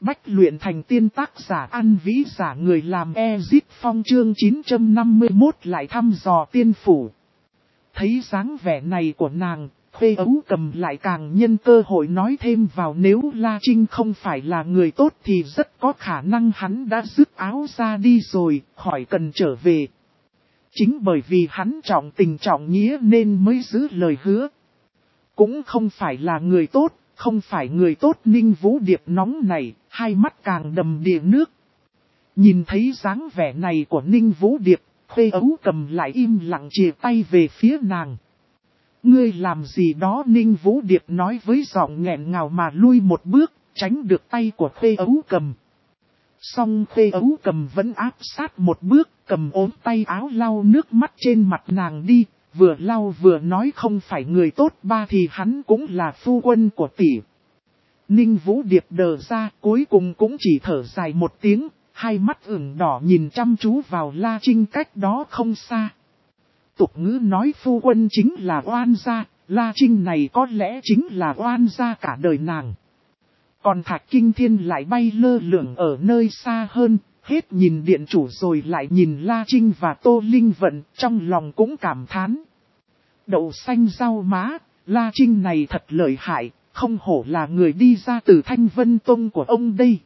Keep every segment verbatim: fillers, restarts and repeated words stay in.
Bách luyện thành tiên tác giả An Vĩ giả người làm Ezit Phong chương chín trăm năm mươi mốt lại thăm dò tiên phủ. Thấy dáng vẻ này của nàng, Khuê Ấu Cầm lại càng nhân cơ hội nói thêm vào, nếu La Trinh không phải là người tốt thì rất có khả năng hắn đã dứt áo ra đi rồi, khỏi cần trở về. Chính bởi vì hắn trọng tình trọng nghĩa nên mới giữ lời hứa. Cũng không phải là người tốt, không phải người tốt. Ninh Vũ Điệp nóng này, hai mắt càng đầm đìa nước. Nhìn thấy dáng vẻ này của Ninh Vũ Điệp, Khuê Ấu Cầm lại im lặng chìa tay về phía nàng. Ngươi làm gì đó? Ninh Vũ Điệp nói với giọng nghẹn ngào mà lui một bước, tránh được tay của Khuê Ấu Cầm. Song Khuê Ấu Cầm vẫn áp sát một bước, cầm ốm tay áo lau nước mắt trên mặt nàng đi, vừa lau vừa nói, không phải người tốt ba thì hắn cũng là phu quân của tỷ. Ninh Vũ Điệp đờ ra, cuối cùng cũng chỉ thở dài một tiếng, hai mắt ửng đỏ nhìn chăm chú vào La Trinh cách đó không xa. Tục ngữ nói phu quân chính là oan gia, La Trinh này có lẽ chính là oan gia cả đời nàng. Còn Thạch Kinh Thiên lại bay lơ lửng ở nơi xa hơn, hết nhìn điện chủ rồi lại nhìn La Trinh và Tô Linh Vận, trong lòng cũng cảm thán. Đậu xanh rau má, La Trinh này thật lợi hại, không hổ là người đi ra từ Thanh Vân Tông của ông đây.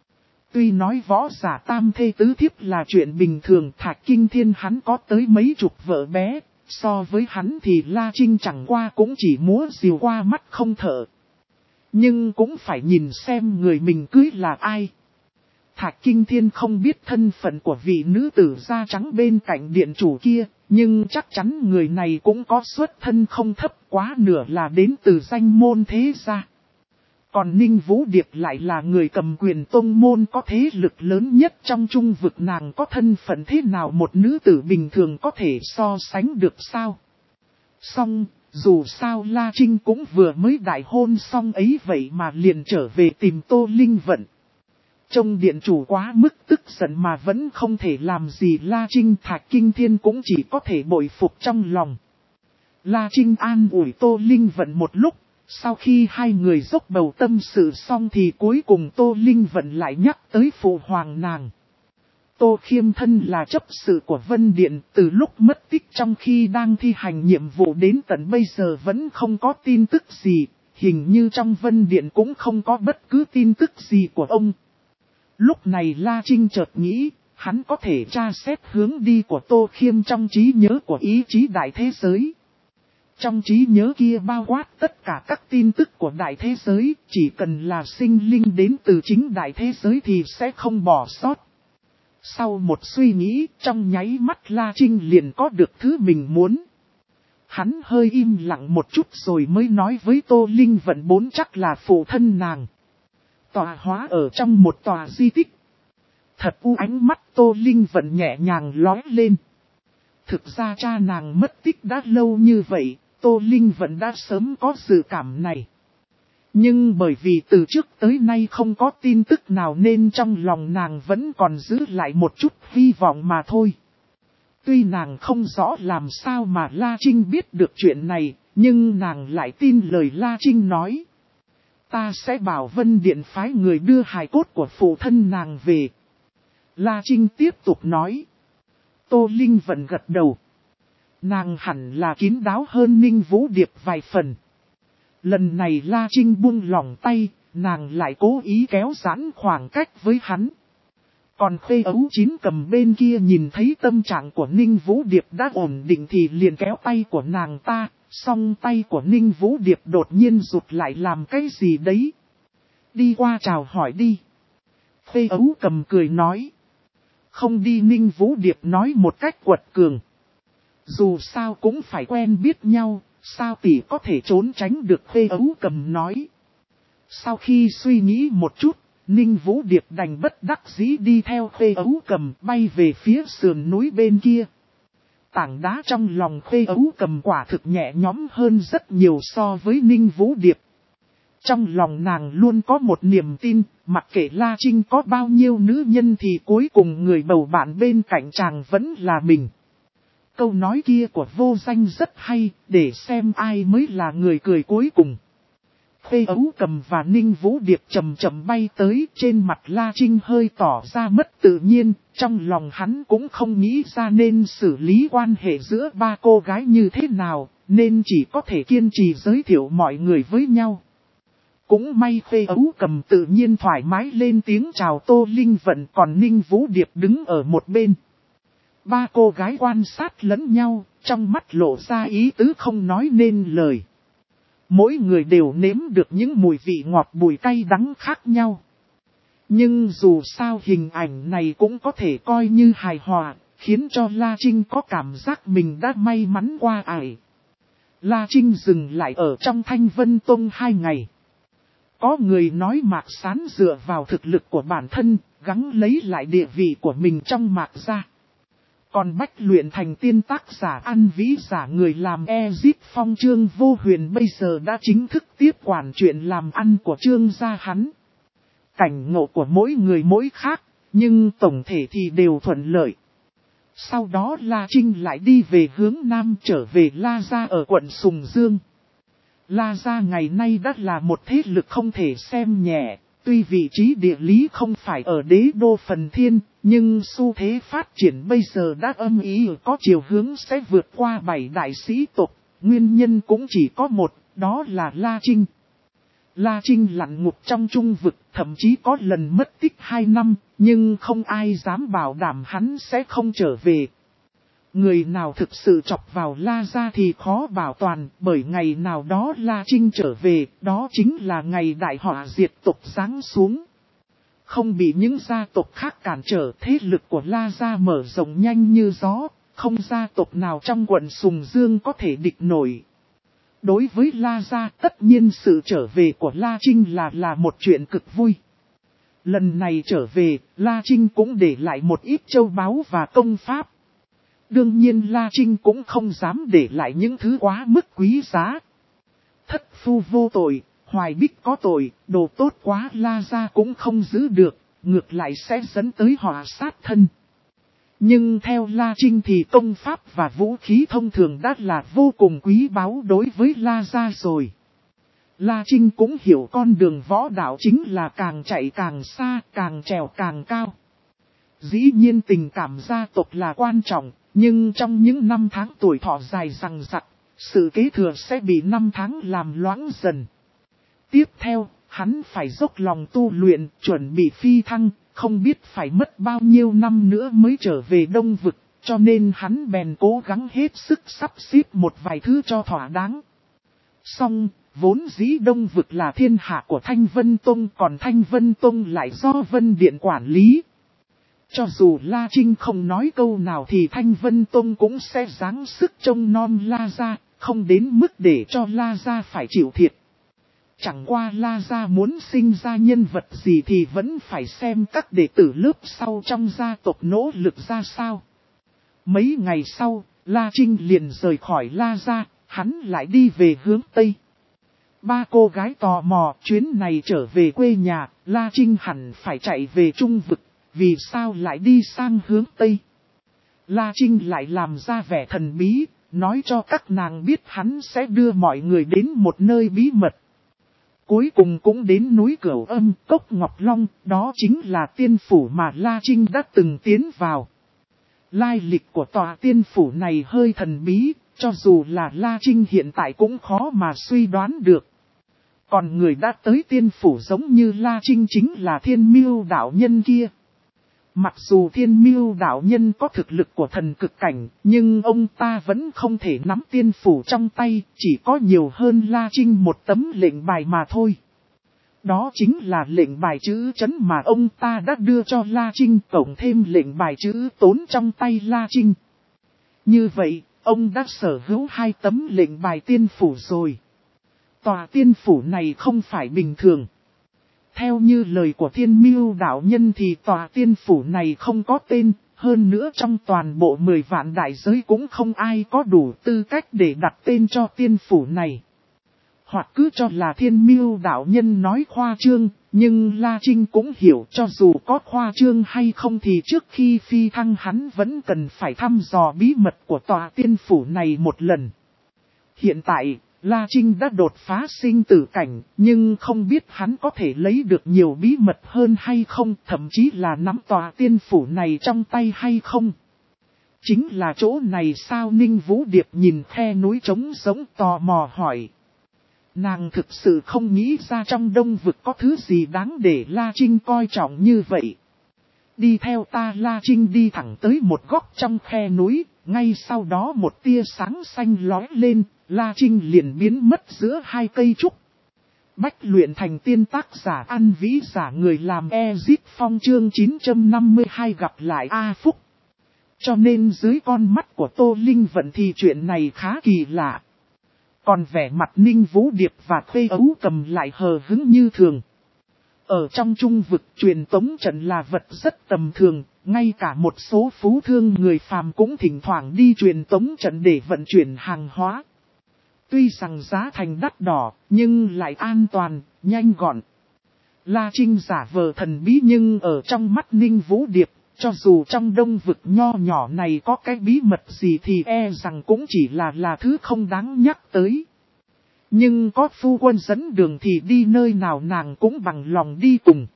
Tuy nói võ giả tam thê tứ thiếp là chuyện bình thường, Thạch Kinh Thiên hắn có tới mấy chục vợ bé, so với hắn thì La Trinh chẳng qua cũng chỉ múa rìu qua mắt không thở. Nhưng cũng phải nhìn xem người mình cưới là ai. Thạch Kinh Thiên không biết thân phận của vị nữ tử da trắng bên cạnh điện chủ kia, nhưng chắc chắn người này cũng có xuất thân không thấp, quá nửa là đến từ danh môn thế gia. Còn Ninh Vũ Điệp lại là người cầm quyền tông môn có thế lực lớn nhất trong trung vực, nàng có thân phận thế nào một nữ tử bình thường có thể so sánh được sao? Song, dù sao La Trinh cũng vừa mới đại hôn xong ấy vậy mà liền trở về tìm Tô Linh Vận. Trông điện chủ quá mức tức giận mà vẫn không thể làm gì La Trinh, Thạch Kinh Thiên cũng chỉ có thể bội phục trong lòng. La Trinh an ủi Tô Linh Vận một lúc, sau khi hai người dốc bầu tâm sự xong thì cuối cùng Tô Linh Vận lại nhắc tới phụ hoàng nàng. Tô Khiêm Thân là chấp sự của Vân Điện, từ lúc mất tích trong khi đang thi hành nhiệm vụ đến tận bây giờ vẫn không có tin tức gì, hình như trong Vân Điện cũng không có bất cứ tin tức gì của ông. Lúc này La Trinh chợt nghĩ, hắn có thể tra xét hướng đi của Tô Khiêm trong trí nhớ của ý chí đại thế giới. Trong trí nhớ kia bao quát tất cả các tin tức của đại thế giới, chỉ cần là sinh linh đến từ chính đại thế giới thì sẽ không bỏ sót. Sau một suy nghĩ, trong nháy mắt La Trinh liền có được thứ mình muốn. Hắn hơi im lặng một chút rồi mới nói với Tô Linh Vận bốn chắc là phụ thân nàng. Tọa hóa ở trong một tòa di tích. Thật u, ánh mắt Tô Linh Vận nhẹ nhàng lóe lên. Thực ra cha nàng mất tích đã lâu như vậy, Tô Linh Vận đã sớm có dự cảm này. Nhưng bởi vì từ trước tới nay không có tin tức nào nên trong lòng nàng vẫn còn giữ lại một chút hy vọng mà thôi. Tuy nàng không rõ làm sao mà La Trinh biết được chuyện này, nhưng nàng lại tin lời La Trinh nói. Ta sẽ bảo Vân Điện phái người đưa hài cốt của phụ thân nàng về. La Trinh tiếp tục nói. Tô Linh Vận gật đầu. Nàng hẳn là kín đáo hơn Ninh Vũ Điệp vài phần. Lần này La Trinh buông lỏng tay, nàng lại cố ý kéo giãn khoảng cách với hắn. Còn Khuê Ấu Chín cầm bên kia nhìn thấy tâm trạng của Ninh Vũ Điệp đã ổn định thì liền kéo tay của nàng ta, song tay của Ninh Vũ Điệp đột nhiên rụt lại làm cái gì đấy. Đi qua chào hỏi đi. Khuê Ấu cầm cười nói. Không đi, Ninh Vũ Điệp nói một cách quật cường. Dù sao cũng phải quen biết nhau, sao tỷ có thể trốn tránh được, Khuê Ấu cầm nói. Sau khi suy nghĩ một chút, Ninh Vũ Điệp đành bất đắc dĩ đi theo Khuê Ấu cầm bay về phía sườn núi bên kia. Tảng đá trong lòng Khuê Ấu cầm quả thực nhẹ nhõm hơn rất nhiều so với Ninh Vũ Điệp. Trong lòng nàng luôn có một niềm tin, mặc kệ La Trinh có bao nhiêu nữ nhân thì cuối cùng người bầu bạn bên cạnh chàng vẫn là mình. Câu nói kia của Vô Danh rất hay, để xem ai mới là người cười cuối cùng. Khuê Ấu Cầm và Ninh Vũ Điệp chậm chậm bay tới, trên mặt La Trinh hơi tỏ ra mất tự nhiên, trong lòng hắn cũng không nghĩ ra nên xử lý quan hệ giữa ba cô gái như thế nào, nên chỉ có thể kiên trì giới thiệu mọi người với nhau. Cũng may Khuê Ấu Cầm tự nhiên thoải mái lên tiếng chào Tô Linh Vận, còn Ninh Vũ Điệp đứng ở một bên. Ba cô gái quan sát lẫn nhau, trong mắt lộ ra ý tứ không nói nên lời. Mỗi người đều nếm được những mùi vị ngọt bùi cay đắng khác nhau. Nhưng dù sao hình ảnh này cũng có thể coi như hài hòa, khiến cho La Trinh có cảm giác mình đã may mắn qua ải. La Trinh dừng lại ở trong Thanh Vân Tông hai ngày. Có người nói Mạc Sán dựa vào thực lực của bản thân, gắng lấy lại địa vị của mình trong Mạc gia. Còn Bách luyện thành tiên tác giả ăn vĩ giả người làm Ezip Phong Trương Vô Huyền bây giờ đã chính thức tiếp quản chuyện làm ăn của Trương gia hắn. Cảnh ngộ của mỗi người mỗi khác, nhưng tổng thể thì đều thuận lợi. Sau đó La Trinh lại đi về hướng Nam trở về La gia ở quận Sùng Dương. La gia ngày nay đã là một thế lực không thể xem nhẹ. Tuy vị trí địa lý không phải ở đế đô Phần Thiên, nhưng xu thế phát triển bây giờ đã âm ý có chiều hướng sẽ vượt qua bảy đại sĩ tộc. Nguyên nhân cũng chỉ có một, đó là La Trinh. La Trinh lặn ngục trong trung vực, thậm chí có lần mất tích hai năm, nhưng không ai dám bảo đảm hắn sẽ không trở về. Người nào thực sự chọc vào La gia thì khó bảo toàn, bởi ngày nào đó La Trinh trở về, đó chính là ngày đại họa diệt tộc giáng xuống. Không bị những gia tộc khác cản trở, thế lực của La gia mở rộng nhanh như gió, không gia tộc nào trong quận Sùng Dương có thể địch nổi. Đối với La gia, tất nhiên sự trở về của La Trinh là là một chuyện cực vui. Lần này trở về, La Trinh cũng để lại một ít châu báu và công pháp. Đương nhiên La Trinh cũng không dám để lại những thứ quá mức quý giá. Thất phu vô tội, Hoài Bích có tội, đồ tốt quá La gia cũng không giữ được, ngược lại sẽ dẫn tới họa sát thân. Nhưng theo La Trinh thì công pháp và vũ khí thông thường đã là vô cùng quý báu đối với La gia rồi. La Trinh cũng hiểu con đường võ đạo chính là càng chạy càng xa, càng trèo càng cao. Dĩ nhiên tình cảm gia tộc là quan trọng, nhưng trong những năm tháng tuổi thọ dài dằng dặc, sự kế thừa sẽ bị năm tháng làm loãng dần. Tiếp theo, hắn phải dốc lòng tu luyện, chuẩn bị phi thăng, không biết phải mất bao nhiêu năm nữa mới trở về Đông Vực, cho nên hắn bèn cố gắng hết sức sắp xếp một vài thứ cho thỏa đáng. Song, vốn dĩ Đông Vực là thiên hạ của Thanh Vân Tông, còn Thanh Vân Tông lại do Vân Điện quản lý. Cho dù La Trinh không nói câu nào thì Thanh Vân Tông cũng sẽ giáng sức trông nom La gia, không đến mức để cho La gia phải chịu thiệt. Chẳng qua La gia muốn sinh ra nhân vật gì thì vẫn phải xem các đệ tử lớp sau trong gia tộc nỗ lực ra sao. Mấy ngày sau, La Trinh liền rời khỏi La gia, hắn lại đi về hướng Tây. Ba cô gái tò mò chuyến này trở về quê nhà, La Trinh hẳn phải chạy về Trung Vực, vì sao lại đi sang hướng Tây. La Trinh lại làm ra vẻ thần bí, nói cho các nàng biết hắn sẽ đưa mọi người đến một nơi bí mật. Cuối cùng cũng đến núi Cửu Âm, Cốc Ngọc Long, đó chính là tiên phủ mà La Trinh đã từng tiến vào. Lai lịch của tòa tiên phủ này hơi thần bí, cho dù là La Trinh hiện tại cũng khó mà suy đoán được. Còn người đã tới tiên phủ giống như La Trinh chính là Thiên Miêu đạo nhân kia. Mặc dù Thiên Miêu đạo nhân có thực lực của thần cực cảnh, nhưng ông ta vẫn không thể nắm tiên phủ trong tay, chỉ có nhiều hơn La Trinh một tấm lệnh bài mà thôi. Đó chính là lệnh bài chữ chấn mà ông ta đã đưa cho La Trinh, cộng thêm lệnh bài chữ tốn trong tay La Trinh. Như vậy, ông đã sở hữu hai tấm lệnh bài tiên phủ rồi. Tòa tiên phủ này không phải bình thường. Theo như lời của Thiên Miêu đạo nhân thì tòa tiên phủ này không có tên, hơn nữa trong toàn bộ mười vạn đại giới cũng không ai có đủ tư cách để đặt tên cho tiên phủ này. Hoặc cứ cho là Thiên Miêu đạo nhân nói khoa trương, nhưng La Trinh cũng hiểu cho dù có khoa trương hay không thì trước khi phi thăng hắn vẫn cần phải thăm dò bí mật của tòa tiên phủ này một lần. Hiện tại, La Trinh đã đột phá sinh tử cảnh, nhưng không biết hắn có thể lấy được nhiều bí mật hơn hay không, thậm chí là nắm tòa tiên phủ này trong tay hay không. Chính là chỗ này sao? Ninh Vũ Điệp nhìn khe núi trống giống tò mò hỏi. Nàng thực sự không nghĩ ra trong đông vực có thứ gì đáng để La Trinh coi trọng như vậy. Đi theo ta. La Trinh đi thẳng tới một góc trong khe núi, ngay sau đó một tia sáng xanh lóe lên, La Trinh liền biến mất giữa hai cây trúc. Bách luyện thành tiên, tác giả An Vĩ, giả người làm Ezip Phong, chương chín trăm năm mươi hai gặp lại A Phúc. Cho nên dưới con mắt của Tô Linh Vận thì chuyện này khá kỳ lạ. Còn vẻ mặt Ninh Vũ Điệp và Khuê Ấu Cầm lại hờ hững như thường. Ở trong trung vực, truyền tống trận là vật rất tầm thường, ngay cả một số phú thương người phàm cũng thỉnh thoảng đi truyền tống trận để vận chuyển hàng hóa. Tuy rằng giá thành đắt đỏ, nhưng lại an toàn, nhanh gọn. La Trinh giả vờ thần bí, nhưng ở trong mắt Ninh Vũ Điệp, cho dù trong đông vực nho nhỏ này có cái bí mật gì thì e rằng cũng chỉ là là thứ không đáng nhắc tới. Nhưng có phu quân dẫn đường thì đi nơi nào nàng cũng bằng lòng đi cùng.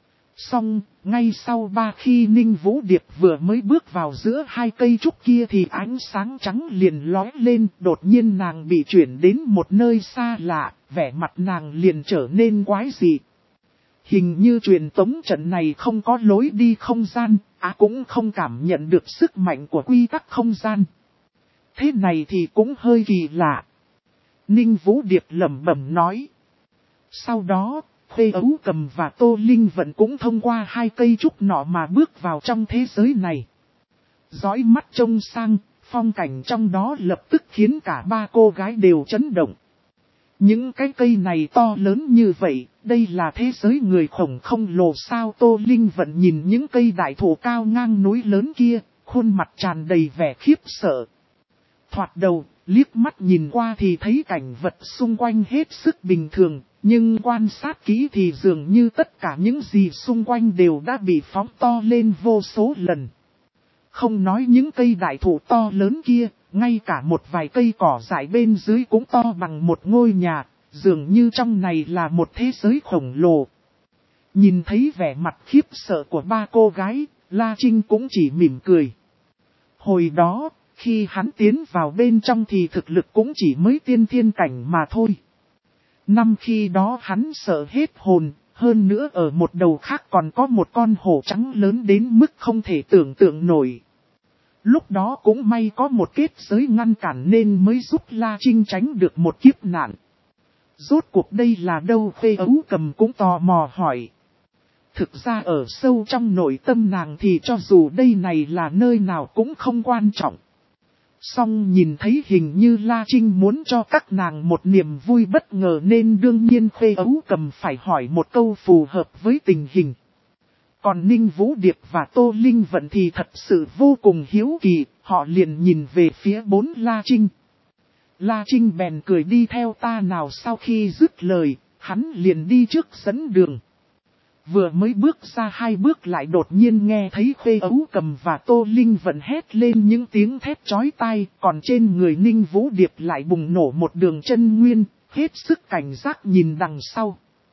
Xong, ngay sau ba khi Ninh Vũ Điệp vừa mới bước vào giữa hai cây trúc kia thì ánh sáng trắng liền lóe lên, đột nhiên nàng bị chuyển đến một nơi xa lạ, vẻ mặt nàng liền trở nên quái dị. Hình như truyền tống trận này không có lối đi không gian, à cũng không cảm nhận được sức mạnh của quy tắc không gian. Thế này thì cũng hơi kỳ lạ. Ninh Vũ Điệp lẩm bẩm nói. Sau đó, Khuê Ấu Cầm và Tô Linh Vận cũng thông qua hai cây trúc nọ mà bước vào trong thế giới này. Dõi mắt trông sang, phong cảnh trong đó lập tức khiến cả ba cô gái đều chấn động. Những cái cây này to lớn như vậy, đây là thế giới người khổng không lồ sao? Tô Linh Vận nhìn những cây đại thụ cao ngang núi lớn kia, khuôn mặt tràn đầy vẻ khiếp sợ. Thoạt đầu, liếc mắt nhìn qua thì thấy cảnh vật xung quanh hết sức bình thường, nhưng quan sát kỹ thì dường như tất cả những gì xung quanh đều đã bị phóng to lên vô số lần. Không nói những cây đại thụ to lớn kia, ngay cả một vài cây cỏ dại bên dưới cũng to bằng một ngôi nhà, dường như trong này là một thế giới khổng lồ. Nhìn thấy vẻ mặt khiếp sợ của ba cô gái, La Trinh cũng chỉ mỉm cười. Hồi đó, khi hắn tiến vào bên trong thì thực lực cũng chỉ mới tiên thiên cảnh mà thôi. Năm khi đó hắn sợ hết hồn, hơn nữa ở một đầu khác còn có một con hổ trắng lớn đến mức không thể tưởng tượng nổi. Lúc đó cũng may có một kết giới ngăn cản nên mới giúp La Trinh tránh được một kiếp nạn. Rốt cuộc đây là đâu? Khuê Ấu Cầm cũng tò mò hỏi. Thực ra ở sâu trong nội tâm nàng thì cho dù đây này là nơi nào cũng không quan trọng. Song nhìn thấy hình như La Trinh muốn cho các nàng một niềm vui bất ngờ nên đương nhiên Khuê Ấu Cầm phải hỏi một câu phù hợp với tình hình. Còn Ninh Vũ Điệp và Tô Linh Vận thì thật sự vô cùng hiếu kỳ, họ liền nhìn về phía bốn La Trinh. La Trinh bèn cười, đi theo ta nào. Sau khi dứt lời, hắn liền đi trước dẫn đường. Vừa mới bước ra hai bước lại đột nhiên nghe thấy Khuê Ấu Cầm và Tô Linh Vận hét lên những tiếng thét chói tai, còn trên người Ninh Vũ Điệp lại bùng nổ một đường chân nguyên, hết sức cảnh giác nhìn đằng sau.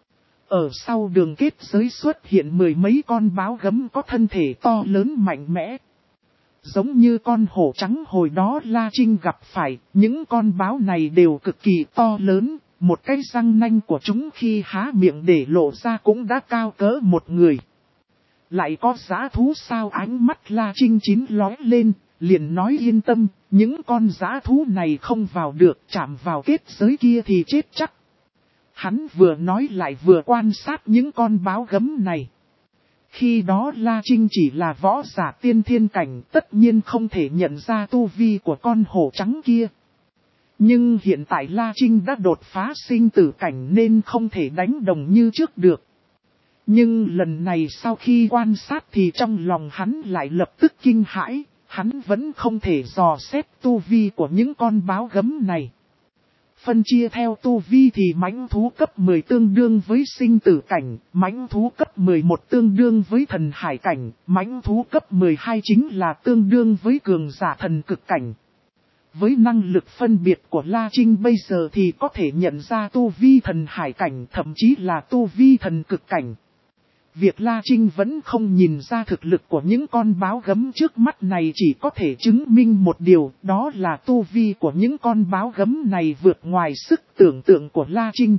Ở sau đường kết giới xuất hiện mười mấy con báo gấm có thân thể to lớn mạnh mẽ. Giống như con hổ trắng hồi đó La Trinh gặp phải, những con báo này đều cực kỳ to lớn, một cái răng nanh của chúng khi há miệng để lộ ra cũng đã cao cỡ một người. Lại có dã thú sao? Ánh mắt La Trinh chín lóe lên, liền nói yên tâm, những con dã thú này không vào được, chạm vào kết giới kia thì chết chắc. Hắn vừa nói lại vừa quan sát những con báo gấm này. Khi đó La Trinh chỉ là võ giả tiên thiên cảnh, tất nhiên không thể nhận ra tu vi của con hổ trắng kia. Nhưng hiện tại La Trinh đã đột phá sinh tử cảnh nên không thể đánh đồng như trước được. Nhưng lần này sau khi quan sát thì trong lòng hắn lại lập tức kinh hãi, hắn vẫn không thể dò xét tu vi của những con báo gấm này. Phân chia theo tu vi thì mãnh thú cấp mười tương đương với sinh tử cảnh, mãnh thú cấp mười một tương đương với thần hải cảnh, mãnh thú cấp mười hai chính là tương đương với cường giả thần cực cảnh. Với năng lực phân biệt của La Trinh bây giờ thì có thể nhận ra tu vi thần hải cảnh, thậm chí là tu vi thần cực cảnh. Việc La Trinh vẫn không nhìn ra thực lực của những con báo gấm trước mắt này chỉ có thể chứng minh một điều, đó là tu vi của những con báo gấm này vượt ngoài sức tưởng tượng của La Trinh.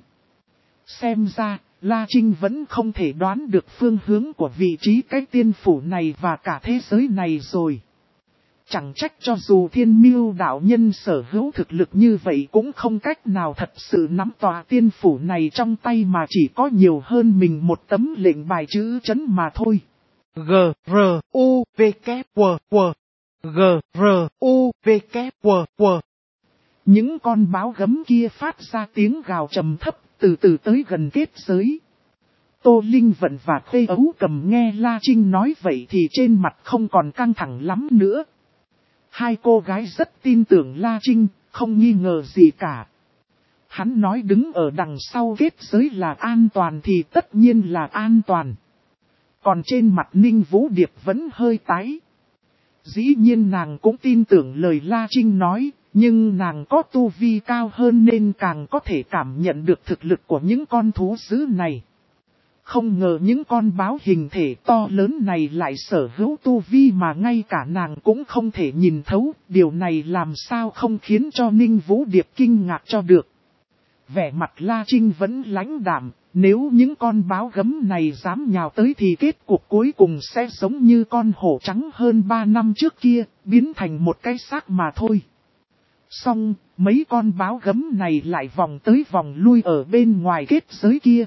Xem ra, La Trinh vẫn không thể đoán được phương hướng của vị trí cái tiên phủ này và cả thế giới này rồi. Chẳng trách cho dù Thiên Mưu đạo nhân sở hữu thực lực như vậy cũng không cách nào thật sự nắm tòa tiên phủ này trong tay mà chỉ có nhiều hơn mình một tấm lệnh bài chữ chấn mà thôi. G, R, U, V, K, W, W. G, R, U, V, K, W, W. Những con báo gấm kia phát ra tiếng gào trầm thấp, từ từ tới gần kết giới. Tô Linh Vận và Khê Ấu Cầm nghe La Trinh nói vậy thì trên mặt không còn căng thẳng lắm nữa. Hai cô gái rất tin tưởng La Trinh, không nghi ngờ gì cả. Hắn nói đứng ở đằng sau kết giới là an toàn thì tất nhiên là an toàn. Còn trên mặt Ninh Vũ Điệp vẫn hơi tái. Dĩ nhiên nàng cũng tin tưởng lời La Trinh nói, nhưng nàng có tu vi cao hơn nên càng có thể cảm nhận được thực lực của những con thú dữ này. Không ngờ những con báo hình thể to lớn này lại sở hữu tu vi mà ngay cả nàng cũng không thể nhìn thấu, điều này làm sao không khiến cho Ninh Vũ Điệp kinh ngạc cho được. Vẻ mặt La Trinh vẫn lãnh đạm, nếu những con báo gấm này dám nhào tới thì kết cục cuối cùng sẽ giống như con hổ trắng hơn ba năm trước kia, biến thành một cái xác mà thôi. Xong, mấy con báo gấm này lại vòng tới vòng lui ở bên ngoài kết giới kia.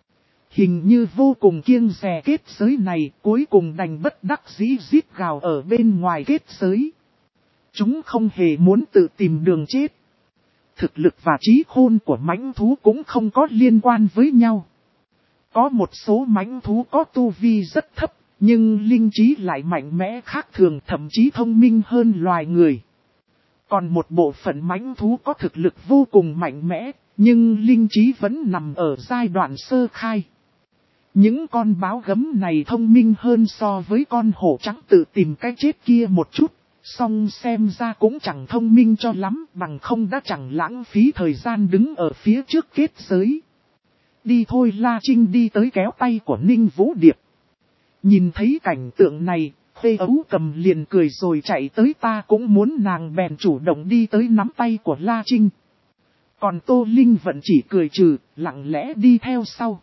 Hình như vô cùng kiêng dè kết giới này, cuối cùng đành bất đắc dĩ rít gào ở bên ngoài kết giới. Chúng không hề muốn tự tìm đường chết. Thực lực và trí khôn của mãnh thú cũng không có liên quan với nhau. Có một số mãnh thú có tu vi rất thấp, nhưng linh trí lại mạnh mẽ khác thường, thậm chí thông minh hơn loài người. Còn một bộ phận mãnh thú có thực lực vô cùng mạnh mẽ, nhưng linh trí vẫn nằm ở giai đoạn sơ khai. Những con báo gấm này thông minh hơn so với con hổ trắng tự tìm cái chết kia một chút, song xem ra cũng chẳng thông minh cho lắm, bằng không đã chẳng lãng phí thời gian đứng ở phía trước kết giới. Đi thôi, La Trinh đi tới kéo tay của Ninh Vũ Điệp. Nhìn thấy cảnh tượng này, Khê Ấu Cầm liền cười rồi chạy tới, ta cũng muốn, nàng bèn chủ động đi tới nắm tay của La Trinh. Còn Tô Linh vẫn chỉ cười trừ, lặng lẽ đi theo sau.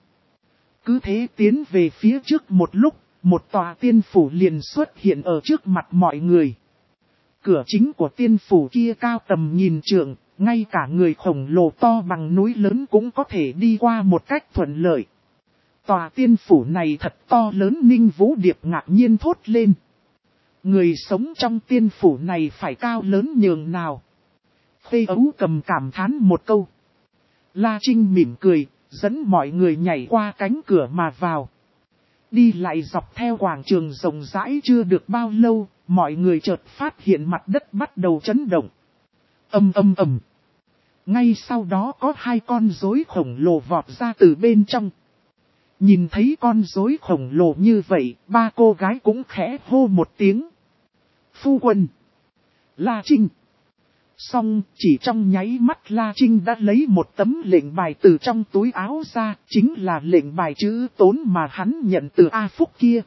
Cứ thế tiến về phía trước một lúc, một tòa tiên phủ liền xuất hiện ở trước mặt mọi người. Cửa chính của tiên phủ kia cao tầm nghìn trượng, ngay cả người khổng lồ to bằng núi lớn cũng có thể đi qua một cách thuận lợi. Tòa tiên phủ này thật to lớn, Ninh Vũ Điệp ngạc nhiên thốt lên. Người sống trong tiên phủ này phải cao lớn nhường nào. Khê Ấu Cầm cảm thán một câu. La Trinh mỉm cười, dẫn mọi người nhảy qua cánh cửa mà vào. Đi lại dọc theo quảng trường rộng rãi chưa được bao lâu, mọi người chợt phát hiện mặt đất bắt đầu chấn động. Ầm ầm ầm. Ngay sau đó có hai con rối khổng lồ vọt ra từ bên trong. Nhìn thấy con rối khổng lồ như vậy, ba cô gái cũng khẽ hô một tiếng. Phu quân. La Trinh. Xong, chỉ trong nháy mắt La Trinh đã lấy một tấm lệnh bài từ trong túi áo ra, chính là lệnh bài chữ tốn mà hắn nhận từ A Phúc kia.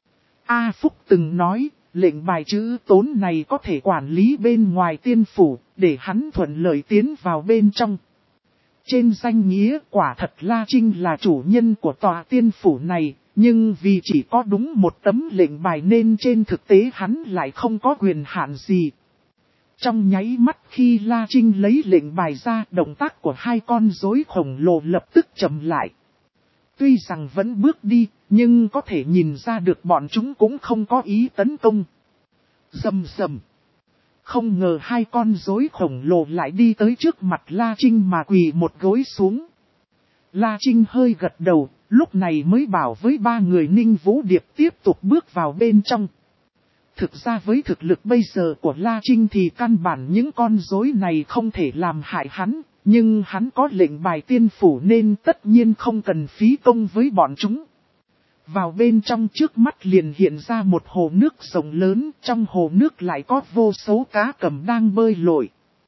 A Phúc từng nói, lệnh bài chữ tốn này có thể quản lý bên ngoài tiên phủ, để hắn thuận lợi tiến vào bên trong. Trên danh nghĩa quả thật La Trinh là chủ nhân của tòa tiên phủ này, nhưng vì chỉ có đúng một tấm lệnh bài nên trên thực tế hắn lại không có quyền hạn gì. Trong nháy mắt khi La Trinh lấy lệnh bài ra, động tác của hai con rối khổng lồ lập tức chậm lại. Tuy rằng vẫn bước đi, nhưng có thể nhìn ra được bọn chúng cũng không có ý tấn công. Rầm rầm. Không ngờ hai con rối khổng lồ lại đi tới trước mặt La Trinh mà quỳ một gối xuống. La Trinh hơi gật đầu, lúc này mới bảo với ba người Ninh Vũ Điệp tiếp tục bước vào bên trong. Thực ra với thực lực bây giờ của La Trinh thì căn bản những con rối này không thể làm hại hắn, nhưng hắn có lệnh bài tiên phủ nên tất nhiên không cần phí công với bọn chúng. Vào bên trong trước mắt liền hiện ra một hồ nước rộng lớn, trong hồ nước lại có vô số cá cầm đang bơi lội.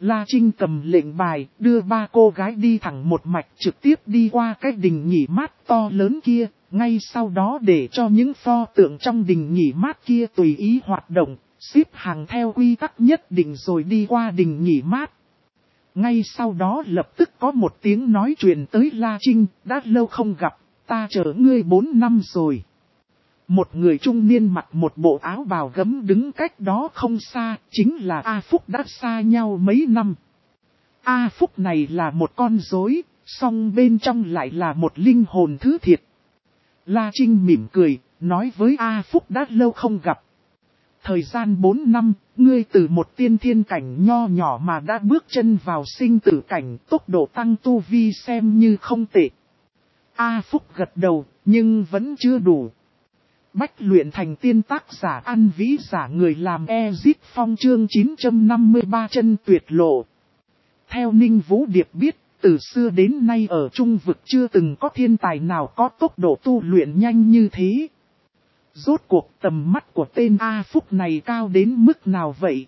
La Trinh cầm lệnh bài, đưa ba cô gái đi thẳng một mạch trực tiếp đi qua cái đình nghỉ mát to lớn kia, ngay sau đó để cho những pho tượng trong đình nghỉ mát kia tùy ý hoạt động, xếp hàng theo quy tắc nhất định rồi đi qua đình nghỉ mát. Ngay sau đó lập tức có một tiếng nói chuyện tới La Trinh, đã lâu không gặp, ta chờ ngươi bốn năm rồi. Một người trung niên mặc một bộ áo bào gấm đứng cách đó không xa, chính là A Phúc đã xa nhau mấy năm. A Phúc này là một con rối, song bên trong lại là một linh hồn thứ thiệt. La Trinh mỉm cười, nói với A Phúc đã lâu không gặp. Thời gian bốn năm, ngươi từ một tiên thiên cảnh nho nhỏ mà đã bước chân vào sinh tử cảnh, tốc độ tăng tu vi xem như không tệ. A Phúc gật đầu, nhưng vẫn chưa đủ. Bách luyện thành tiên tác giả ăn vĩ giả người làm Ezit Phong chương chín trăm năm mươi ba chân tuyệt lộ. Theo Ninh Vũ Điệp biết, từ xưa đến nay ở Trung vực chưa từng có thiên tài nào có tốc độ tu luyện nhanh như thế. Rốt cuộc tầm mắt của tên A Phúc này cao đến mức nào vậy?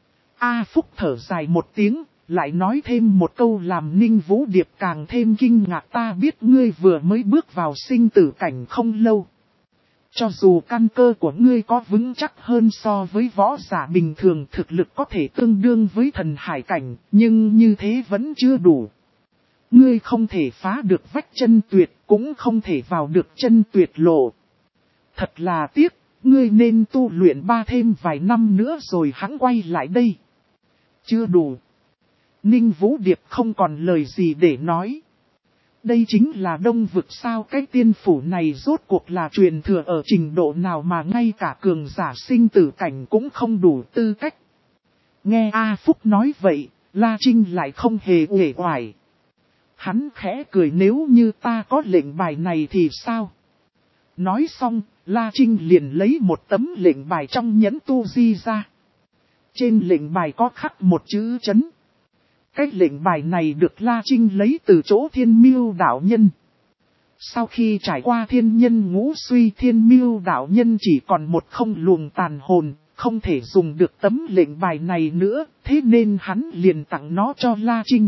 A Phúc thở dài một tiếng, lại nói thêm một câu làm Ninh Vũ Điệp càng thêm kinh ngạc, ta biết ngươi vừa mới bước vào sinh tử cảnh không lâu. Cho dù căn cơ của ngươi có vững chắc hơn so với võ giả bình thường, thực lực có thể tương đương với thần hải cảnh, nhưng như thế vẫn chưa đủ. Ngươi không thể phá được vách chân tuyệt, cũng không thể vào được chân tuyệt lộ. Thật là tiếc, ngươi nên tu luyện ba thêm vài năm nữa rồi hẵng quay lại đây. Chưa đủ. Ninh Vũ Điệp không còn lời gì để nói. Đây chính là Đông vực sao, cái tiên phủ này rốt cuộc là truyền thừa ở trình độ nào mà ngay cả cường giả sinh tử cảnh cũng không đủ tư cách. Nghe A Phúc nói vậy, La Trinh lại không hề uể oải. Hắn khẽ cười, nếu như ta có lệnh bài này thì sao? Nói xong, La Trinh liền lấy một tấm lệnh bài trong nhẫn tu di ra. Trên lệnh bài có khắc một chữ chấn. Cái lệnh bài này được La Trinh lấy từ chỗ Thiên Miêu đạo nhân. Sau khi trải qua thiên nhân ngũ suy, Thiên Miêu đạo nhân chỉ còn một không luồng tàn hồn, không thể dùng được tấm lệnh bài này nữa, thế nên hắn liền tặng nó cho La Trinh.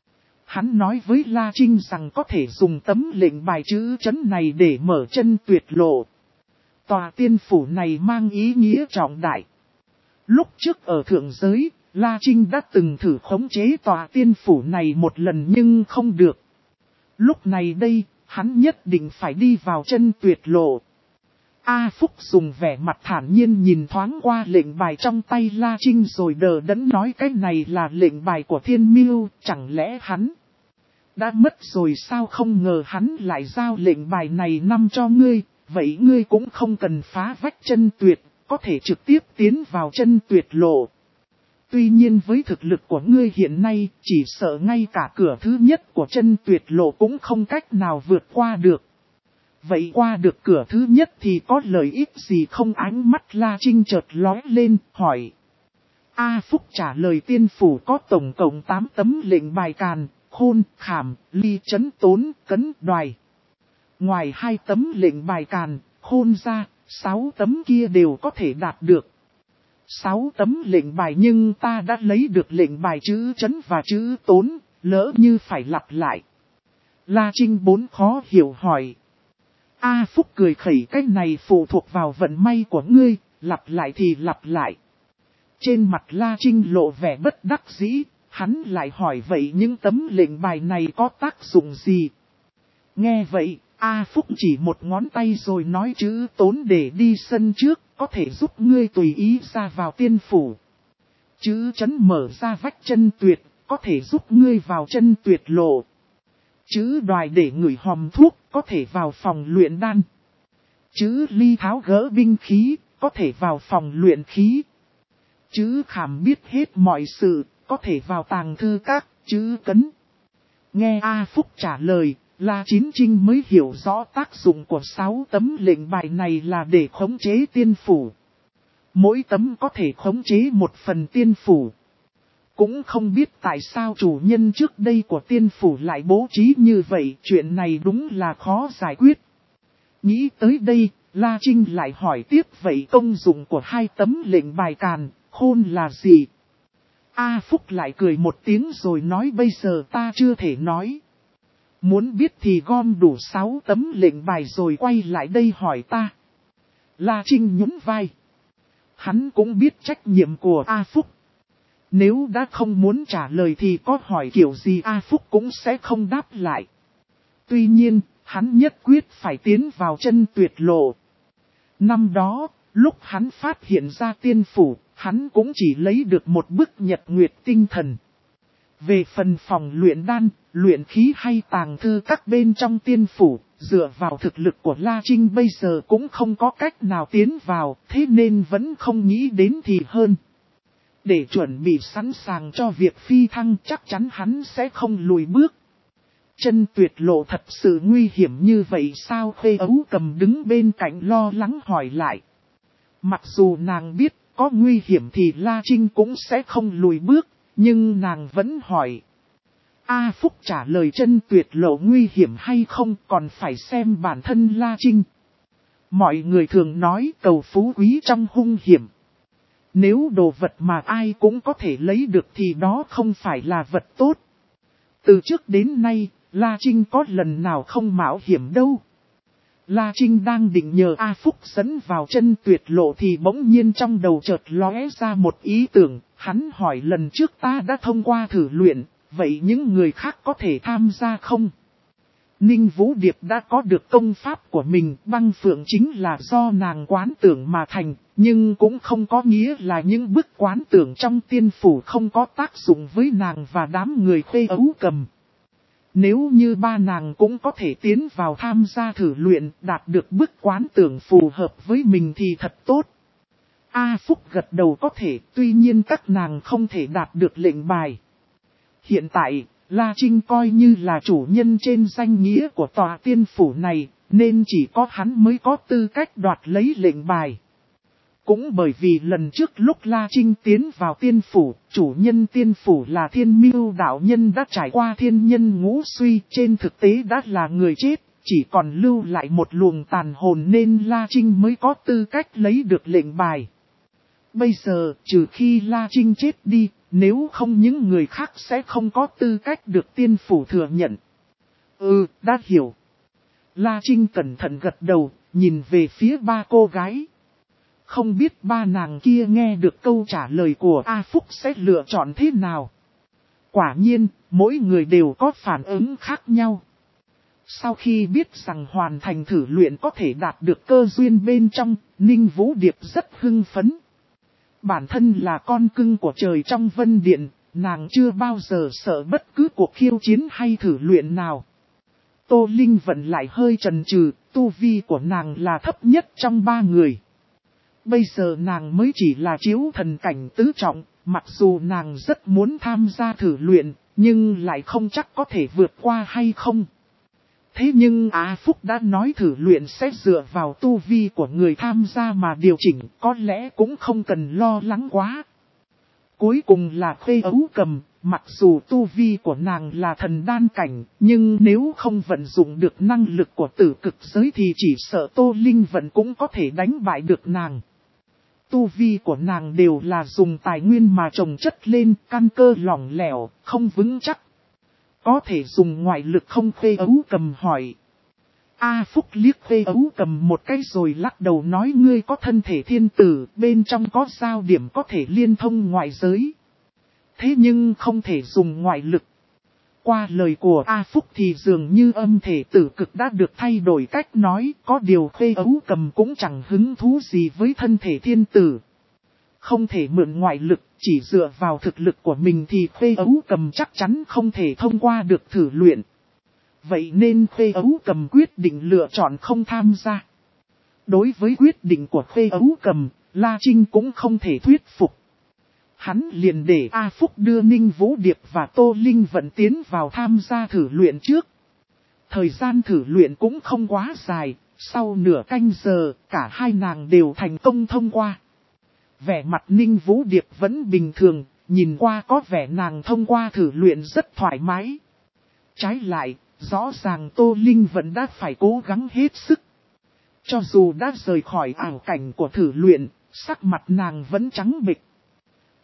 Hắn nói với La Trinh rằng có thể dùng tấm lệnh bài chữ chấn này để mở chân tuyệt lộ. Tòa tiên phủ này mang ý nghĩa trọng đại. Lúc trước ở thượng giới, La Trinh đã từng thử khống chế tòa tiên phủ này một lần nhưng không được. Lúc này đây, hắn nhất định phải đi vào chân tuyệt lộ. A Phúc dùng vẻ mặt thản nhiên nhìn thoáng qua lệnh bài trong tay La Trinh rồi đờ đẫn nói, cái này là lệnh bài của Thiên Miêu, chẳng lẽ hắn đã mất rồi sao? Không ngờ hắn lại giao lệnh bài này năm cho ngươi, vậy ngươi cũng không cần phá vách chân tuyệt, có thể trực tiếp tiến vào chân tuyệt lộ. Tuy nhiên với thực lực của ngươi hiện nay, chỉ sợ ngay cả cửa thứ nhất của chân tuyệt lộ cũng không cách nào vượt qua được. Vậy qua được cửa thứ nhất thì có lợi ích gì không? Ánh mắt La Trinh chợt lóe lên, hỏi. A Phúc trả lời, tiên phủ có tổng cộng tám tấm lệnh bài càn, khôn, khảm, ly, chấn, tốn, cấn, đoài. Ngoài hai tấm lệnh bài càn, khôn ra, sáu tấm kia đều có thể đạt được. Sáu tấm lệnh bài nhưng ta đã lấy được lệnh bài chữ chấn và chữ tốn, lỡ như phải lặp lại. La Trinh bốn khó hiểu hỏi. A Phúc cười khẩy, cái này phụ thuộc vào vận may của ngươi, lặp lại thì lặp lại. Trên mặt La Trinh lộ vẻ bất đắc dĩ, hắn lại hỏi vậy những tấm lệnh bài này có tác dụng gì? Nghe vậy, A Phúc chỉ một ngón tay rồi nói, chữ tốn để đi sân trước, có thể giúp ngươi tùy ý ra vào tiên phủ. Chữ chấn mở ra vách chân tuyệt, có thể giúp ngươi vào chân tuyệt lộ. Chữ đoài để ngửi hòm thuốc, có thể vào phòng luyện đan. Chữ ly tháo gỡ binh khí, có thể vào phòng luyện khí. Chữ khảm biết hết mọi sự, có thể vào tàng thư các. Chữ cấn. Nghe A Phúc trả lời, La Chín Trinh mới hiểu rõ tác dụng của sáu tấm lệnh bài này là để khống chế tiên phủ. Mỗi tấm có thể khống chế một phần tiên phủ. Cũng không biết tại sao chủ nhân trước đây của tiên phủ lại bố trí như vậy, chuyện này đúng là khó giải quyết. Nghĩ tới đây, La Trinh lại hỏi tiếp, vậy công dụng của hai tấm lệnh bài càn, khôn là gì? A Phúc lại cười một tiếng rồi nói bây giờ ta chưa thể nói. Muốn biết thì gom đủ sáu tấm lệnh bài rồi quay lại đây hỏi ta. La Trinh nhún vai. Hắn cũng biết trách nhiệm của A Phúc. Nếu đã không muốn trả lời thì có hỏi kiểu gì A Phúc cũng sẽ không đáp lại. Tuy nhiên, hắn nhất quyết phải tiến vào chân tuyệt lộ. Năm đó, lúc hắn phát hiện ra tiên phủ, hắn cũng chỉ lấy được một bức nhật nguyệt tinh thần. Về phần phòng luyện đan, luyện khí hay tàng thư các bên trong tiên phủ, dựa vào thực lực của La Trinh bây giờ cũng không có cách nào tiến vào, thế nên vẫn không nghĩ đến thì hơn. Để chuẩn bị sẵn sàng cho việc phi thăng chắc chắn hắn sẽ không lùi bước. Chân tuyệt lộ thật sự nguy hiểm như vậy sao? Khê Ấu Cầm đứng bên cạnh lo lắng hỏi lại. Mặc dù nàng biết có nguy hiểm thì La Trinh cũng sẽ không lùi bước, nhưng nàng vẫn hỏi. A Phúc trả lời chân tuyệt lộ nguy hiểm hay không còn phải xem bản thân La Trinh. Mọi người thường nói cầu phú quý trong hung hiểm. Nếu đồ vật mà ai cũng có thể lấy được thì đó không phải là vật tốt. Từ trước đến nay, La Trinh có lần nào không mạo hiểm đâu. La Trinh đang định nhờ A Phúc dẫn vào chân tuyệt lộ thì bỗng nhiên trong đầu chợt lóe ra một ý tưởng. Hắn hỏi lần trước ta đã thông qua thử luyện, vậy những người khác có thể tham gia không? Ninh Vũ Điệp đã có được công pháp của mình, băng phượng chính là do nàng quán tưởng mà thành, nhưng cũng không có nghĩa là những bức quán tưởng trong tiên phủ không có tác dụng với nàng và đám người Khê Ấu Cầm. Nếu như ba nàng cũng có thể tiến vào tham gia thử luyện, đạt được bức quán tưởng phù hợp với mình thì thật tốt. A Phúc gật đầu có thể, tuy nhiên các nàng không thể đạt được lệnh bài. Hiện tại, La Trinh coi như là chủ nhân trên danh nghĩa của tòa tiên phủ này, nên chỉ có hắn mới có tư cách đoạt lấy lệnh bài. Cũng bởi vì lần trước lúc La Trinh tiến vào tiên phủ, chủ nhân tiên phủ là Thiên Mưu đạo nhân đã trải qua thiên nhân ngũ suy, trên thực tế đã là người chết, chỉ còn lưu lại một luồng tàn hồn nên La Trinh mới có tư cách lấy được lệnh bài. Bây giờ, trừ khi La Trinh chết đi, nếu không những người khác sẽ không có tư cách được tiên phủ thừa nhận. Ừ, đã hiểu. La Trinh cẩn thận gật đầu, nhìn về phía ba cô gái. Không biết ba nàng kia nghe được câu trả lời của A Phúc sẽ lựa chọn thế nào. Quả nhiên, mỗi người đều có phản ứng khác nhau. Sau khi biết rằng hoàn thành thử luyện có thể đạt được cơ duyên bên trong, Ninh Vũ Điệp rất hưng phấn. Bản thân là con cưng của trời trong Vân Điện, nàng chưa bao giờ sợ bất cứ cuộc khiêu chiến hay thử luyện nào. Tô Linh Vận lại hơi chần chừ, tu vi của nàng là thấp nhất trong ba người. Bây giờ nàng mới chỉ là chiếu thần cảnh tứ trọng, mặc dù nàng rất muốn tham gia thử luyện, nhưng lại không chắc có thể vượt qua hay không. Thế nhưng A Phúc đã nói thử luyện sẽ dựa vào tu vi của người tham gia mà điều chỉnh, có lẽ cũng không cần lo lắng quá. Cuối cùng là Khê Ấu Cầm, mặc dù tu vi của nàng là thần đan cảnh, nhưng nếu không vận dụng được năng lực của tử cực giới thì chỉ sợ Tô Linh Vận cũng có thể đánh bại được nàng. Tu vi của nàng đều là dùng tài nguyên mà trồng chất lên, căn cơ lỏng lẻo, không vững chắc. Có thể dùng ngoại lực không? Khê Ấu Cầm hỏi. A Phúc liếc Khê Ấu Cầm một cái rồi lắc đầu nói ngươi có thân thể thiên tử, bên trong có giao điểm có thể liên thông ngoại giới. Thế nhưng không thể dùng ngoại lực. Qua lời của A Phúc thì dường như âm thể tử cực đã được thay đổi cách nói, có điều Khê Ấu Cầm cũng chẳng hứng thú gì với thân thể thiên tử. Không thể mượn ngoại lực, chỉ dựa vào thực lực của mình thì Khê Ấu Cầm chắc chắn không thể thông qua được thử luyện. Vậy nên Khê Ấu Cầm quyết định lựa chọn không tham gia. Đối với quyết định của Khê Ấu Cầm, La Trinh cũng không thể thuyết phục. Hắn liền để A Phúc đưa Ninh Vũ Điệp và Tô Linh Vận tiến vào tham gia thử luyện trước. Thời gian thử luyện cũng không quá dài, sau nửa canh giờ, cả hai nàng đều thành công thông qua. Vẻ mặt Ninh Vũ Điệp vẫn bình thường, nhìn qua có vẻ nàng thông qua thử luyện rất thoải mái. Trái lại, rõ ràng Tô Linh Vận đã phải cố gắng hết sức. Cho dù đã rời khỏi ảo cảnh của thử luyện, sắc mặt nàng vẫn trắng bệch.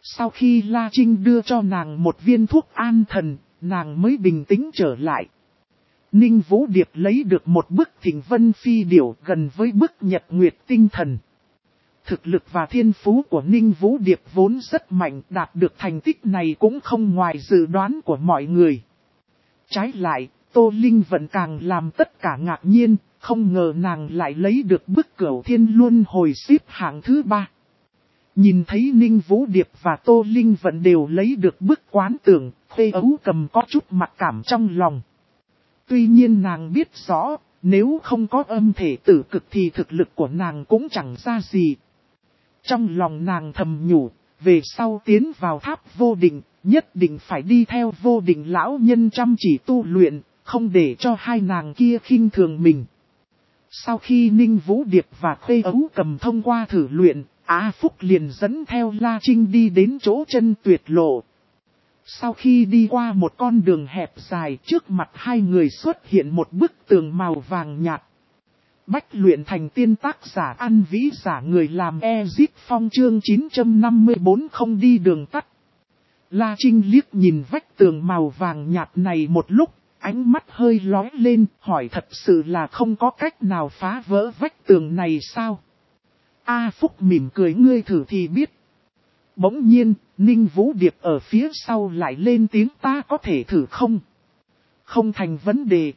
Sau khi La Trinh đưa cho nàng một viên thuốc an thần, nàng mới bình tĩnh trở lại. Ninh Vũ Điệp lấy được một bức Thịnh Vân Phi điểu gần với bức Nhật Nguyệt Tinh Thần. Thực lực và thiên phú của Ninh Vũ Điệp vốn rất mạnh, đạt được thành tích này cũng không ngoài dự đoán của mọi người. Trái lại, Tô Linh vẫn càng làm tất cả ngạc nhiên, không ngờ nàng lại lấy được bức Cửu Thiên Luân Hồi xếp hạng thứ ba. Nhìn thấy Ninh Vũ Điệp và Tô Linh vẫn đều lấy được bức Quán Tưởng, Khuê Ấu Cầm có chút mặc cảm trong lòng. Tuy nhiên nàng biết rõ, nếu không có âm thể tử cực thì thực lực của nàng cũng chẳng ra gì. Trong lòng nàng thầm nhủ, về sau tiến vào tháp vô định, nhất định phải đi theo vô định lão nhân chăm chỉ tu luyện, không để cho hai nàng kia khinh thường mình. Sau khi Ninh Vũ Điệp và Khuê Ấu Cầm thông qua thử luyện, Á Phúc liền dẫn theo La Trinh đi đến chỗ chân tuyệt lộ. Sau khi đi qua một con đường hẹp dài, trước mặt hai người xuất hiện một bức tường màu vàng nhạt. Bách luyện thành tiên, tác giả An Vĩ, giả người làm Ezip Phong, chương chín trăm năm mươi bốn không đi đường tắt. La Trinh liếc nhìn vách tường màu vàng nhạt này một lúc, ánh mắt hơi lóe lên, hỏi thật sự là không có cách nào phá vỡ vách tường này sao? A Phúc mỉm cười, ngươi thử thì biết. Bỗng nhiên, Ninh Vũ Điệp ở phía sau lại lên tiếng, ta có thể thử không? Không thành vấn đề.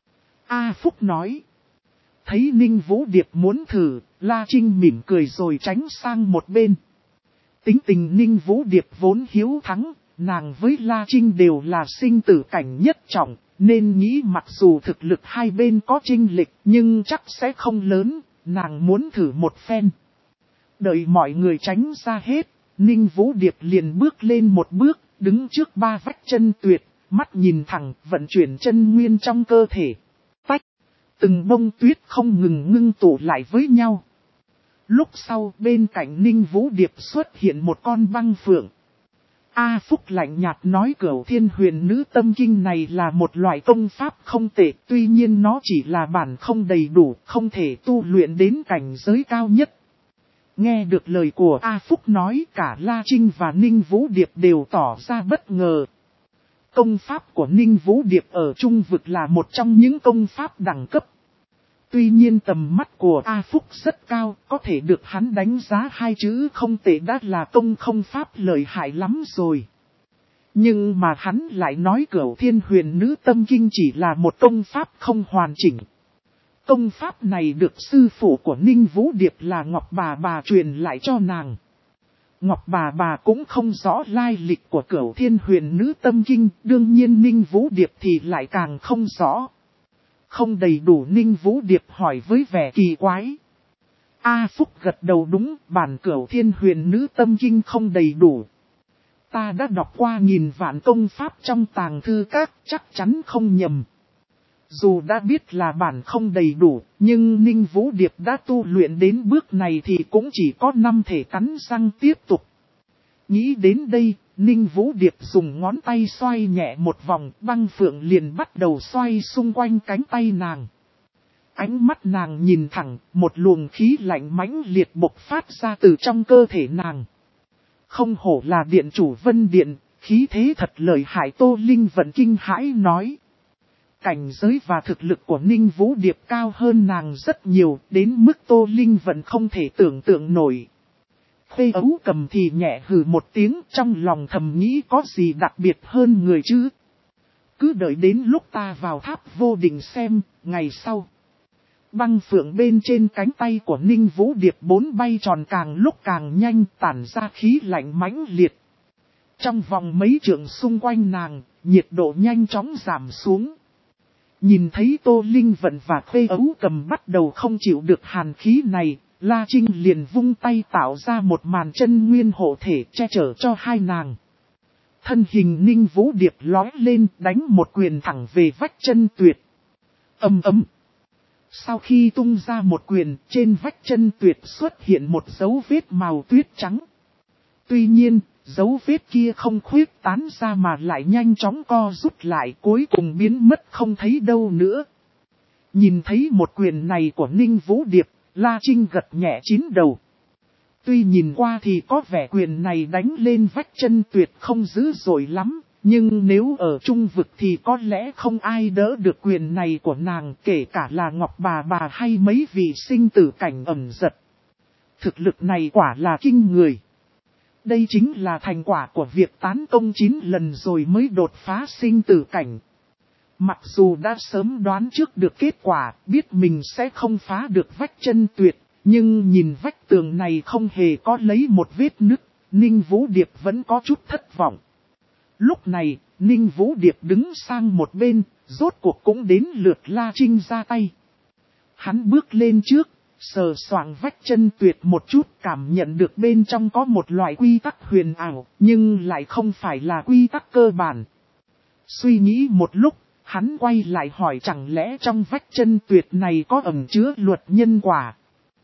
A Phúc nói. Thấy Ninh Vũ Điệp muốn thử, La Trinh mỉm cười rồi tránh sang một bên. Tính tình Ninh Vũ Điệp vốn hiếu thắng, nàng với La Trinh đều là sinh tử cảnh nhất trọng, nên nghĩ mặc dù thực lực hai bên có chênh lệch nhưng chắc sẽ không lớn, nàng muốn thử một phen. Đợi mọi người tránh ra hết, Ninh Vũ Điệp liền bước lên một bước, đứng trước ba vách chân tuyệt, mắt nhìn thẳng, vận chuyển chân nguyên trong cơ thể. Tách, từng bông tuyết không ngừng ngưng tụ lại với nhau. Lúc sau bên cạnh Ninh Vũ Điệp xuất hiện một con băng phượng. A Phúc lạnh nhạt nói, Cửu Thiên Huyền Nữ Tâm Kinh này là một loại công pháp không tệ, tuy nhiên nó chỉ là bản không đầy đủ, không thể tu luyện đến cảnh giới cao nhất. Nghe được lời của A Phúc nói, cả La Trinh và Ninh Vũ Điệp đều tỏ ra bất ngờ. Công pháp của Ninh Vũ Điệp ở Trung Vực là một trong những công pháp đẳng cấp. Tuy nhiên tầm mắt của A Phúc rất cao, có thể được hắn đánh giá hai chữ không tệ đã là công không pháp lợi hại lắm rồi. Nhưng mà hắn lại nói Cửu Thiên Huyền Nữ Tâm Kinh chỉ là một công pháp không hoàn chỉnh. Công pháp này được sư phụ của Ninh Vũ Điệp là Ngọc Bà Bà truyền lại cho nàng. Ngọc Bà Bà cũng không rõ lai lịch của Cửu Thiên Huyền Nữ Tâm Kinh, đương nhiên Ninh Vũ Điệp thì lại càng không rõ. Không đầy đủ, Ninh Vũ Điệp hỏi với vẻ kỳ quái. A Phúc gật đầu, đúng, bản Cửu Thiên Huyền Nữ Tâm Kinh không đầy đủ. Ta đã đọc qua nghìn vạn công pháp trong tàng thư các, chắc chắn không nhầm. Dù đã biết là bản không đầy đủ, nhưng Ninh Vũ Điệp đã tu luyện đến bước này thì cũng chỉ có năm thể cắn răng tiếp tục. Nghĩ đến đây, Ninh Vũ Điệp dùng ngón tay xoay nhẹ một vòng, băng phượng liền bắt đầu xoay xung quanh cánh tay nàng. Ánh mắt nàng nhìn thẳng, một luồng khí lạnh mãnh liệt bộc phát ra từ trong cơ thể nàng. Không hổ là điện chủ Vân Điện, khí thế thật lợi hại, Tô Linh vẫn kinh hãi nói. Cảnh giới và thực lực của Ninh Vũ Điệp cao hơn nàng rất nhiều, đến mức Tô Linh vẫn không thể tưởng tượng nổi. Khuê Ấu Cầm thì nhẹ hừ một tiếng, trong lòng thầm nghĩ có gì đặc biệt hơn người chứ. Cứ đợi đến lúc ta vào tháp vô định xem, ngày sau. Băng phượng bên trên cánh tay của Ninh Vũ Điệp bốn bay tròn càng lúc càng nhanh, tản ra khí lạnh mãnh liệt. Trong vòng mấy trượng xung quanh nàng, nhiệt độ nhanh chóng giảm xuống. Nhìn thấy Tô Linh Vận và Khuê Ấu Cầm bắt đầu không chịu được hàn khí này, La Trinh liền vung tay tạo ra một màn chân nguyên hộ thể che chở cho hai nàng. Thân hình Ninh Vũ Điệp lói lên, đánh một quyền thẳng về vách chân tuyệt. Ầm ầm. Sau khi tung ra một quyền, trên vách chân tuyệt xuất hiện một dấu vết màu tuyết trắng. Tuy nhiên, dấu vết kia không khuyết tán ra mà lại nhanh chóng co rút lại, cuối cùng biến mất không thấy đâu nữa. Nhìn thấy một quyền này của Ninh Vũ Điệp, La Trinh gật nhẹ chín đầu. Tuy nhìn qua thì có vẻ quyền này đánh lên vách chân tuyệt không dữ dội lắm, nhưng nếu ở trung vực thì có lẽ không ai đỡ được quyền này của nàng, kể cả là Ngọc Bà Bà hay mấy vị sinh tử cảnh ẩn giật. Thực lực này quả là kinh người. Đây chính là thành quả của việc tán công chín lần rồi mới đột phá sinh tử cảnh. Mặc dù đã sớm đoán trước được kết quả, biết mình sẽ không phá được vách chân tuyệt, nhưng nhìn vách tường này không hề có lấy một vết nứt, Ninh Vũ Điệp vẫn có chút thất vọng. Lúc này, Ninh Vũ Điệp đứng sang một bên, rốt cuộc cũng đến lượt La Trinh ra tay. Hắn bước lên trước, sờ soạng vách chân tuyệt một chút, cảm nhận được bên trong có một loại quy tắc huyền ảo, nhưng lại không phải là quy tắc cơ bản. Suy nghĩ một lúc, hắn quay lại hỏi chẳng lẽ trong vách chân tuyệt này có ẩn chứa luật nhân quả.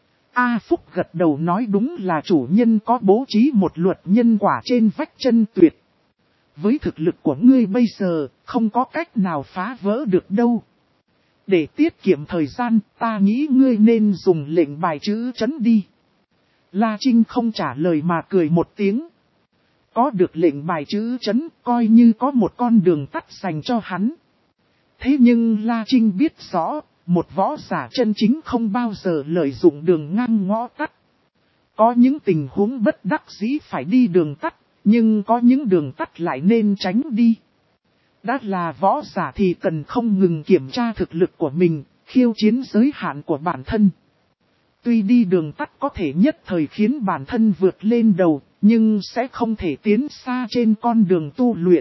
A Phúc gật đầu nói đúng là chủ nhân có bố trí một luật nhân quả trên vách chân tuyệt. Với thực lực của ngươi bây giờ, không có cách nào phá vỡ được đâu. Để tiết kiệm thời gian, ta nghĩ ngươi nên dùng lệnh bài chữ chấn đi. La Trinh không trả lời mà cười một tiếng. Có được lệnh bài chữ chấn, coi như có một con đường tắt dành cho hắn. Thế nhưng La Trinh biết rõ, một võ giả chân chính không bao giờ lợi dụng đường ngang ngõ tắt. Có những tình huống bất đắc dĩ phải đi đường tắt, nhưng có những đường tắt lại nên tránh đi. Đã là võ giả thì cần không ngừng kiểm tra thực lực của mình, khiêu chiến giới hạn của bản thân. Tuy đi đường tắt có thể nhất thời khiến bản thân vượt lên đầu, nhưng sẽ không thể tiến xa trên con đường tu luyện.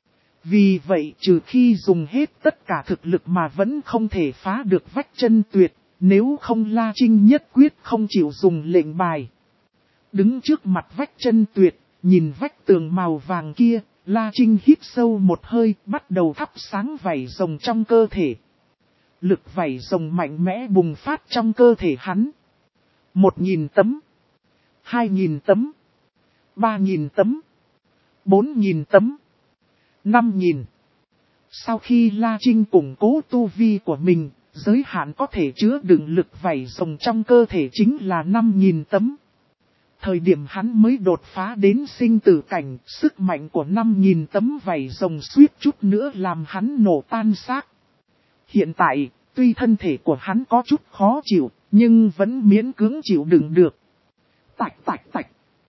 Vì vậy trừ khi dùng hết tất cả thực lực mà vẫn không thể phá được vách chân tuyệt, nếu không La Trinh nhất quyết không chịu dùng lệnh bài. Đứng trước mặt vách chân tuyệt, nhìn vách tường màu vàng kia, La Trinh hít sâu một hơi, bắt đầu thắp sáng vảy rồng trong cơ thể. Lực vảy rồng mạnh mẽ bùng phát trong cơ thể hắn. Một nghìn tấm, hai nghìn tấm, ba nghìn tấm, bốn nghìn tấm, năm nghìn. Sau khi La Trinh củng cố tu vi của mình, giới hạn có thể chứa đựng lực vảy rồng trong cơ thể chính là năm nghìn tấm. Thời điểm hắn mới đột phá đến sinh tử cảnh, sức mạnh của năm nghìn tấm vảy rồng suýt chút nữa làm hắn nổ tan xác. Hiện tại, tuy thân thể của hắn có chút khó chịu, nhưng vẫn miễn cưỡng chịu đựng được. Tạch tạch tạch.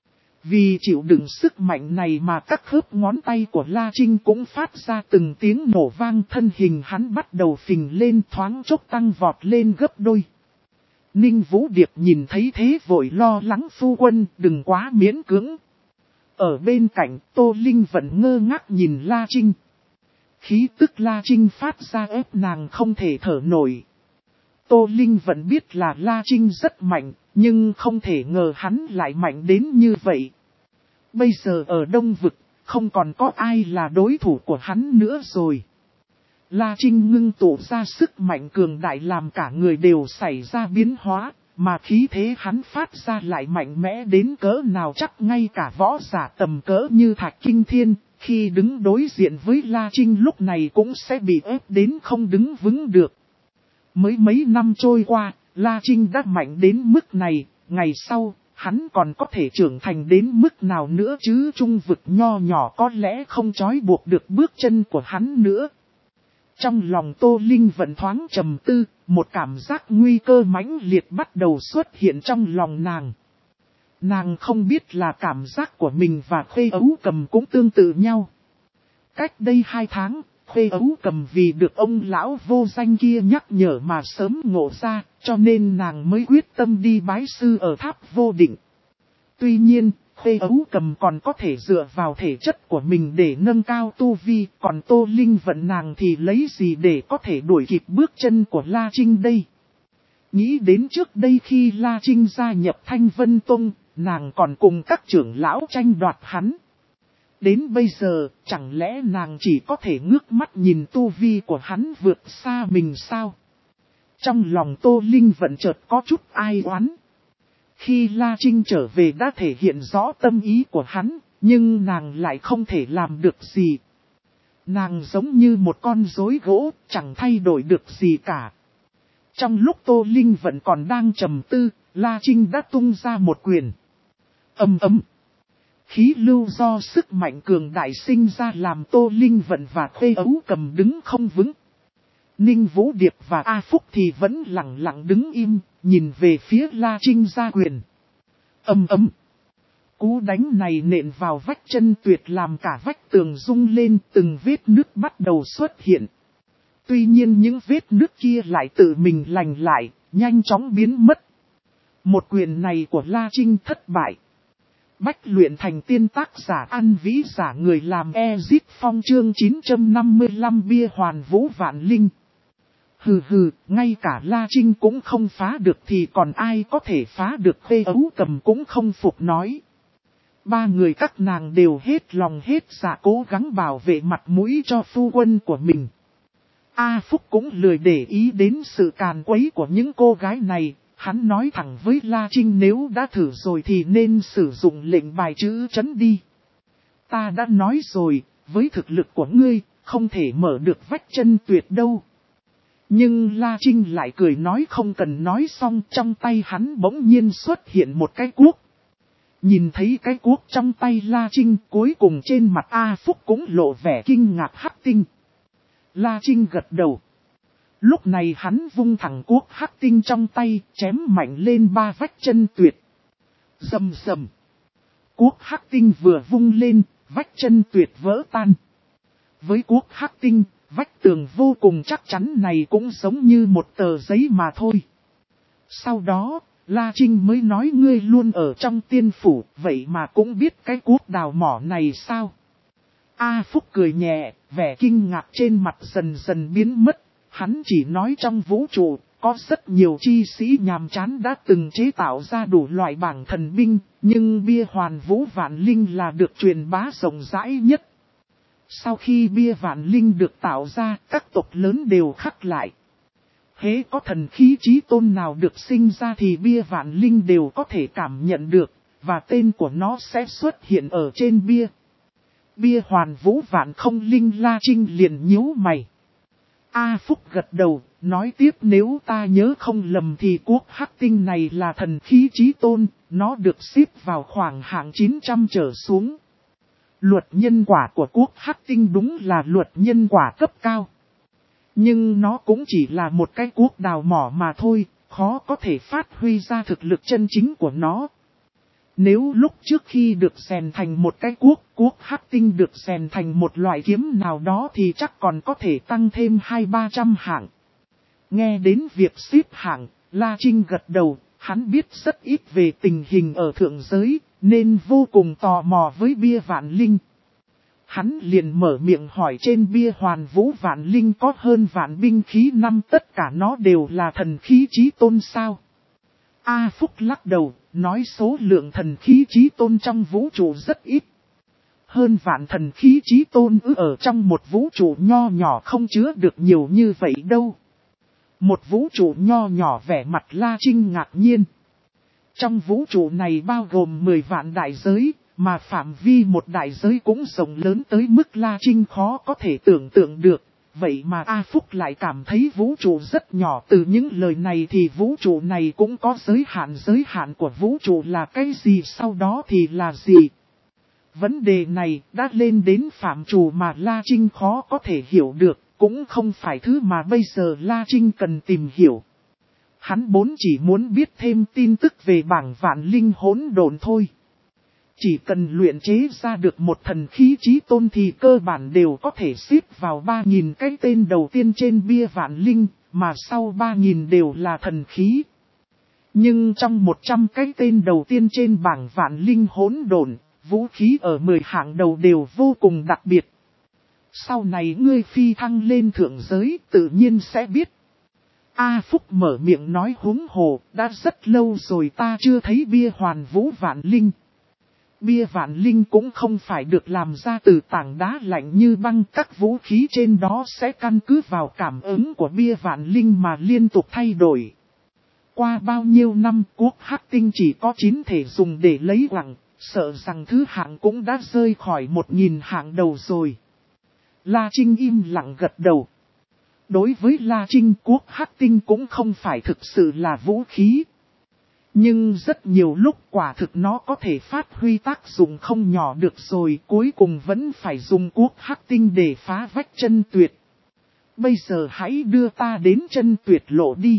Vì chịu đựng sức mạnh này mà các khớp ngón tay của La Trinh cũng phát ra từng tiếng nổ vang, thân hình hắn bắt đầu phình lên thoáng chốc tăng vọt lên gấp đôi. Ninh Vũ Điệp nhìn thấy thế vội lo lắng phu quân đừng quá miễn cưỡng. Ở bên cạnh Tô Linh vẫn ngơ ngác nhìn La Trinh. Khí tức La Trinh phát ra ép nàng không thể thở nổi. Tô Linh vẫn biết là La Trinh rất mạnh, nhưng không thể ngờ hắn lại mạnh đến như vậy. Bây giờ ở Đông Vực, không còn có ai là đối thủ của hắn nữa rồi. La Trinh ngưng tụ ra sức mạnh cường đại làm cả người đều xảy ra biến hóa, mà khí thế hắn phát ra lại mạnh mẽ đến cỡ nào chắc ngay cả võ giả tầm cỡ như Thạch Kinh Thiên, khi đứng đối diện với La Trinh lúc này cũng sẽ bị ép đến không đứng vững được. Mới mấy năm trôi qua, La Trinh đã mạnh đến mức này, ngày sau, hắn còn có thể trưởng thành đến mức nào nữa chứ, trung vực nho nhỏ có lẽ không trói buộc được bước chân của hắn nữa. Trong lòng Tô Linh vẫn thoáng trầm tư, một cảm giác nguy cơ mãnh liệt bắt đầu xuất hiện trong lòng nàng. Nàng không biết là cảm giác của mình và Khuê Ấu Cầm cũng tương tự nhau. Cách đây hai tháng, Khuê Ấu Cầm vì được ông lão vô danh kia nhắc nhở mà sớm ngộ ra, cho nên nàng mới quyết tâm đi bái sư ở tháp vô định. Tuy nhiên, Khuê Ấu Cầm còn có thể dựa vào thể chất của mình để nâng cao tu vi, còn Tô Linh vận nàng thì lấy gì để có thể đuổi kịp bước chân của La Trinh đây? Nghĩ đến trước đây khi La Trinh gia nhập Thanh Vân Tông, nàng còn cùng các trưởng lão tranh đoạt hắn. Đến bây giờ, chẳng lẽ nàng chỉ có thể ngước mắt nhìn tu vi của hắn vượt xa mình sao? Trong lòng Tô Linh vận chợt có chút ai oán. Khi La Trinh trở về đã thể hiện rõ tâm ý của hắn, nhưng nàng lại không thể làm được gì. Nàng giống như một con rối gỗ, chẳng thay đổi được gì cả. Trong lúc Tô Linh vẫn còn đang trầm tư, La Trinh đã tung ra một quyền. Ầm ầm. Khí lưu do sức mạnh cường đại sinh ra làm Tô Linh Vận và Khê Ấu Cầm đứng không vững. Ninh Vũ Điệp và A Phúc thì vẫn lặng lặng đứng im, nhìn về phía La Trinh ra quyền. Ầm ầm. Cú đánh này nện vào vách chân tuyệt làm cả vách tường rung lên, từng vết nứt bắt đầu xuất hiện. Tuy nhiên những vết nứt kia lại tự mình lành lại, nhanh chóng biến mất. Một quyền này của La Trinh thất bại. Bách luyện thành tiên, tác giả An Vĩ, giả người làm Ezip Phong, chương chín trăm năm mươi lăm bia hoàn vũ vạn linh. Hừ hừ, ngay cả La Trinh cũng không phá được thì còn ai có thể phá được, Khê Ấu Cầm cũng không phục nói. Ba người các nàng đều hết lòng hết dạ cố gắng bảo vệ mặt mũi cho phu quân của mình. A Phúc cũng lười để ý đến sự càn quấy của những cô gái này. Hắn nói thẳng với La Trinh nếu đã thử rồi thì nên sử dụng lệnh bài chữ trấn đi. Ta đã nói rồi, với thực lực của ngươi, không thể mở được vách chân tuyệt đâu. Nhưng La Trinh lại cười nói không cần nói xong, trong tay hắn bỗng nhiên xuất hiện một cái cuốc. Nhìn thấy cái cuốc trong tay La Trinh, cuối cùng trên mặt A Phúc cũng lộ vẻ kinh ngạc hắc tinh. La Trinh gật đầu. Lúc này hắn vung thẳng cuốc hắc tinh trong tay, chém mạnh lên ba vách chân tuyệt. Rầm rầm. Cuốc hắc tinh vừa vung lên, vách chân tuyệt vỡ tan. Với cuốc hắc tinh, vách tường vô cùng chắc chắn này cũng giống như một tờ giấy mà thôi. Sau đó, La Trinh mới nói ngươi luôn ở trong tiên phủ, vậy mà cũng biết cái cuốc đào mỏ này sao? A Phúc cười nhẹ, vẻ kinh ngạc trên mặt dần dần biến mất. Hắn chỉ nói trong vũ trụ, có rất nhiều chi sĩ nhàm chán đã từng chế tạo ra đủ loại bảng thần binh, nhưng bia hoàn vũ vạn linh là được truyền bá rộng rãi nhất. Sau khi bia vạn linh được tạo ra, các tộc lớn đều khắc lại. Hễ có thần khí chí tôn nào được sinh ra thì bia vạn linh đều có thể cảm nhận được, và tên của nó sẽ xuất hiện ở trên bia. Bia hoàn vũ vạn không linh, La Trinh liền nhíu mày. A Phúc gật đầu, nói tiếp nếu ta nhớ không lầm thì cuốc hắc tinh này là thần khí chí tôn, nó được xếp vào khoảng hạng chín trăm trở xuống. Luật nhân quả của cuốc hắc tinh đúng là luật nhân quả cấp cao. Nhưng nó cũng chỉ là một cái cuốc đào mỏ mà thôi, khó có thể phát huy ra thực lực chân chính của nó. Nếu lúc trước khi được rèn thành một cái cuốc, cuốc hắc tinh được rèn thành một loại kiếm nào đó thì chắc còn có thể tăng thêm hai ba trăm hạng. Nghe đến việc xếp hạng, La Trinh gật đầu, hắn biết rất ít về tình hình ở thượng giới, nên vô cùng tò mò với bia vạn linh. Hắn liền mở miệng hỏi trên bia hoàn vũ vạn linh có hơn vạn binh khí năm, tất cả nó đều là thần khí chí tôn sao? A Phúc lắc đầu, nói số lượng thần khí chí tôn trong vũ trụ rất ít. Hơn vạn thần khí chí tôn ư ở trong một vũ trụ nho nhỏ không chứa được nhiều như vậy đâu. Một vũ trụ nho nhỏ, vẻ mặt La Trinh ngạc nhiên. Trong vũ trụ này bao gồm mười vạn đại giới, mà phạm vi một đại giới cũng rộng lớn tới mức La Trinh khó có thể tưởng tượng được. Vậy mà A Phúc lại cảm thấy vũ trụ rất nhỏ. Từ những lời này thì vũ trụ này cũng có giới hạn. Giới hạn của vũ trụ là cái gì, sau đó thì là gì? Vấn đề này đã lên đến phạm trù mà La Trinh khó có thể hiểu được. Cũng không phải thứ mà bây giờ La Trinh cần tìm hiểu. Hắn vốn chỉ muốn biết thêm tin tức về bảng vạn linh hỗn độn thôi. Chỉ cần luyện chế ra được một thần khí chí tôn thì cơ bản đều có thể xếp vào ba nghìn cái tên đầu tiên trên bia vạn linh, mà sau ba nghìn đều là thần khí. Nhưng trong một trăm cái tên đầu tiên trên bảng vạn linh hỗn độn, vũ khí ở mười hạng đầu đều vô cùng đặc biệt. Sau này ngươi phi thăng lên thượng giới tự nhiên sẽ biết. A Phúc mở miệng nói huống hồ, đã rất lâu rồi ta chưa thấy bia hoàn vũ vạn linh. Bia vạn linh cũng không phải được làm ra từ tảng đá lạnh như băng, các vũ khí trên đó sẽ căn cứ vào cảm ứng của bia vạn linh mà liên tục thay đổi. Qua bao nhiêu năm cuốc hắc tinh chỉ có chín thể dùng để lấy quặng, sợ rằng thứ hạng cũng đã rơi khỏi một nghìn hạng đầu rồi. La Trinh im lặng gật đầu. Đối với La Trinh, cuốc hắc tinh cũng không phải thực sự là vũ khí. Nhưng rất nhiều lúc quả thực nó có thể phát huy tác dụng không nhỏ được rồi, cuối cùng vẫn phải dùng cuốc hắc tinh để phá vách chân tuyệt. Bây giờ hãy đưa ta đến chân tuyệt lộ đi.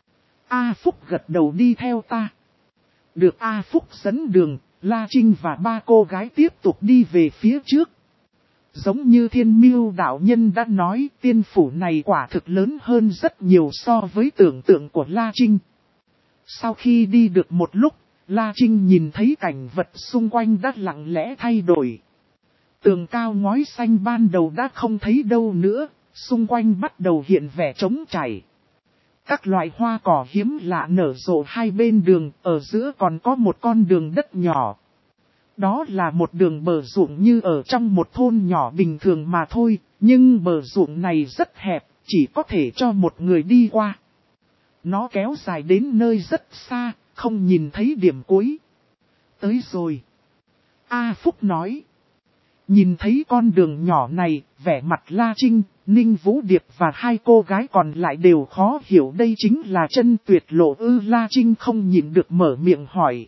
A Phúc gật đầu đi theo ta. Được A Phúc dẫn đường, La Trinh và ba cô gái tiếp tục đi về phía trước. Giống như Thiên Miêu đạo nhân đã nói, tiên phủ này quả thực lớn hơn rất nhiều so với tưởng tượng của La Trinh. Sau khi đi được một lúc, La Trinh nhìn thấy cảnh vật xung quanh đã lặng lẽ thay đổi. Tường cao ngói xanh ban đầu đã không thấy đâu nữa, xung quanh bắt đầu hiện vẻ trống trải. Các loại hoa cỏ hiếm lạ nở rộ hai bên đường, ở giữa còn có một con đường đất nhỏ. Đó là một đường bờ ruộng như ở trong một thôn nhỏ bình thường mà thôi, nhưng bờ ruộng này rất hẹp, chỉ có thể cho một người đi qua. Nó kéo dài đến nơi rất xa, không nhìn thấy điểm cuối. Tới rồi. A Phúc nói. Nhìn thấy con đường nhỏ này, vẻ mặt La Trinh, Ninh Vũ Điệp và hai cô gái còn lại đều khó hiểu đây chính là chân tuyệt lộ ư. La Trinh không nhịn được mở miệng hỏi.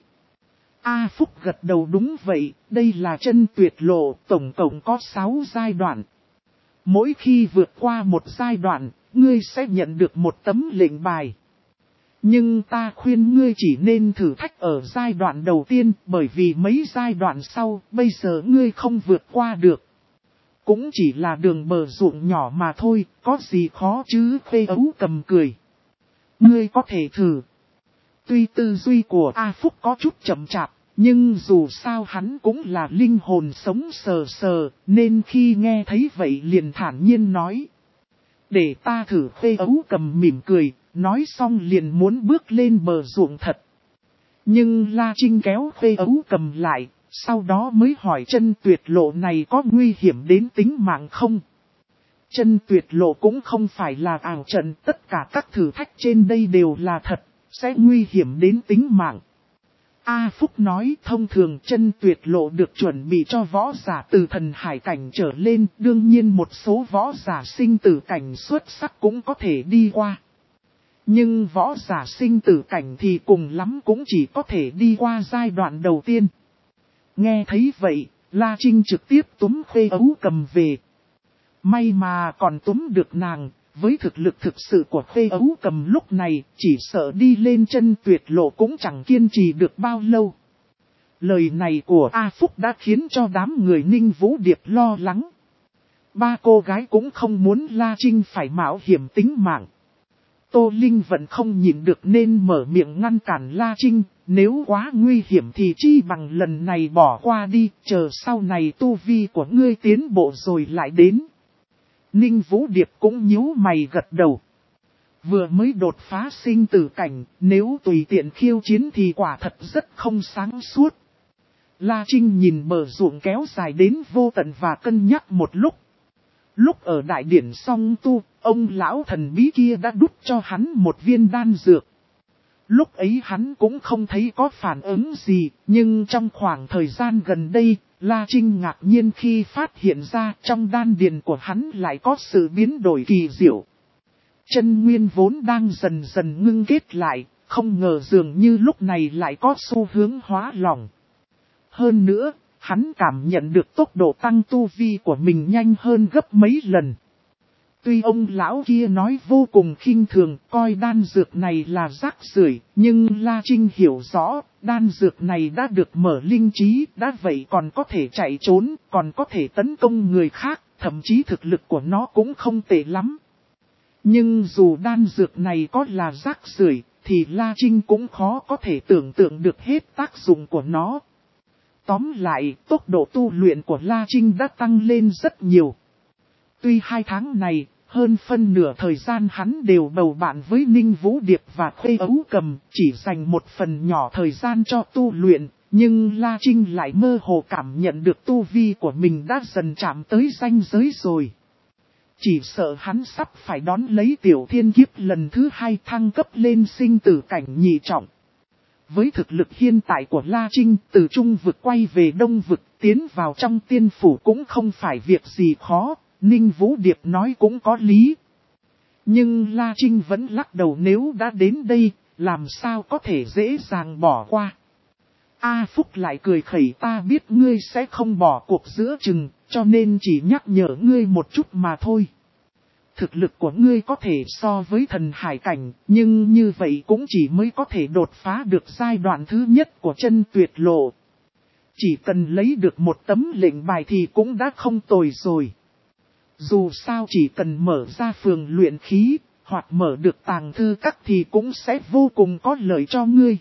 A Phúc gật đầu đúng vậy, đây là chân tuyệt lộ, tổng cộng có sáu giai đoạn. Mỗi khi vượt qua một giai đoạn, ngươi sẽ nhận được một tấm lệnh bài. Nhưng ta khuyên ngươi chỉ nên thử thách ở giai đoạn đầu tiên, bởi vì mấy giai đoạn sau, bây giờ ngươi không vượt qua được. Cũng chỉ là đường bờ ruộng nhỏ mà thôi, có gì khó chứ. Khê Ấu Cầm cười. Ngươi có thể thử. Tuy tư duy của A Phúc có chút chậm chạp, nhưng dù sao hắn cũng là linh hồn sống sờ sờ, nên khi nghe thấy vậy liền thản nhiên nói. Để ta thử. Khê Ấu Cầm mỉm cười, nói xong liền muốn bước lên bờ ruộng thật. Nhưng La Trinh kéo Khê Ấu Cầm lại, sau đó mới hỏi chân tuyệt lộ này có nguy hiểm đến tính mạng không? Chân tuyệt lộ cũng không phải là ảo trận, tất cả các thử thách trên đây đều là thật, sẽ nguy hiểm đến tính mạng. A Phúc nói thông thường chân tuyệt lộ được chuẩn bị cho võ giả từ thần hải cảnh trở lên, đương nhiên một số võ giả sinh tử cảnh xuất sắc cũng có thể đi qua. Nhưng võ giả sinh tử cảnh thì cùng lắm cũng chỉ có thể đi qua giai đoạn đầu tiên. Nghe thấy vậy, La Trinh trực tiếp túm Khê Ấu Cầm về. May mà còn túm được nàng, với thực lực thực sự của Khê Ấu Cầm lúc này, chỉ sợ đi lên chân tuyệt lộ cũng chẳng kiên trì được bao lâu. Lời này của A Phúc đã khiến cho đám người Ninh Vũ Điệp lo lắng. Ba cô gái cũng không muốn La Trinh phải mạo hiểm tính mạng. Tô Linh vẫn không nhịn được nên mở miệng ngăn cản La Trinh, nếu quá nguy hiểm thì chi bằng lần này bỏ qua đi, chờ sau này tu vi của ngươi tiến bộ rồi lại đến. Ninh Vũ Điệp cũng nhíu mày gật đầu. Vừa mới đột phá sinh tử cảnh, nếu tùy tiện khiêu chiến thì quả thật rất không sáng suốt. La Trinh nhìn bờ ruộng kéo dài đến vô tận và cân nhắc một lúc. Lúc ở đại điển song tu, ông lão thần bí kia đã đút cho hắn một viên đan dược. Lúc ấy hắn cũng không thấy có phản ứng gì, nhưng trong khoảng thời gian gần đây, La Trinh ngạc nhiên khi phát hiện ra trong đan điền của hắn lại có sự biến đổi kỳ diệu. Chân nguyên vốn đang dần dần ngưng kết lại, không ngờ dường như lúc này lại có xu hướng hóa lỏng. Hơn nữa, hắn cảm nhận được tốc độ tăng tu vi của mình nhanh hơn gấp mấy lần. Tuy ông lão kia nói vô cùng khinh thường, coi đan dược này là rác rưởi, nhưng La Trinh hiểu rõ, đan dược này đã được mở linh trí, đã vậy còn có thể chạy trốn, còn có thể tấn công người khác, thậm chí thực lực của nó cũng không tệ lắm. Nhưng dù đan dược này có là rác rưởi, thì La Trinh cũng khó có thể tưởng tượng được hết tác dụng của nó. Tóm lại, tốc độ tu luyện của La Trinh đã tăng lên rất nhiều. Tuy hai tháng này, hơn phân nửa thời gian hắn đều bầu bạn với Ninh Vũ Điệp và Khê Ấu Cầm, chỉ dành một phần nhỏ thời gian cho tu luyện, nhưng La Trinh lại mơ hồ cảm nhận được tu vi của mình đã dần chạm tới ranh giới rồi. Chỉ sợ hắn sắp phải đón lấy tiểu thiên kiếp lần thứ hai thăng cấp lên sinh tử cảnh nhị trọng. Với thực lực hiện tại của La Trinh, từ trung vực quay về đông vực, tiến vào trong tiên phủ cũng không phải việc gì khó, Ninh Vũ Điệp nói cũng có lý. Nhưng La Trinh vẫn lắc đầu, nếu đã đến đây, làm sao có thể dễ dàng bỏ qua. A Phúc lại cười khẩy, ta biết ngươi sẽ không bỏ cuộc giữa chừng, cho nên chỉ nhắc nhở ngươi một chút mà thôi. Thực lực của ngươi có thể so với thần hải cảnh, nhưng như vậy cũng chỉ mới có thể đột phá được giai đoạn thứ nhất của chân tuyệt lộ. Chỉ cần lấy được một tấm lệnh bài thì cũng đã không tồi rồi. Dù sao chỉ cần mở ra phường luyện khí, hoặc mở được tàng thư các thì cũng sẽ vô cùng có lợi cho ngươi.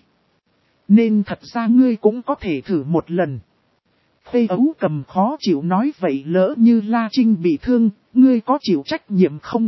Nên thật ra ngươi cũng có thể thử một lần. Khê Ấu Cầm khó chịu nói, vậy lỡ như La Trinh bị thương, ngươi có chịu trách nhiệm không?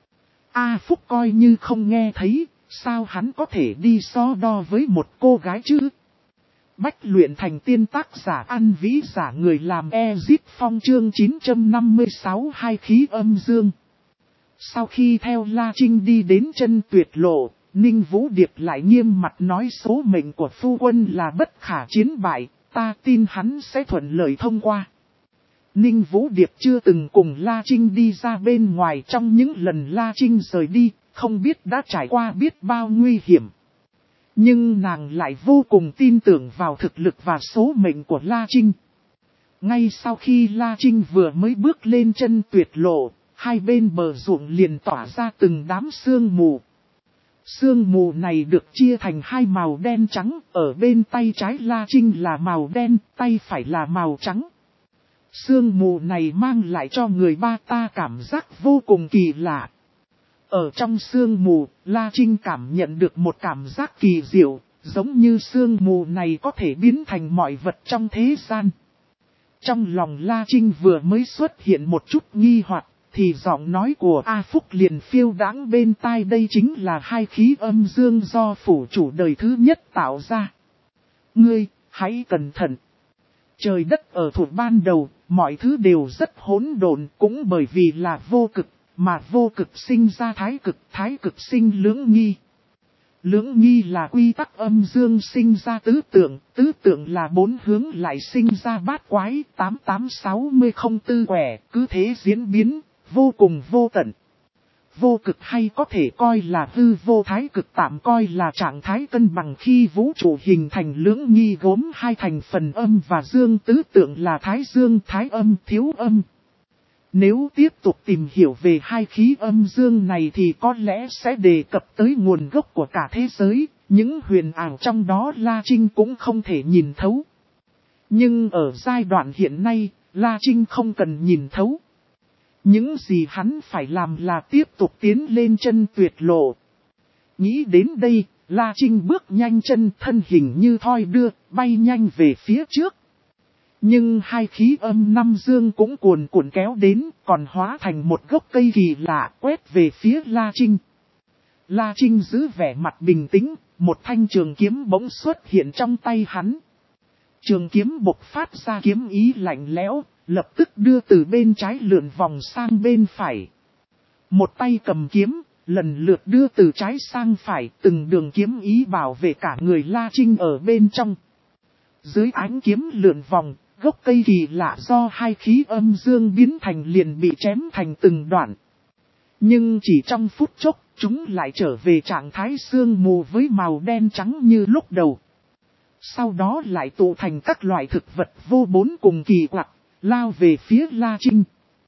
A Phúc coi như không nghe thấy, sao hắn có thể đi so đo với một cô gái chứ? Bách luyện thành tiên, tác giả An Vĩ, giả người làm Ezip Phong, chương chín trăm năm mươi sáu, hai khí âm dương. Sau khi theo La Trinh đi đến chân tuyệt lộ, Ninh Vũ Điệp lại nghiêm mặt nói số mệnh của phu quân là bất khả chiến bại, ta tin hắn sẽ thuận lợi thông qua. Ninh Vũ Điệp chưa từng cùng La Trinh đi ra bên ngoài, trong những lần La Trinh rời đi, không biết đã trải qua biết bao nguy hiểm. Nhưng nàng lại vô cùng tin tưởng vào thực lực và số mệnh của La Trinh. Ngay sau khi La Trinh vừa mới bước lên chân tuyệt lộ, hai bên bờ ruộng liền tỏa ra từng đám sương mù. Sương mù này được chia thành hai màu đen trắng, ở bên tay trái La Trinh là màu đen, tay phải là màu trắng. Sương mù này mang lại cho người ba ta cảm giác vô cùng kỳ lạ. Ở trong sương mù, La Trinh cảm nhận được một cảm giác kỳ diệu, giống như sương mù này có thể biến thành mọi vật trong thế gian. Trong lòng La Trinh vừa mới xuất hiện một chút nghi hoặc, thì giọng nói của A Phúc liền phiêu đãng bên tai, đây chính là hai khí âm dương do phủ chủ đời thứ nhất tạo ra. Ngươi, hãy cẩn thận. Trời đất ở thuộc ban đầu, mọi thứ đều rất hỗn độn, cũng bởi vì là vô cực, mà vô cực sinh ra thái cực, thái cực sinh lưỡng nghi. Lưỡng nghi là quy tắc âm dương sinh ra tứ tượng, tứ tượng là bốn hướng lại sinh ra bát quái, tám tám sáu mươi không tư quẻ, cứ thế diễn biến, vô cùng vô tận. Vô cực hay có thể coi là hư vô, thái cực tạm coi là trạng thái cân bằng khi vũ trụ hình thành lưỡng nghi gốm hai thành phần âm và dương, tứ tượng là thái dương, thái âm, thiếu âm. Nếu tiếp tục tìm hiểu về hai khí âm dương này thì có lẽ sẽ đề cập tới nguồn gốc của cả thế giới, những huyền ảo trong đó La Trinh cũng không thể nhìn thấu. Nhưng ở giai đoạn hiện nay, La Trinh không cần nhìn thấu. Những gì hắn phải làm là tiếp tục tiến lên chân tuyệt lộ. Nghĩ đến đây, La Trinh bước nhanh chân, thân hình như thoi đưa, bay nhanh về phía trước. Nhưng hai khí âm năm dương cũng cuồn cuộn kéo đến, còn hóa thành một gốc cây kỳ lạ quét về phía La Trinh. La Trinh giữ vẻ mặt bình tĩnh, một thanh trường kiếm bỗng xuất hiện trong tay hắn. Trường kiếm bộc phát ra kiếm ý lạnh lẽo, lập tức đưa từ bên trái lượn vòng sang bên phải. Một tay cầm kiếm, lần lượt đưa từ trái sang phải, từng đường kiếm ý bảo vệ cả người La Trinh ở bên trong. Dưới ánh kiếm lượn vòng, gốc cây kỳ lạ do hai khí âm dương biến thành liền bị chém thành từng đoạn. Nhưng chỉ trong phút chốc, chúng lại trở về trạng thái sương mù với màu đen trắng như lúc đầu. Sau đó lại tụ thành các loại thực vật vô bốn cùng kỳ quặc, lao về phía La Trinh.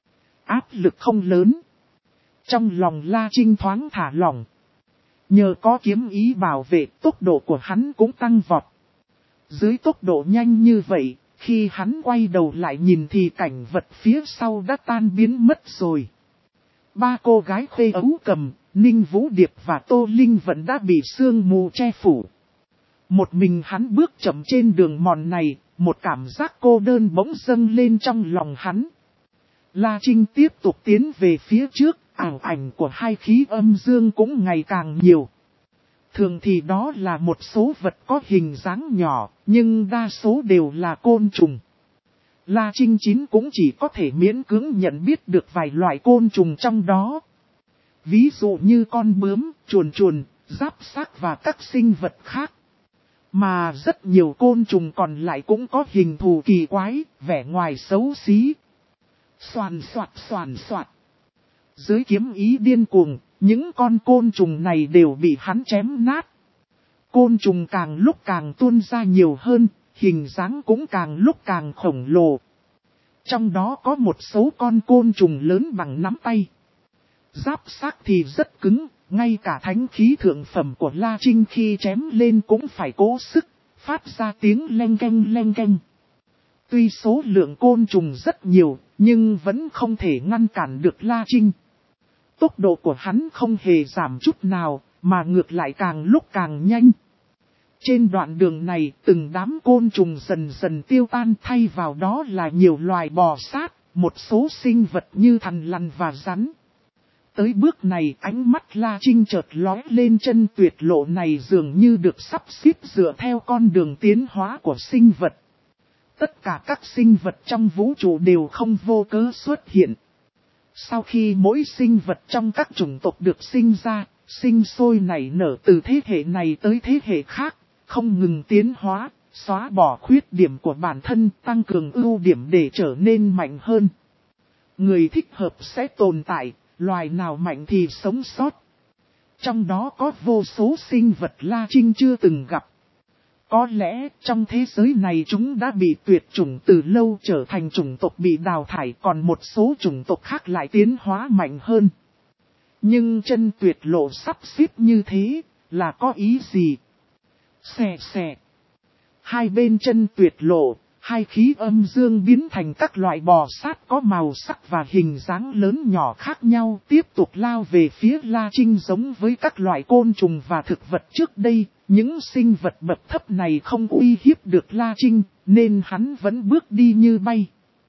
Áp lực không lớn. Trong lòng La Trinh thoáng thả lỏng. Nhờ có kiếm ý bảo vệ, tốc độ của hắn cũng tăng vọt. Dưới tốc độ nhanh như vậy, khi hắn quay đầu lại nhìn thì cảnh vật phía sau đã tan biến mất rồi. Ba cô gái Khê Ấu Cầm, Ninh Vũ Điệp và Tô Linh vẫn đã bị sương mù che phủ. Một mình hắn bước chậm trên đường mòn này, một cảm giác cô đơn bỗng dâng lên trong lòng hắn. La Trinh tiếp tục tiến về phía trước, ảo ảnh của hai khí âm dương cũng ngày càng nhiều. Thường thì đó là một số vật có hình dáng nhỏ, nhưng đa số đều là côn trùng. La Trinh Chín cũng chỉ có thể miễn cưỡng nhận biết được vài loại côn trùng trong đó. Ví dụ như con bướm, chuồn chuồn, giáp xác và các sinh vật khác. Mà rất nhiều côn trùng còn lại cũng có hình thù kỳ quái, vẻ ngoài xấu xí. Xoàn xoạt xoàn xoạt. Dưới kiếm ý điên cuồng, những con côn trùng này đều bị hắn chém nát. Côn trùng càng lúc càng tuôn ra nhiều hơn, hình dáng cũng càng lúc càng khổng lồ. Trong đó có một số con côn trùng lớn bằng nắm tay. Giáp xác thì rất cứng, ngay cả thánh khí thượng phẩm của La Trinh khi chém lên cũng phải cố sức, phát ra tiếng leng keng leng keng. Tuy số lượng côn trùng rất nhiều, nhưng vẫn không thể ngăn cản được La Trinh. Tốc độ của hắn không hề giảm chút nào, mà ngược lại càng lúc càng nhanh. Trên đoạn đường này, từng đám côn trùng dần dần tiêu tan, thay vào đó là nhiều loài bò sát, một số sinh vật như thằn lằn và rắn. Tới bước này, ánh mắt La Trinh chợt lóe lên, chân tuyệt lộ này dường như được sắp xếp dựa theo con đường tiến hóa của sinh vật. Tất cả các sinh vật trong vũ trụ đều không vô cớ xuất hiện. Sau khi mỗi sinh vật trong các chủng tộc được sinh ra, sinh sôi nảy nở từ thế hệ này tới thế hệ khác, không ngừng tiến hóa, xóa bỏ khuyết điểm của bản thân, tăng cường ưu điểm để trở nên mạnh hơn. Người thích hợp sẽ tồn tại, loài nào mạnh thì sống sót. Trong đó có vô số sinh vật La Trinh chưa từng gặp. Có lẽ trong thế giới này chúng đã bị tuyệt chủng từ lâu, trở thành chủng tộc bị đào thải, còn một số chủng tộc khác lại tiến hóa mạnh hơn. Nhưng chân tuyệt lộ sắp xếp như thế là có ý gì? Xè xè. Hai bên chân tuyệt lộ, hai khí âm dương biến thành các loại bò sát có màu sắc và hình dáng lớn nhỏ khác nhau, tiếp tục lao về phía La Trinh. Giống với các loại côn trùng và thực vật trước đây, những sinh vật bậc thấp này không uy hiếp được La Trinh, nên hắn vẫn bước đi như bay.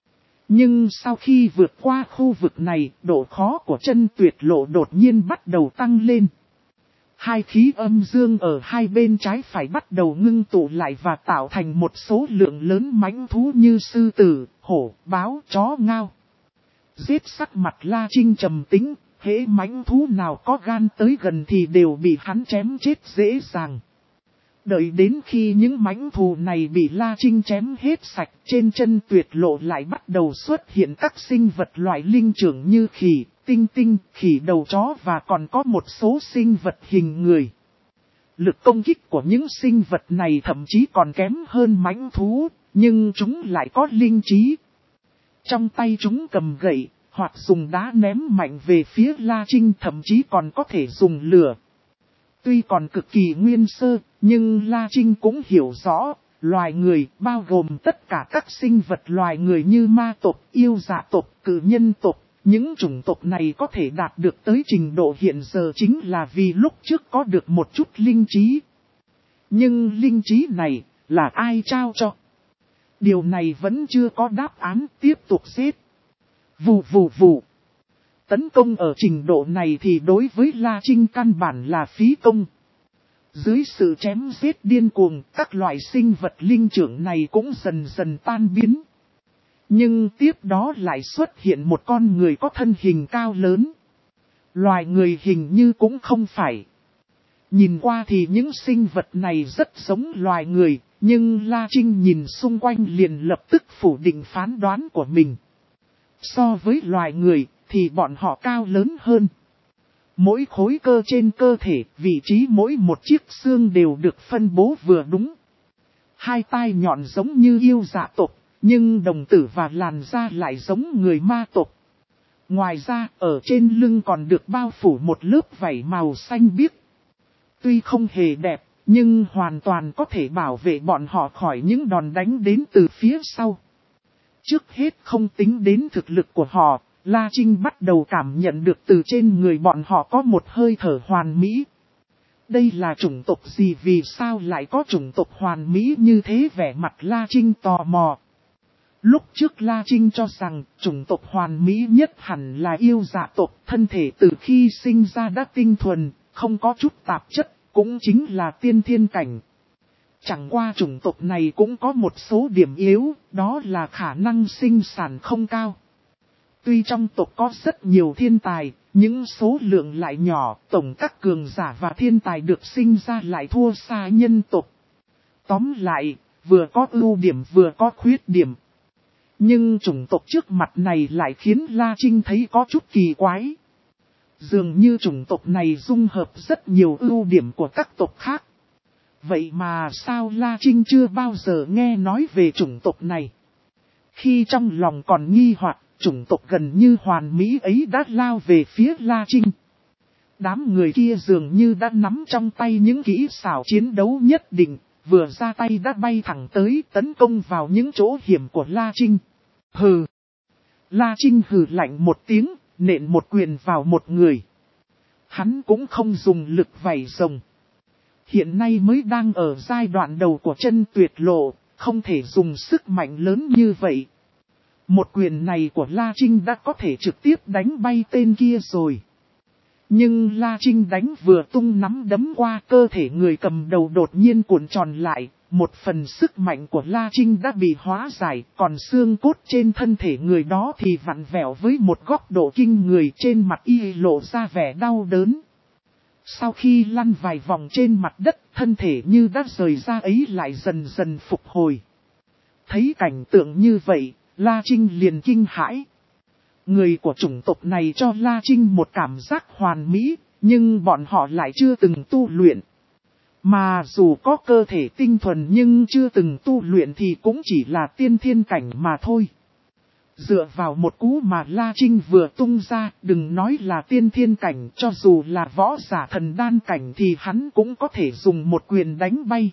Nhưng sau khi vượt qua khu vực này, độ khó của chân tuyệt lộ đột nhiên bắt đầu tăng lên. Hai khí âm dương ở hai bên trái phải bắt đầu ngưng tụ lại và tạo thành một số lượng lớn mãnh thú như sư tử, hổ, báo, chó, ngao. Giết sắc mặt La Trinh trầm tĩnh, hễ mãnh thú nào có gan tới gần thì đều bị hắn chém chết dễ dàng. Đợi đến khi những mãnh thú này bị La Trinh chém hết sạch, trên chân tuyệt lộ lại bắt đầu xuất hiện các sinh vật loại linh trưởng như khỉ, tinh tinh, khỉ đầu chó và còn có một số sinh vật hình người. Lực công kích của những sinh vật này thậm chí còn kém hơn mãnh thú, nhưng chúng lại có linh trí. Trong tay chúng cầm gậy, hoặc dùng đá ném mạnh về phía La Trinh, thậm chí còn có thể dùng lửa. Tuy còn cực kỳ nguyên sơ, nhưng La Trinh cũng hiểu rõ, loài người bao gồm tất cả các sinh vật loài người như ma tộc, yêu dạ tộc, cự nhân tộc. Những chủng tộc này có thể đạt được tới trình độ hiện giờ chính là vì lúc trước có được một chút linh trí. Nhưng linh trí này là ai trao cho? Điều này vẫn chưa có đáp án, tiếp tục giết. Vù vù vù. Tấn công ở trình độ này thì đối với La Trinh căn bản là phí công. Dưới sự chém giết điên cuồng, các loại sinh vật linh trưởng này cũng dần dần tan biến. Nhưng tiếp đó lại xuất hiện một con người có thân hình cao lớn. Loài người hình như cũng không phải. Nhìn qua thì những sinh vật này rất giống loài người, nhưng La Trinh nhìn xung quanh liền lập tức phủ định phán đoán của mình. So với loài người thì bọn họ cao lớn hơn. Mỗi khối cơ trên cơ thể, vị trí mỗi một chiếc xương đều được phân bố vừa đúng. Hai tai nhọn giống như yêu dạ tộc, nhưng đồng tử và làn da lại giống người ma tộc. Ngoài ra, ở trên lưng còn được bao phủ một lớp vảy màu xanh biếc. Tuy không hề đẹp, nhưng hoàn toàn có thể bảo vệ bọn họ khỏi những đòn đánh đến từ phía sau. Trước hết không tính đến thực lực của họ, La Trinh bắt đầu cảm nhận được từ trên người bọn họ có một hơi thở hoàn mỹ. Đây là chủng tộc gì, vì sao lại có chủng tộc hoàn mỹ như thế? Vẻ mặt La Trinh tò mò. Lúc trước La Trinh cho rằng chủng tộc hoàn mỹ nhất hẳn là yêu dạ tộc, thân thể từ khi sinh ra đã tinh thuần, không có chút tạp chất, cũng chính là tiên thiên cảnh. Chẳng qua chủng tộc này cũng có một số điểm yếu, đó là khả năng sinh sản không cao. Tuy trong tộc có rất nhiều thiên tài, những số lượng lại nhỏ, tổng các cường giả và thiên tài được sinh ra lại thua xa nhân tộc. Tóm lại, vừa có ưu điểm vừa có khuyết điểm. Nhưng chủng tộc trước mặt này lại khiến La Trinh thấy có chút kỳ quái. Dường như chủng tộc này dung hợp rất nhiều ưu điểm của các tộc khác. Vậy mà sao La Trinh chưa bao giờ nghe nói về chủng tộc này? Khi trong lòng còn nghi hoặc, chủng tộc gần như hoàn mỹ ấy đã lao về phía La Trinh. Đám người kia dường như đã nắm trong tay những kỹ xảo chiến đấu nhất định, vừa ra tay đã bay thẳng tới tấn công vào những chỗ hiểm của La Trinh. Hừ! La Trinh hừ lạnh một tiếng, nện một quyền vào một người. Hắn cũng không dùng lực vảy rồng. Hiện nay mới đang ở giai đoạn đầu của chân tuyệt lộ, không thể dùng sức mạnh lớn như vậy. Một quyền này của La Trinh đã có thể trực tiếp đánh bay tên kia rồi. Nhưng La Trinh đánh vừa tung nắm đấm qua, cơ thể người cầm đầu đột nhiên cuộn tròn lại. Một phần sức mạnh của La Trinh đã bị hóa giải, còn xương cốt trên thân thể người đó thì vặn vẹo với một góc độ kinh người, trên mặt y lộ ra vẻ đau đớn. Sau khi lăn vài vòng trên mặt đất, thân thể như đã rời ra ấy lại dần dần phục hồi. Thấy cảnh tượng như vậy, La Trinh liền kinh hãi. Người của chủng tộc này cho La Trinh một cảm giác hoàn mỹ, nhưng bọn họ lại chưa từng tu luyện. Mà dù có cơ thể tinh thuần nhưng chưa từng tu luyện thì cũng chỉ là tiên thiên cảnh mà thôi. Dựa vào một cú mà La Trinh vừa tung ra, đừng nói là tiên thiên cảnh, cho dù là võ giả thần đan cảnh thì hắn cũng có thể dùng một quyền đánh bay.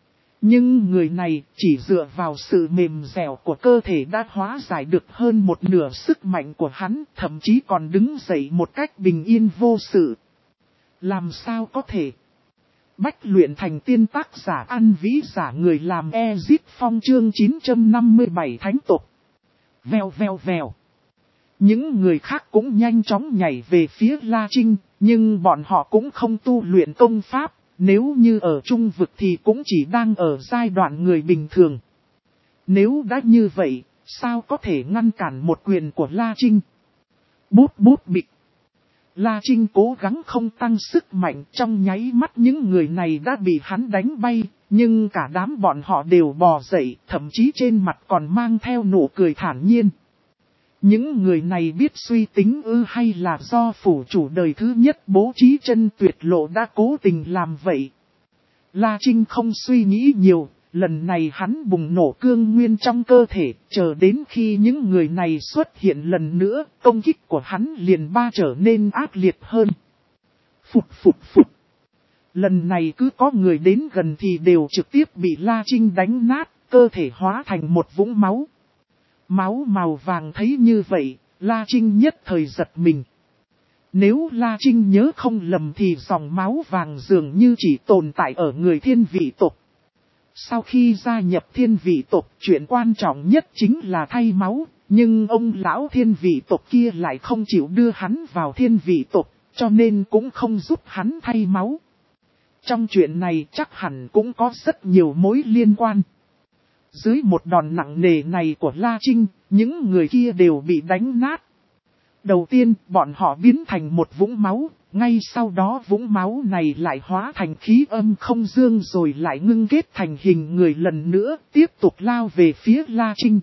Nhưng người này chỉ dựa vào sự mềm dẻo của cơ thể đã hóa giải được hơn một nửa sức mạnh của hắn, thậm chí còn đứng dậy một cách bình yên vô sự. Làm sao có thể? Bách luyện thành tiên, tác giả An Vĩ, giả người làm Ezit Phong, chương chín trăm năm mươi bảy thánh tộc. Vèo vèo vèo. Những người khác cũng nhanh chóng nhảy về phía La Trinh, nhưng bọn họ cũng không tu luyện công pháp, nếu như ở trung vực thì cũng chỉ đang ở giai đoạn người bình thường. Nếu đã như vậy, sao có thể ngăn cản một quyền của La Trinh? Bút bút bịch. La Trinh cố gắng không tăng sức mạnh, trong nháy mắt những người này đã bị hắn đánh bay, nhưng cả đám bọn họ đều bò dậy, thậm chí trên mặt còn mang theo nụ cười thản nhiên. Những người này biết suy tính ư hay là do phủ chủ đời thứ nhất bố trí chân tuyệt lộ đã cố tình làm vậy? La Trinh không suy nghĩ nhiều, lần này hắn bùng nổ cương nguyên trong cơ thể, chờ đến khi những người này xuất hiện lần nữa, công kích của hắn liền ba trở nên ác liệt hơn. Phụt phụt phụt. Lần này cứ có người đến gần thì đều trực tiếp bị La Trinh đánh nát, cơ thể hóa thành một vũng máu. Máu màu vàng thấy như vậy, La Trinh nhất thời giật mình. Nếu La Trinh nhớ không lầm thì dòng máu vàng dường như chỉ tồn tại ở người thiên vị tộc. Sau khi gia nhập thiên vị tộc, chuyện quan trọng nhất chính là thay máu, nhưng ông lão thiên vị tộc kia lại không chịu đưa hắn vào thiên vị tộc, cho nên cũng không giúp hắn thay máu. Trong chuyện này chắc hẳn cũng có rất nhiều mối liên quan. Dưới một đòn nặng nề này của La Trinh, những người kia đều bị đánh nát. Đầu tiên, bọn họ biến thành một vũng máu, ngay sau đó vũng máu này lại hóa thành khí âm không dương rồi lại ngưng kết thành hình người lần nữa, tiếp tục lao về phía La Trinh.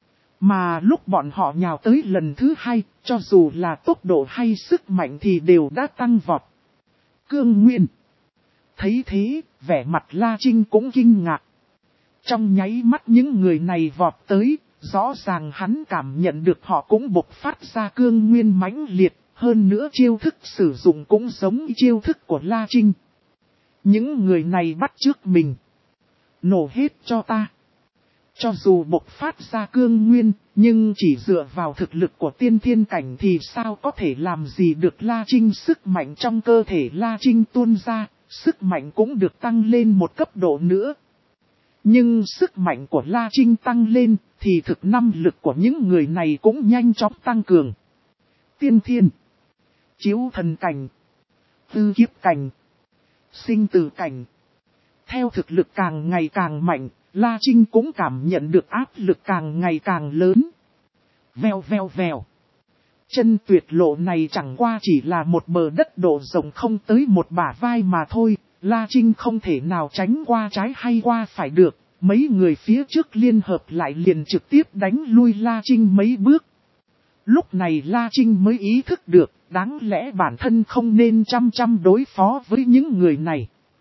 Mà lúc bọn họ nhào tới lần thứ hai, cho dù là tốc độ hay sức mạnh thì đều đã tăng vọt. Cương Nguyên. Thấy thế, vẻ mặt La Trinh cũng kinh ngạc. Trong nháy mắt những người này vọt tới, rõ ràng hắn cảm nhận được họ cũng bộc phát ra cương nguyên mãnh liệt, hơn nữa chiêu thức sử dụng cũng giống chiêu thức của La Trinh. Những người này bắt chước mình. Nổ hết cho ta. Cho dù bộc phát ra cương nguyên, nhưng chỉ dựa vào thực lực của tiên thiên cảnh thì sao có thể làm gì được La Trinh. Sức mạnh trong cơ thể La Trinh tuôn ra, sức mạnh cũng được tăng lên một cấp độ nữa. Nhưng sức mạnh của La Trinh tăng lên, thì thực năng lực của những người này cũng nhanh chóng tăng cường. Tiên thiên, chiếu thần cảnh, tư kiếp cảnh, sinh tử cảnh. Theo thực lực càng ngày càng mạnh, La Trinh cũng cảm nhận được áp lực càng ngày càng lớn. Vèo vèo vèo. Chân tuyệt lộ này chẳng qua chỉ là một bờ đất độ rộng không tới một bả vai mà thôi. La Trinh không thể nào tránh qua trái hay qua phải được. Mấy người phía trước liên hợp lại liền trực tiếp đánh lui La Trinh mấy bước. Lúc này La Trinh mới ý thức được, đáng lẽ bản thân không nên chăm chăm đối phó với những người này.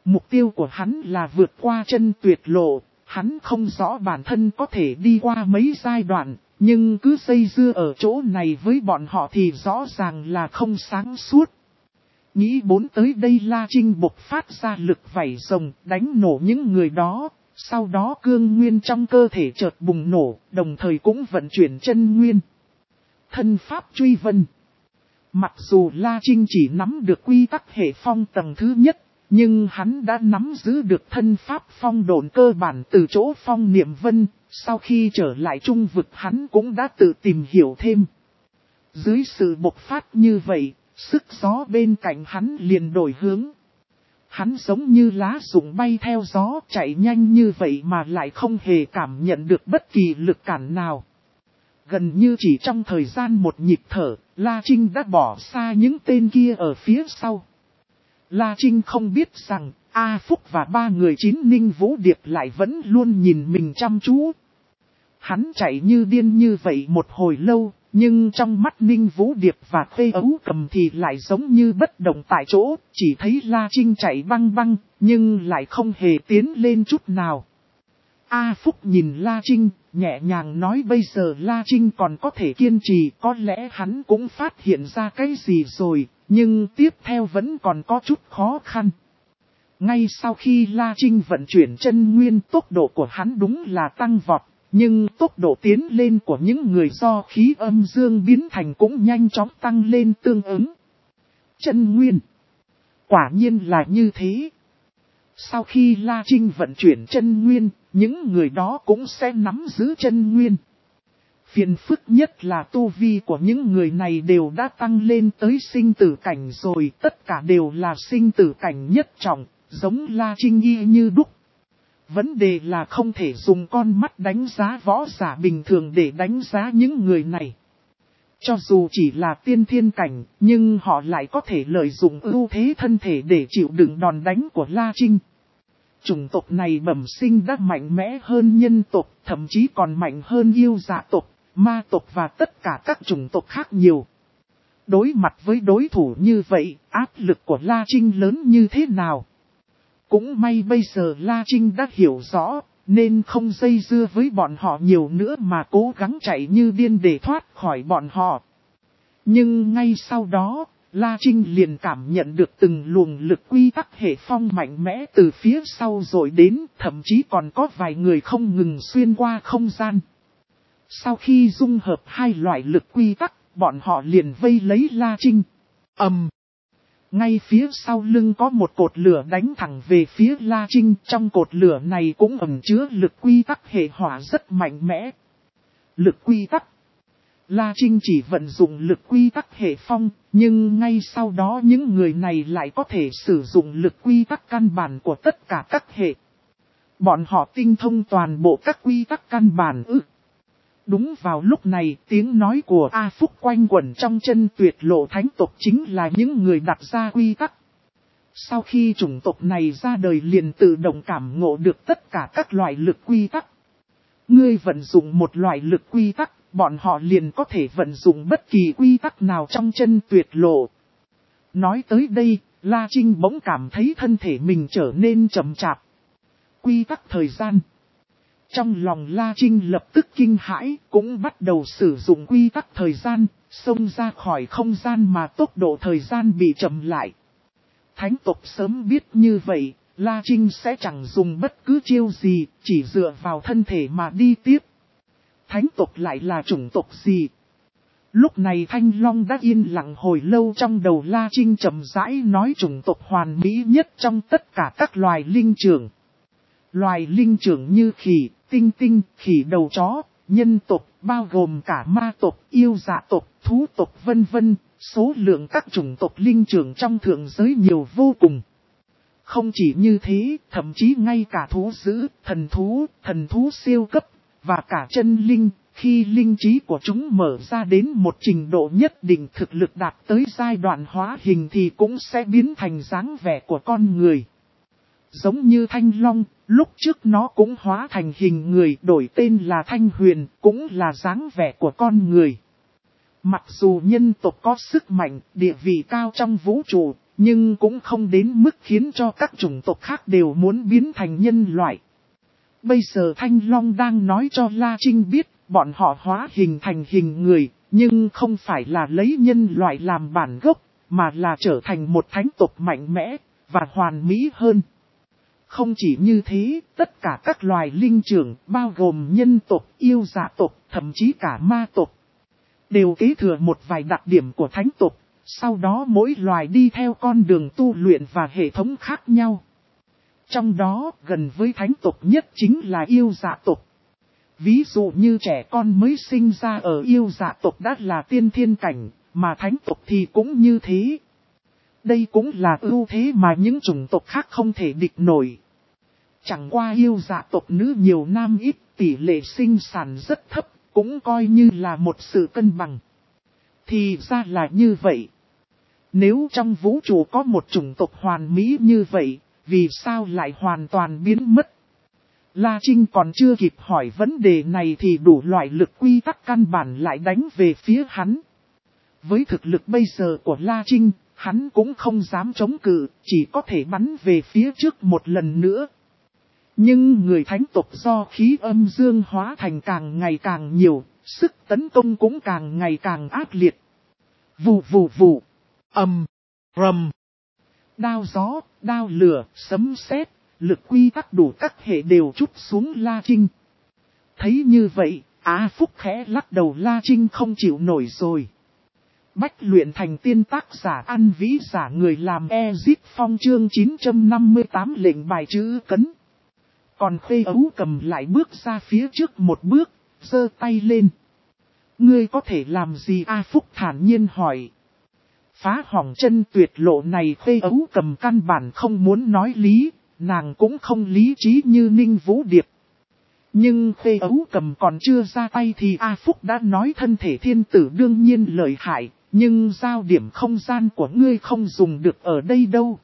Mục tiêu của hắn là vượt qua chân tuyệt lộ, hắn không rõ bản thân có thể đi qua mấy giai đoạn, nhưng cứ dây dưa ở chỗ này với bọn họ thì rõ ràng là không sáng suốt. Nghĩ bốn tới đây La Trinh bộc phát ra lực vảy rồng đánh nổ những người đó, sau đó cương nguyên trong cơ thể chợt bùng nổ, đồng thời cũng vận chuyển chân nguyên. Thân pháp truy vân. Mặc dù La Trinh chỉ nắm được quy tắc hệ phong tầng thứ nhất, nhưng hắn đã nắm giữ được thân pháp phong độn cơ bản từ chỗ phong niệm vân, sau khi trở lại trung vực hắn cũng đã tự tìm hiểu thêm. Dưới sự bộc phát như vậy, sức gió bên cạnh hắn liền đổi hướng. Hắn giống như lá rụng bay theo gió chạy nhanh như vậy mà lại không hề cảm nhận được bất kỳ lực cản nào. Gần như chỉ trong thời gian một nhịp thở, La Trinh đã bỏ xa những tên kia ở phía sau. La Trinh không biết rằng, A Phúc và ba người chín Ninh Vũ Điệp lại vẫn luôn nhìn mình chăm chú. Hắn chạy như điên như vậy một hồi lâu, nhưng trong mắt Ninh Vũ Điệp và Khê Ấu Cầm thì lại giống như bất động tại chỗ, chỉ thấy La Trinh chạy băng băng, nhưng lại không hề tiến lên chút nào. A Phúc nhìn La Trinh, nhẹ nhàng nói bây giờ La Trinh còn có thể kiên trì, có lẽ hắn cũng phát hiện ra cái gì rồi, nhưng tiếp theo vẫn còn có chút khó khăn. Ngay sau khi La Trinh vận chuyển chân nguyên, tốc độ của hắn đúng là tăng vọt, nhưng tốc độ tiến lên của những người do khí âm dương biến thành cũng nhanh chóng tăng lên tương ứng. Chân nguyên. Quả nhiên là như thế. Sau khi La Trinh vận chuyển chân nguyên, những người đó cũng sẽ nắm giữ chân nguyên. Phiền phức nhất là tu vi của những người này đều đã tăng lên tới sinh tử cảnh rồi, tất cả đều là sinh tử cảnh nhất trọng, giống La Trinh y như đúc. Vấn đề là không thể dùng con mắt đánh giá võ giả bình thường để đánh giá những người này. Cho dù chỉ là tiên thiên cảnh, nhưng họ lại có thể lợi dụng ưu thế thân thể để chịu đựng đòn đánh của La Trinh. Chủng tộc này bẩm sinh đã mạnh mẽ hơn nhân tộc, thậm chí còn mạnh hơn yêu dạ tộc, ma tộc và tất cả các chủng tộc khác nhiều. Đối mặt với đối thủ như vậy, áp lực của La Trinh lớn như thế nào? Cũng may bây giờ La Trinh đã hiểu rõ, nên không dây dưa với bọn họ nhiều nữa mà cố gắng chạy như điên để thoát khỏi bọn họ. Nhưng ngay sau đó, La Trinh liền cảm nhận được từng luồng lực quy tắc hệ phong mạnh mẽ từ phía sau rồi đến, thậm chí còn có vài người không ngừng xuyên qua không gian. Sau khi dung hợp hai loại lực quy tắc, bọn họ liền vây lấy La Trinh. Ầm! Ngay phía sau lưng có một cột lửa đánh thẳng về phía La Trinh, trong cột lửa này cũng ẩn chứa lực quy tắc hệ hỏa rất mạnh mẽ. Lực quy tắc. La Trinh chỉ vận dụng lực quy tắc hệ phong, nhưng ngay sau đó những người này lại có thể sử dụng lực quy tắc căn bản của tất cả các hệ. Bọn họ tinh thông toàn bộ các quy tắc căn bản ư. Đúng vào lúc này, tiếng nói của A Phúc quanh quẩn trong chân tuyệt lộ thánh tộc chính là những người đặt ra quy tắc. Sau khi chủng tộc này ra đời liền tự động cảm ngộ được tất cả các loại lực quy tắc. Ngươi vận dụng một loại lực quy tắc, bọn họ liền có thể vận dụng bất kỳ quy tắc nào trong chân tuyệt lộ. Nói tới đây, La Trinh bỗng cảm thấy thân thể mình trở nên chậm chạp. Quy tắc thời gian. Trong lòng La Trinh lập tức kinh hãi, cũng bắt đầu sử dụng quy tắc thời gian, xông ra khỏi không gian mà tốc độ thời gian bị chậm lại. Thánh tộc sớm biết như vậy, La Trinh sẽ chẳng dùng bất cứ chiêu gì, chỉ dựa vào thân thể mà đi tiếp. Thánh tộc lại là chủng tộc gì? Lúc này Thanh Long đã yên lặng hồi lâu, trong đầu La Trinh chậm rãi nói chủng tộc hoàn mỹ nhất trong tất cả các loài linh trưởng. Loài linh trưởng như khỉ, tinh tinh, khỉ đầu chó, nhân tộc, bao gồm cả ma tộc, yêu dạ tộc, thú tộc vân vân, số lượng các chủng tộc linh trưởng trong thượng giới nhiều vô cùng. Không chỉ như thế, thậm chí ngay cả thú dữ, thần thú, thần thú siêu cấp, và cả chân linh, khi linh trí của chúng mở ra đến một trình độ nhất định, thực lực đạt tới giai đoạn hóa hình thì cũng sẽ biến thành dáng vẻ của con người. Giống như Thanh Long, lúc trước nó cũng hóa thành hình người, đổi tên là Thanh Huyền, cũng là dáng vẻ của con người. Mặc dù nhân tộc có sức mạnh, địa vị cao trong vũ trụ, nhưng cũng không đến mức khiến cho các chủng tộc khác đều muốn biến thành nhân loại. Bây giờ Thanh Long đang nói cho La Trinh biết, bọn họ hóa hình thành hình người, nhưng không phải là lấy nhân loại làm bản gốc, mà là trở thành một thánh tộc mạnh mẽ, và hoàn mỹ hơn. Không chỉ như thế, tất cả các loài linh trưởng, bao gồm nhân tộc, yêu dạ tộc, thậm chí cả ma tộc, đều kế thừa một vài đặc điểm của thánh tộc, sau đó mỗi loài đi theo con đường tu luyện và hệ thống khác nhau. Trong đó, gần với thánh tộc nhất chính là yêu dạ tộc. Ví dụ như trẻ con mới sinh ra ở yêu dạ tộc đã là tiên thiên cảnh, mà thánh tộc thì cũng như thế. Đây cũng là ưu thế mà những chủng tộc khác không thể địch nổi. Chẳng qua yêu dạ tộc nữ nhiều nam ít, tỷ lệ sinh sản rất thấp, cũng coi như là một sự cân bằng. Thì ra là như vậy. Nếu trong vũ trụ có một chủng tộc hoàn mỹ như vậy, vì sao lại hoàn toàn biến mất? La Trinh còn chưa kịp hỏi vấn đề này thì đủ loại lực quy tắc căn bản lại đánh về phía hắn. Với thực lực bây giờ của La Trinh, hắn cũng không dám chống cự, chỉ có thể bắn về phía trước một lần nữa. Nhưng người thánh tộc do khí âm dương hóa thành càng ngày càng nhiều, sức tấn công cũng càng ngày càng ác liệt. Vù vù vù, ầm, rầm, đao gió, đao lửa, sấm sét, lực quy tắc đủ các hệ đều trút xuống La Trinh. Thấy như vậy, Á Phúc khẽ lắc đầu, La Trinh không chịu nổi rồi. Bách luyện thành tiên, tác giả An Vĩ, giả người làm Ezit Phong, chương chín trăm năm mươi tám lệnh bài chữ cấn. Còn Khê Ấu Cầm lại bước ra phía trước một bước, giơ tay lên. Ngươi có thể làm gì? A Phúc thản nhiên hỏi. Phá hỏng chân tuyệt lộ này Khê Ấu Cầm căn bản không muốn nói lý, nàng cũng không lý trí như Ninh Vũ Điệp. Nhưng Khê Ấu Cầm còn chưa ra tay thì A Phúc đã nói thân thể thiên tử đương nhiên lợi hại, nhưng giao điểm không gian của ngươi không dùng được ở đây đâu.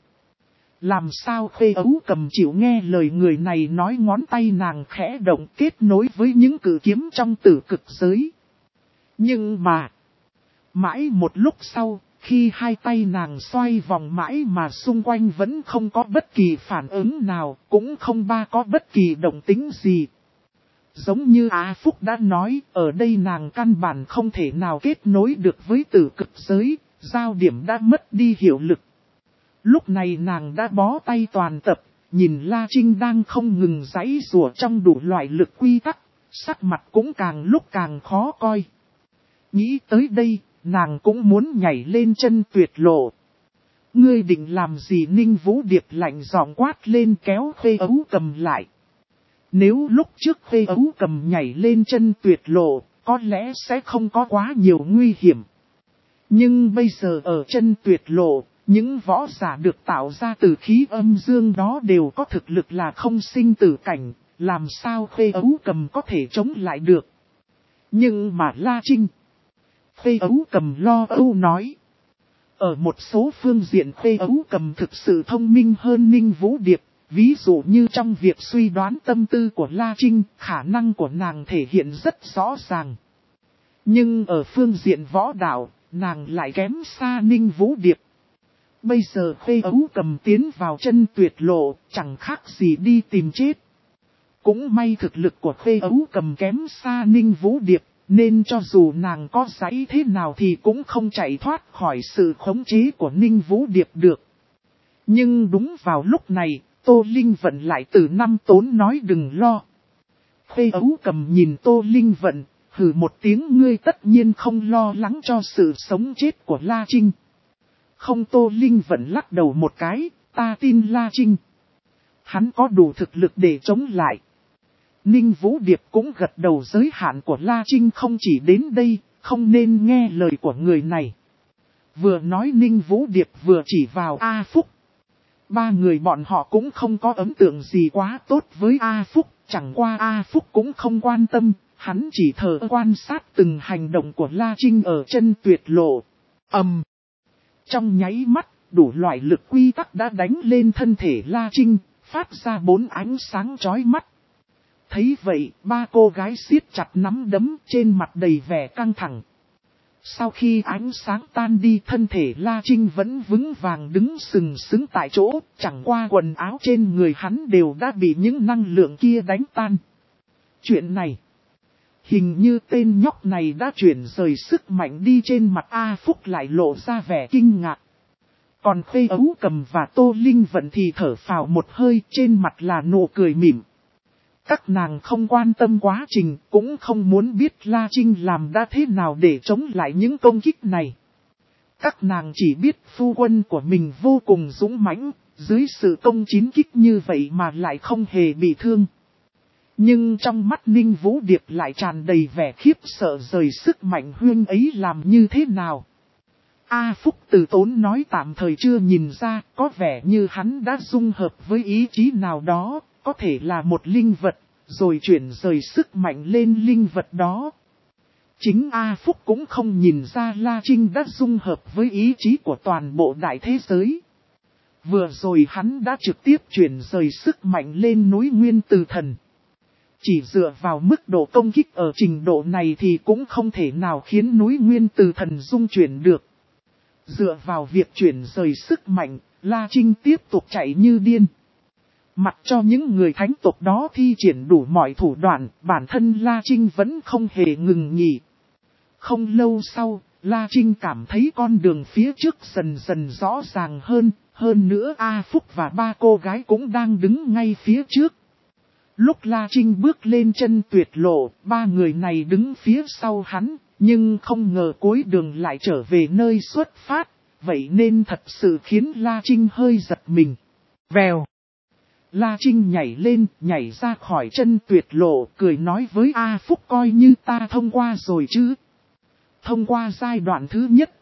Làm sao Khê Ấu Cầm chịu nghe lời người này nói, ngón tay nàng khẽ động kết nối với những cử kiếm trong tử cực giới. Nhưng mà, mãi một lúc sau, khi hai tay nàng xoay vòng mãi mà xung quanh vẫn không có bất kỳ phản ứng nào, cũng không ba có bất kỳ động tĩnh gì. Giống như Á Phúc đã nói, ở đây nàng căn bản không thể nào kết nối được với tử cực giới, giao điểm đã mất đi hiệu lực. Lúc này nàng đã bó tay toàn tập, nhìn La Trinh đang không ngừng giãy giụa trong đủ loại lực quy tắc, sắc mặt cũng càng lúc càng khó coi. Nghĩ tới đây, nàng cũng muốn nhảy lên chân tuyệt lộ. Ngươi định làm gì? Ninh Vũ Điệp lạnh giọng quát lên, kéo Khê Ấu Cầm lại. Nếu lúc trước Khê Ấu Cầm nhảy lên chân tuyệt lộ, có lẽ sẽ không có quá nhiều nguy hiểm. Nhưng bây giờ ở chân tuyệt lộ, những võ giả được tạo ra từ khí âm dương đó đều có thực lực là không sinh tử cảnh, làm sao Khê Ấu Cầm có thể chống lại được. Nhưng mà La Trinh, Khê Ấu Cầm lo âu nói. Ở một số phương diện Khê Ấu Cầm thực sự thông minh hơn Ninh Vũ Điệp, ví dụ như trong việc suy đoán tâm tư của La Trinh, khả năng của nàng thể hiện rất rõ ràng. Nhưng ở phương diện võ đạo, nàng lại kém xa Ninh Vũ Điệp. Bây giờ Khê Ấu Cầm tiến vào chân tuyệt lộ, chẳng khác gì đi tìm chết. Cũng may thực lực của Khê Ấu Cầm kém xa Ninh Vũ Điệp, nên cho dù nàng có giãy thế nào thì cũng không chạy thoát khỏi sự khống chế của Ninh Vũ Điệp được. Nhưng đúng vào lúc này, Tô Linh Vận lại từ năm tốn nói đừng lo. Khê Ấu Cầm nhìn Tô Linh Vận, hừ một tiếng, ngươi tất nhiên không lo lắng cho sự sống chết của La Trinh. Không, Tô Linh Vận lắc đầu một cái, ta tin La Trinh. Hắn có đủ thực lực để chống lại. Ninh Vũ Điệp cũng gật đầu, giới hạn của La Trinh không chỉ đến đây, không nên nghe lời của người này. Vừa nói Ninh Vũ Điệp vừa chỉ vào A Phúc. Ba người bọn họ cũng không có ấn tượng gì quá tốt với A Phúc, chẳng qua A Phúc cũng không quan tâm, hắn chỉ thờ quan sát từng hành động của La Trinh ở chân tuyệt lộ. Ầm. Um. Trong nháy mắt, đủ loại lực quy tắc đã đánh lên thân thể La Trinh, phát ra bốn ánh sáng chói mắt. Thấy vậy, ba cô gái siết chặt nắm đấm, trên mặt đầy vẻ căng thẳng. Sau khi ánh sáng tan đi, thân thể La Trinh vẫn vững vàng đứng sừng sững tại chỗ, chẳng qua quần áo trên người hắn đều đã bị những năng lượng kia đánh tan. Chuyện này, hình như tên nhóc này đã chuyển rời sức mạnh đi. Trên mặt A Phúc lại lộ ra vẻ kinh ngạc. Còn Khuê Ấu Cầm và Tô Linh Vận thì thở phào một hơi, trên mặt là nụ cười mỉm. Các nàng không quan tâm quá trình, cũng không muốn biết La Trinh làm đã thế nào để chống lại những công kích này. Các nàng chỉ biết phu quân của mình vô cùng dũng mãnh, dưới sự công chín kích như vậy mà lại không hề bị thương. Nhưng trong mắt Ninh Vũ Điệp lại tràn đầy vẻ khiếp sợ, rời sức mạnh huyên ấy làm như thế nào. A Phúc từ tốn nói tạm thời chưa nhìn ra, có vẻ như hắn đã dung hợp với ý chí nào đó, có thể là một linh vật, rồi chuyển rời sức mạnh lên linh vật đó. Chính A Phúc cũng không nhìn ra La Trinh đã dung hợp với ý chí của toàn bộ đại thế giới. Vừa rồi hắn đã trực tiếp chuyển rời sức mạnh lên núi Nguyên Từ Thần. Chỉ dựa vào mức độ công kích ở trình độ này thì cũng không thể nào khiến núi Nguyên Từ Thần dung chuyển được. Dựa vào việc chuyển rời sức mạnh, La Trinh tiếp tục chạy như điên. Mặc cho những người thánh tộc đó thi triển đủ mọi thủ đoạn, bản thân La Trinh vẫn không hề ngừng nghỉ. Không lâu sau, La Trinh cảm thấy con đường phía trước dần dần rõ ràng hơn, hơn nữa A Phúc và ba cô gái cũng đang đứng ngay phía trước. Lúc La Trinh bước lên chân tuyệt lộ, ba người này đứng phía sau hắn, nhưng không ngờ cuối đường lại trở về nơi xuất phát, vậy nên thật sự khiến La Trinh hơi giật mình. Vèo! La Trinh nhảy lên, nhảy ra khỏi chân tuyệt lộ, cười nói với A Phúc coi như ta thông qua rồi chứ. Thông qua giai đoạn thứ nhất.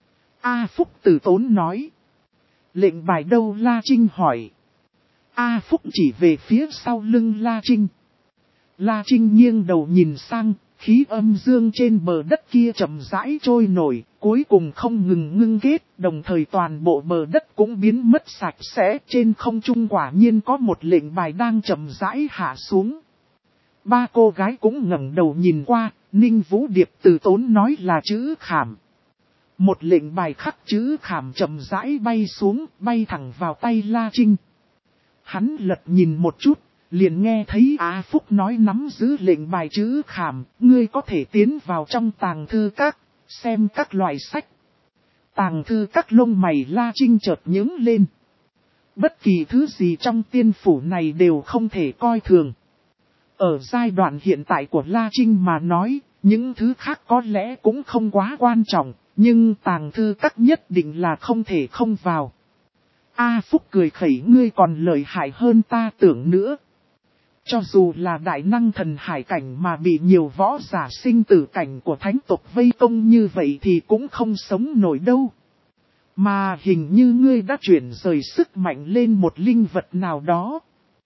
A Phúc từ tốn nói. Lệnh bài đâu? La Trinh hỏi. A Phúc chỉ về phía sau lưng La Trinh. La Trinh nghiêng đầu nhìn sang, khí âm dương trên bờ đất kia chậm rãi trôi nổi, cuối cùng không ngừng ngưng kết, đồng thời toàn bộ bờ đất cũng biến mất sạch sẽ. Trên không trung quả nhiên có một lệnh bài đang chậm rãi hạ xuống. Ba cô gái cũng ngẩng đầu nhìn qua, Ninh Vũ Điệp từ tốn nói là chữ khảm. Một lệnh bài khắc chữ khảm chậm rãi bay xuống, bay thẳng vào tay La Trinh. Hắn lật nhìn một chút, liền nghe thấy A Phúc nói nắm giữ lệnh bài chữ khảm, ngươi có thể tiến vào trong tàng thư các, xem các loại sách. Tàng thư các lông mày La Trinh chợt nhướng lên. Bất kỳ thứ gì trong tiên phủ này đều không thể coi thường. Ở giai đoạn hiện tại của La Trinh mà nói, những thứ khác có lẽ cũng không quá quan trọng, nhưng tàng thư các nhất định là không thể không vào. A Phúc cười khẩy, ngươi còn lợi hại hơn ta tưởng nữa. Cho dù là đại năng thần hải cảnh mà bị nhiều võ giả sinh tử cảnh của thánh tộc vây công như vậy thì cũng không sống nổi đâu. Mà hình như ngươi đã chuyển rời sức mạnh lên một linh vật nào đó.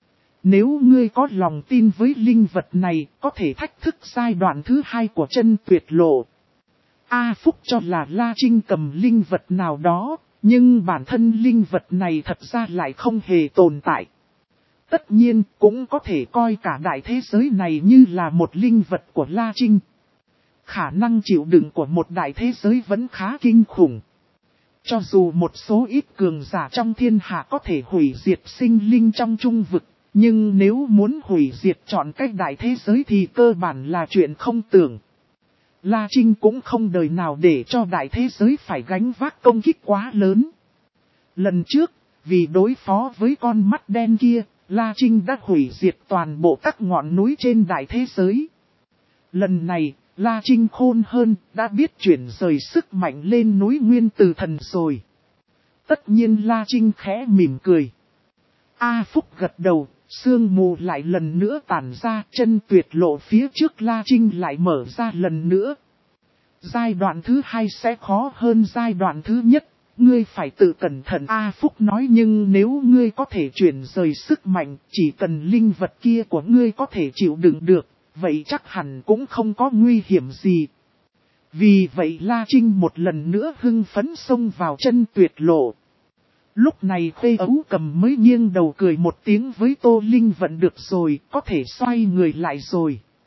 Nếu ngươi có lòng tin với linh vật này, có thể thách thức giai đoạn thứ hai của chân tuyệt lộ. A Phúc cho là La Trinh cầm linh vật nào đó, nhưng bản thân linh vật này thật ra lại không hề tồn tại. Tất nhiên, cũng có thể coi cả đại thế giới này như là một linh vật của La Trinh. Khả năng chịu đựng của một đại thế giới vẫn khá kinh khủng. Cho dù một số ít cường giả trong thiên hạ có thể hủy diệt sinh linh trong trung vực, nhưng nếu muốn hủy diệt chọn cách đại thế giới thì cơ bản là chuyện không tưởng. La Trinh cũng không đời nào để cho đại thế giới phải gánh vác công kích quá lớn. Lần trước, vì đối phó với con mắt đen kia, La Trinh đã hủy diệt toàn bộ các ngọn núi trên đại thế giới. Lần này, La Trinh khôn hơn, đã biết chuyển rời sức mạnh lên núi Nguyên Từ Thần rồi. Tất nhiên La Trinh khẽ mỉm cười. A Phúc gật đầu, sương mù lại lần nữa tản ra, chân tuyệt lộ phía trước La Trinh lại mở ra lần nữa. Giai đoạn thứ hai sẽ khó hơn giai đoạn thứ nhất, ngươi phải tự cẩn thận. A Phúc nói, nhưng nếu ngươi có thể chuyển rời sức mạnh, chỉ cần linh vật kia của ngươi có thể chịu đựng được, vậy chắc hẳn cũng không có nguy hiểm gì. Vì vậy La Trinh một lần nữa hưng phấn xông vào chân tuyệt lộ. Lúc này Khuê Ấu Cầm mới nghiêng đầu cười một tiếng với Tô Linh Vận, được rồi, có thể xoay người lại rồi.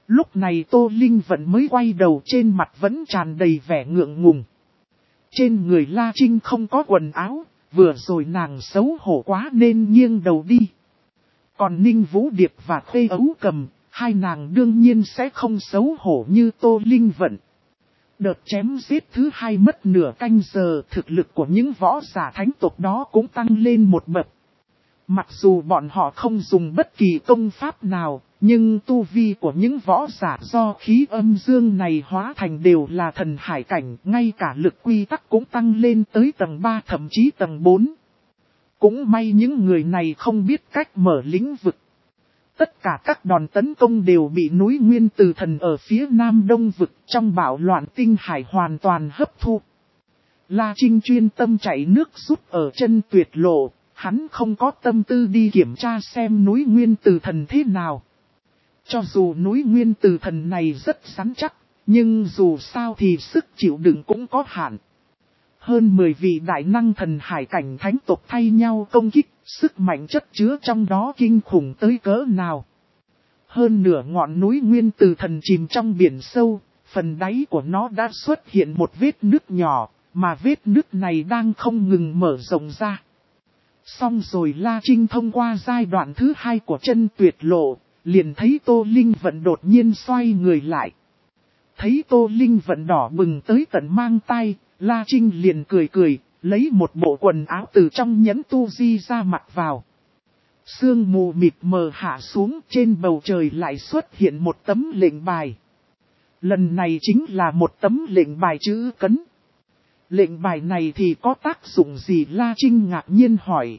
Lúc này Tô Linh Vận mới quay đầu, trên mặt vẫn tràn đầy vẻ ngượng ngùng. Trên người La Trinh không có quần áo, vừa rồi nàng xấu hổ quá nên nghiêng đầu đi. Còn Ninh Vũ Điệp và Khuê Ấu Cầm, hai nàng đương nhiên sẽ không xấu hổ như Tô Linh Vận. Đợt chém giết thứ hai mất nửa canh giờ, thực lực của những võ giả thánh tộc đó cũng tăng lên một bậc. Mặc dù bọn họ không dùng bất kỳ công pháp nào, nhưng tu vi của những võ giả do khí âm dương này hóa thành đều là thần hải cảnh, ngay cả lực quy tắc cũng tăng lên tới tầng ba thậm chí tầng bốn. Cũng may những người này không biết cách mở lĩnh vực. Tất cả các đòn tấn công đều bị núi Nguyên Từ Thần ở phía nam đông vực trong bạo loạn tinh hải hoàn toàn hấp thu. La Trinh chuyên tâm chạy nước rút ở chân tuyệt lộ, hắn không có tâm tư đi kiểm tra xem núi Nguyên Từ Thần thế nào. Cho dù núi Nguyên Từ Thần này rất rắn chắc, nhưng dù sao thì sức chịu đựng cũng có hạn. Hơn mười vị đại năng thần hải cảnh thánh tộc thay nhau công kích, sức mạnh chất chứa trong đó kinh khủng tới cỡ nào. Hơn nửa ngọn núi Nguyên Từ Thần chìm trong biển sâu, phần đáy của nó đã xuất hiện một vết nứt nhỏ, mà vết nứt này đang không ngừng mở rộng ra. Xong rồi La Trinh thông qua giai đoạn thứ hai của chân tuyệt lộ, liền thấy Tô Linh Vận đột nhiên xoay người lại. Thấy Tô Linh Vận đỏ bừng tới tận mang tay, La Trinh liền cười cười, lấy một bộ quần áo từ trong nhẫn tu di ra mặc vào. Sương mù mịt mờ hạ xuống, trên bầu trời lại xuất hiện một tấm lệnh bài. Lần này chính là một tấm lệnh bài chữ cấn. Lệnh bài này thì có tác dụng gì? La Trinh ngạc nhiên hỏi.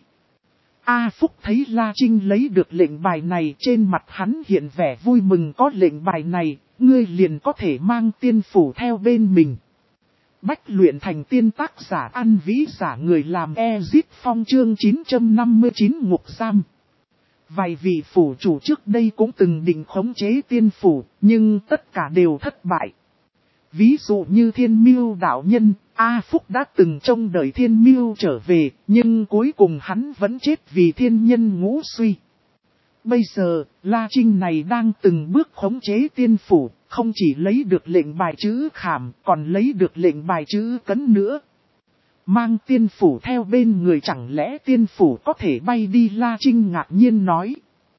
A Phúc thấy La Trinh lấy được lệnh bài này, trên mặt hắn hiện vẻ vui mừng. Có lệnh bài này, ngươi liền có thể mang tiên phủ theo bên mình. Bách luyện thành tiên, tác giả An Vĩ, giả người làm Ezit Phong, chương chín trăm năm mươi chín ngục giam. Vài vị phủ chủ trước đây cũng từng định khống chế tiên phủ, nhưng tất cả đều thất bại. Ví dụ như Thiên Miêu đạo nhân, A Phúc đã từng trông đợi Thiên Miêu trở về, nhưng cuối cùng hắn vẫn chết vì thiên nhân ngũ suy. Bây giờ, La Trinh này đang từng bước khống chế tiên phủ, không chỉ lấy được lệnh bài chữ khảm, còn lấy được lệnh bài chữ cấn nữa. Mang tiên phủ theo bên người, chẳng lẽ tiên phủ có thể bay đi? La Trinh ngạc nhiên nói.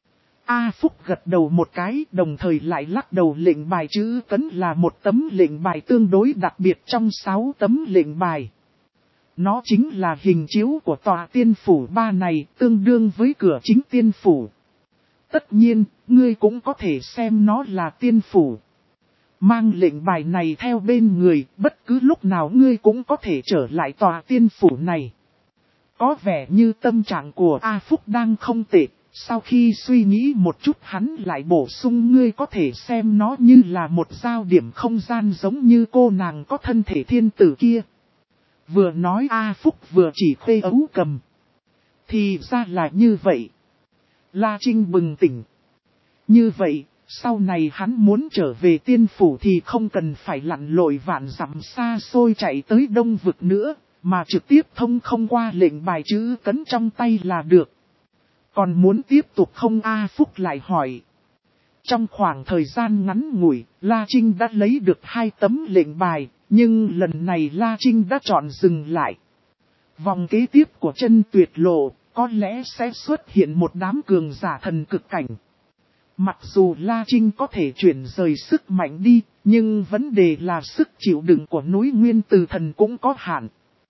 A Phúc gật đầu một cái, đồng thời lại lắc đầu. Lệnh bài chữ cấn là một tấm lệnh bài tương đối đặc biệt trong sáu tấm lệnh bài. Nó chính là hình chiếu của tòa tiên phủ ba này, tương đương với cửa chính tiên phủ. Tất nhiên, ngươi cũng có thể xem nó là tiên phủ. Mang lệnh bài này theo bên người, bất cứ lúc nào ngươi cũng có thể trở lại tòa tiên phủ này. Có vẻ như tâm trạng của A Phúc đang không tệ, sau khi suy nghĩ một chút hắn lại bổ sung, ngươi có thể xem nó như là một giao điểm không gian giống như cô nàng có thân thể thiên tử kia. Vừa nói A Phúc vừa chỉ Khuê Ấu Cầm. Thì ra là như vậy. La Trinh bừng tỉnh. Như vậy, sau này hắn muốn trở về tiên phủ thì không cần phải lặn lội vạn dặm xa xôi chạy tới đông vực nữa, mà trực tiếp thông không qua lệnh bài chữ cấn trong tay là được. Còn muốn tiếp tục không? A Phúc lại hỏi. Trong khoảng thời gian ngắn ngủi, La Trinh đã lấy được hai tấm lệnh bài, nhưng lần này La Trinh đã chọn dừng lại. Vòng kế tiếp của chân tuyệt lộ, có lẽ sẽ xuất hiện một đám cường giả thần cực cảnh. Mặc dù La Trinh có thể chuyển rời sức mạnh đi, nhưng vấn đề là sức chịu đựng của núi Nguyên Từ Thần cũng có hạn.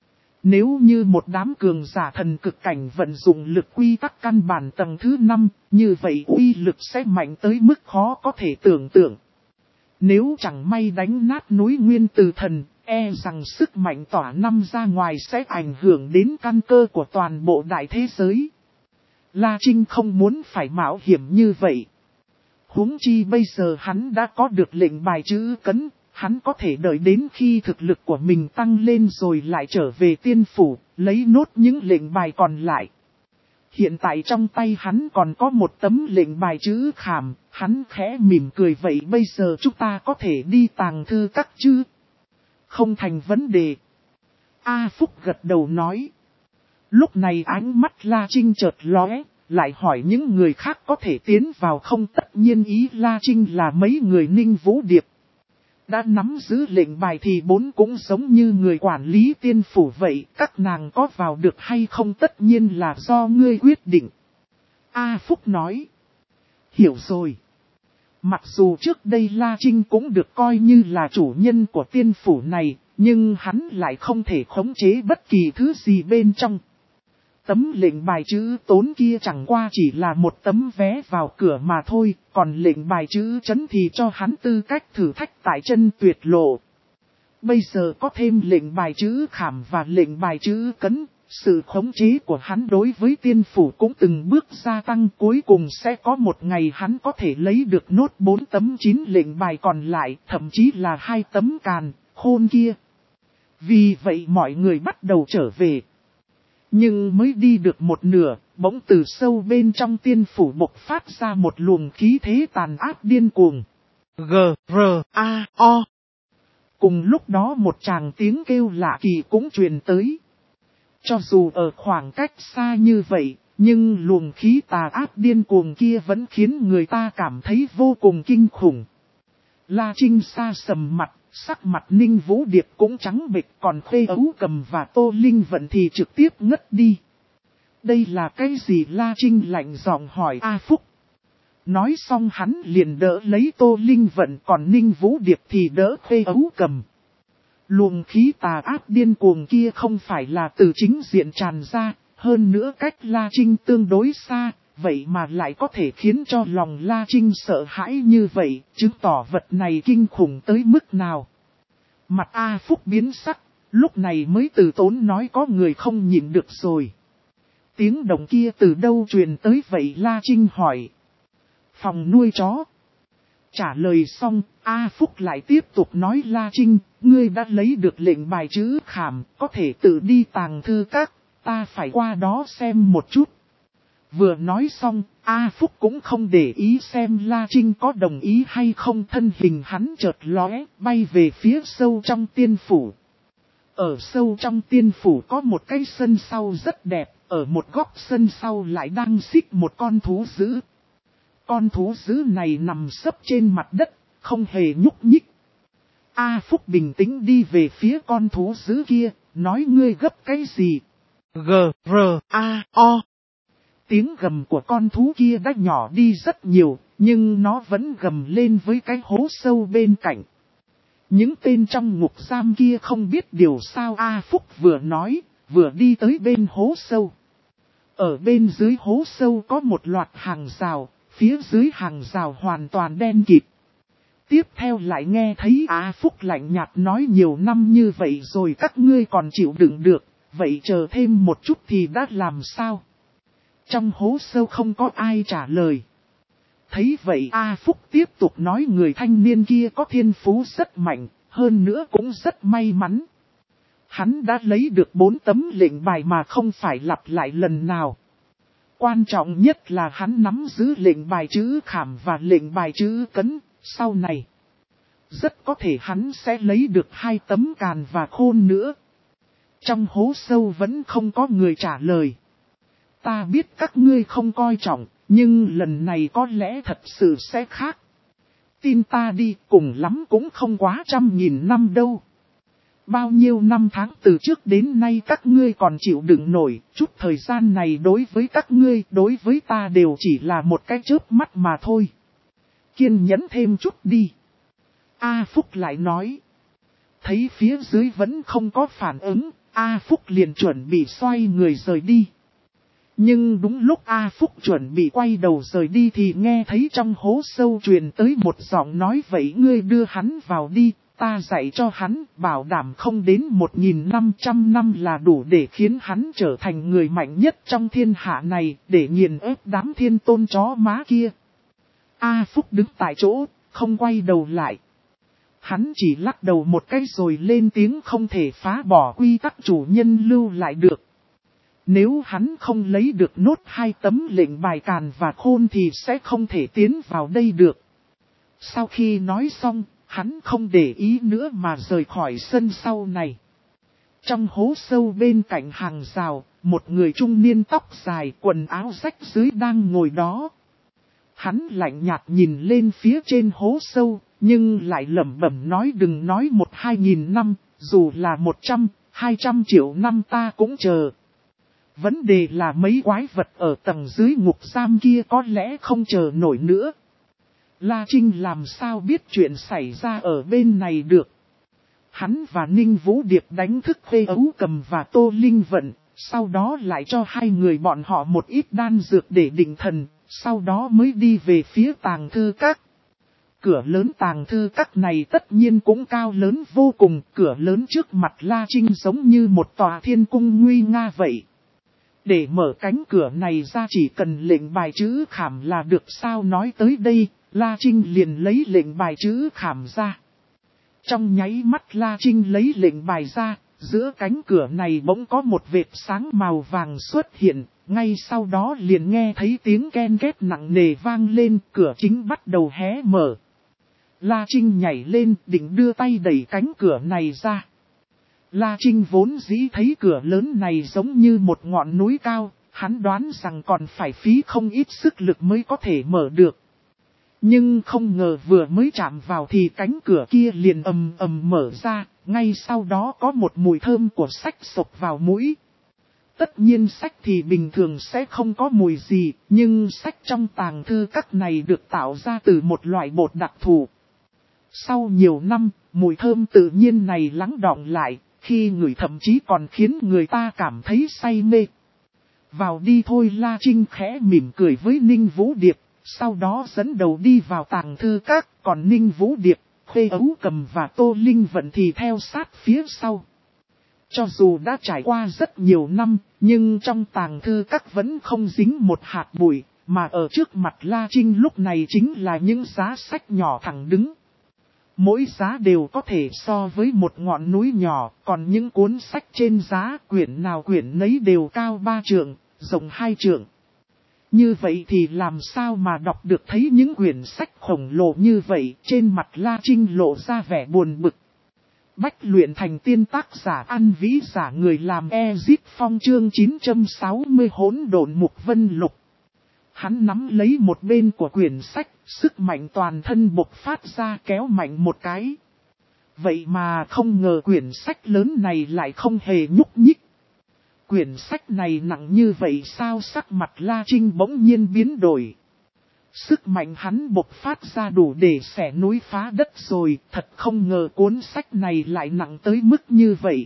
Nếu như một đám cường giả thần cực cảnh vận dụng lực quy tắc căn bản tầng thứ năm, như vậy uy lực sẽ mạnh tới mức khó có thể tưởng tượng. Nếu chẳng may đánh nát núi Nguyên Từ Thần, e rằng sức mạnh tỏa năm ra ngoài sẽ ảnh hưởng đến căn cơ của toàn bộ đại thế giới. La Trinh không muốn phải mạo hiểm như vậy. Huống chi bây giờ hắn đã có được lệnh bài chữ cấn, hắn có thể đợi đến khi thực lực của mình tăng lên rồi lại trở về tiên phủ, lấy nốt những lệnh bài còn lại. Hiện tại trong tay hắn còn có một tấm lệnh bài chữ khảm, hắn khẽ mỉm cười. Vậy bây giờ chúng ta có thể đi tàng thư các chứ? Không thành vấn đề. A Phúc gật đầu nói. Lúc này ánh mắt La Trinh chợt lóe, lại hỏi những người khác có thể tiến vào không? Tất tất nhiên ý La Trinh là mấy người Ninh Vũ Điệp. Đã nắm giữ lệnh bài thì bốn cũng giống như người quản lý tiên phủ vậy, các nàng có vào được hay không tất nhiên là do ngươi quyết định. A Phúc nói. Hiểu rồi. Mặc dù trước đây La Trinh cũng được coi như là chủ nhân của tiên phủ này, nhưng hắn lại không thể khống chế bất kỳ thứ gì bên trong. Tấm lệnh bài chữ tốn kia chẳng qua chỉ là một tấm vé vào cửa mà thôi, còn lệnh bài chữ chấn thì cho hắn tư cách thử thách tại chân tuyệt lộ. Bây giờ có thêm lệnh bài chữ khảm và lệnh bài chữ cấn, sự khống chế của hắn đối với tiên phủ cũng từng bước gia tăng, cuối cùng sẽ có một ngày hắn có thể lấy được nốt bốn tấm chín lệnh bài còn lại, thậm chí là hai tấm càn, khôn kia. Vì vậy mọi người bắt đầu trở về. Nhưng mới đi được một nửa, bỗng từ sâu bên trong tiên phủ bộc phát ra một luồng khí thế tàn ác điên cuồng. G, R, A, O. Cùng lúc đó một tràng tiếng kêu lạ kỳ cũng truyền tới. Cho dù ở khoảng cách xa như vậy, nhưng luồng khí tà ác điên cuồng kia vẫn khiến người ta cảm thấy vô cùng kinh khủng. La Trinh xa sầm mặt, sắc mặt Ninh Vũ Điệp cũng trắng bệch, còn Khê Ấu Cầm và Tô Linh Vận thì trực tiếp ngất đi. Đây là cái gì? La Trinh lạnh giọng hỏi A Phúc. Nói xong hắn liền đỡ lấy Tô Linh Vận, còn Ninh Vũ Điệp thì đỡ Khê Ấu Cầm. Luồng khí tà ác điên cuồng kia không phải là từ chính diện tràn ra, hơn nữa cách La Trinh tương đối xa, vậy mà lại có thể khiến cho lòng La Trinh sợ hãi như vậy, chứng tỏ vật này kinh khủng tới mức nào. Mặt A Phúc biến sắc, lúc này mới từ tốn nói có người không nhịn được rồi. Tiếng động kia từ đâu truyền tới vậy? La Trinh hỏi. Phòng nuôi chó. Trả lời xong, A Phúc lại tiếp tục nói La Trinh, ngươi đã lấy được lệnh bài chữ khảm, có thể tự đi tàng thư các, ta phải qua đó xem một chút. Vừa nói xong, A Phúc cũng không để ý xem La Trinh có đồng ý hay không, thân hình hắn chợt lóe, bay về phía sâu trong tiên phủ. Ở sâu trong tiên phủ có một cái sân sau rất đẹp, ở một góc sân sau lại đang xích một con thú dữ. Con thú dữ này nằm sấp trên mặt đất, không hề nhúc nhích. A Phúc bình tĩnh đi về phía con thú dữ kia, nói ngươi gấp cái gì? G, R, A, O. Tiếng gầm của con thú kia đã nhỏ đi rất nhiều, nhưng nó vẫn gầm lên với cái hố sâu bên cạnh. Những tên trong ngục giam kia không biết điều sao A Phúc vừa nói, vừa đi tới bên hố sâu. Ở bên dưới hố sâu có một loạt hàng rào, phía dưới hàng rào hoàn toàn đen kịt. Tiếp theo lại nghe thấy A Phúc lạnh nhạt nói nhiều năm như vậy rồi các ngươi còn chịu đựng được, vậy chờ thêm một chút thì đã làm sao? Trong hố sâu không có ai trả lời. Thấy vậy A Phúc tiếp tục nói người thanh niên kia có thiên phú rất mạnh, hơn nữa cũng rất may mắn. Hắn đã lấy được bốn tấm lệnh bài mà không phải lặp lại lần nào. Quan trọng nhất là hắn nắm giữ lệnh bài chữ khảm và lệnh bài chữ cấn, sau này. Rất có thể hắn sẽ lấy được hai tấm càn và khôn nữa. Trong hố sâu vẫn không có người trả lời. Ta biết các ngươi không coi trọng, nhưng lần này có lẽ thật sự sẽ khác. Tin ta đi, cùng lắm cũng không quá trăm nghìn năm đâu. Bao nhiêu năm tháng từ trước đến nay các ngươi còn chịu đựng nổi, chút thời gian này đối với các ngươi, đối với ta đều chỉ là một cái chớp mắt mà thôi. Kiên nhẫn thêm chút đi. A Phúc lại nói. Thấy phía dưới vẫn không có phản ứng, A Phúc liền chuẩn bị xoay người rời đi. Nhưng đúng lúc A Phúc chuẩn bị quay đầu rời đi thì nghe thấy trong hố sâu truyền tới một giọng nói vậy ngươi đưa hắn vào đi, ta dạy cho hắn, bảo đảm không đến một nghìn năm trăm năm là đủ để khiến hắn trở thành người mạnh nhất trong thiên hạ này, để nghiền ép đám thiên tôn chó má kia. A Phúc đứng tại chỗ, không quay đầu lại. Hắn chỉ lắc đầu một cái rồi lên tiếng không thể phá bỏ quy tắc chủ nhân lưu lại được. Nếu hắn không lấy được nốt hai tấm lệnh bài càn và khôn thì sẽ không thể tiến vào đây được. Sau khi nói xong, hắn không để ý nữa mà rời khỏi sân sau này. Trong hố sâu bên cạnh hàng rào, một người trung niên tóc dài quần áo rách rưới đang ngồi đó. Hắn lạnh nhạt nhìn lên phía trên hố sâu, nhưng lại lẩm bẩm nói đừng nói một hai nghìn năm, dù là một trăm, hai trăm triệu năm ta cũng chờ. Vấn đề là mấy quái vật ở tầng dưới ngục giam kia có lẽ không chờ nổi nữa. La Trinh làm sao biết chuyện xảy ra ở bên này được. Hắn và Ninh Vũ Điệp đánh thức Khê Ấu Cầm và Tô Linh Vận, sau đó lại cho hai người bọn họ một ít đan dược để định thần, sau đó mới đi về phía tàng thư các. Cửa lớn tàng thư các này tất nhiên cũng cao lớn vô cùng, cửa lớn trước mặt La Trinh giống như một tòa thiên cung nguy nga vậy. Để mở cánh cửa này ra chỉ cần lệnh bài chữ khảm là được sao nói tới đây, La Trinh liền lấy lệnh bài chữ khảm ra. Trong nháy mắt La Trinh lấy lệnh bài ra, giữa cánh cửa này bỗng có một vệt sáng màu vàng xuất hiện, ngay sau đó liền nghe thấy tiếng ken két nặng nề vang lên, cửa chính bắt đầu hé mở. La Trinh nhảy lên định đưa tay đẩy cánh cửa này ra. La Trinh vốn dĩ thấy cửa lớn này giống như một ngọn núi cao, hắn đoán rằng còn phải phí không ít sức lực mới có thể mở được. Nhưng không ngờ vừa mới chạm vào thì cánh cửa kia liền ầm ầm mở ra, ngay sau đó có một mùi thơm của sách xộc vào mũi. Tất nhiên sách thì bình thường sẽ không có mùi gì, nhưng sách trong tàng thư các này được tạo ra từ một loại bột đặc thù. Sau nhiều năm, mùi thơm tự nhiên này lắng đọng lại, khi ngửi thậm chí còn khiến người ta cảm thấy say mê. Vào đi thôi, La Trinh khẽ mỉm cười với Ninh Vũ Điệp, sau đó dẫn đầu đi vào tàng thư các, còn Ninh Vũ Điệp, Khê Ấu Cầm và Tô Linh Vận thì theo sát phía sau. Cho dù đã trải qua rất nhiều năm, nhưng trong tàng thư các vẫn không dính một hạt bụi, mà ở trước mặt La Trinh lúc này chính là những giá sách nhỏ thẳng đứng. Mỗi giá đều có thể so với một ngọn núi nhỏ, còn những cuốn sách trên giá quyển nào quyển nấy đều cao ba trượng, rộng hai trượng. Như vậy thì làm sao mà đọc được thấy những quyển sách khổng lồ như vậy, trên mặt La Trinh lộ ra vẻ buồn bực. Bách luyện thành tiên, tác giả An Vĩ, giả người làm Ezip Phong, chương chín trăm sáu mươi hỗn độn mục vân lục. Hắn nắm lấy một bên của quyển sách, sức mạnh toàn thân bộc phát ra kéo mạnh một cái. Vậy mà không ngờ quyển sách lớn này lại không hề nhúc nhích. Quyển sách này nặng như vậy sao? Sắc mặt La Trinh bỗng nhiên biến đổi. Sức mạnh hắn bộc phát ra đủ để xẻ núi phá đất rồi, thật không ngờ cuốn sách này lại nặng tới mức như vậy.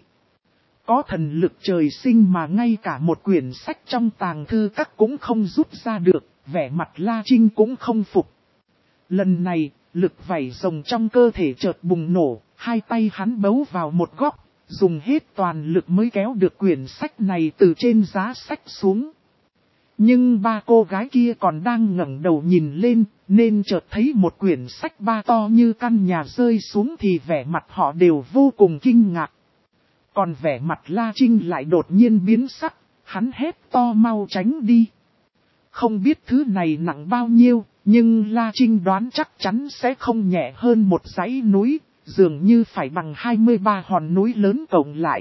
Có thần lực trời sinh mà ngay cả một quyển sách trong tàng thư các cũng không rút ra được, vẻ mặt La Trinh cũng không phục. Lần này, lực vảy rồng trong cơ thể chợt bùng nổ, hai tay hắn bấu vào một góc, dùng hết toàn lực mới kéo được quyển sách này từ trên giá sách xuống. Nhưng ba cô gái kia còn đang ngẩng đầu nhìn lên, nên chợt thấy một quyển sách ba to như căn nhà rơi xuống thì vẻ mặt họ đều vô cùng kinh ngạc. Còn vẻ mặt La Trinh lại đột nhiên biến sắc, hắn hét to mau tránh đi. Không biết thứ này nặng bao nhiêu, nhưng La Trinh đoán chắc chắn sẽ không nhẹ hơn một dãy núi, dường như phải bằng hai mươi ba hòn núi lớn cộng lại.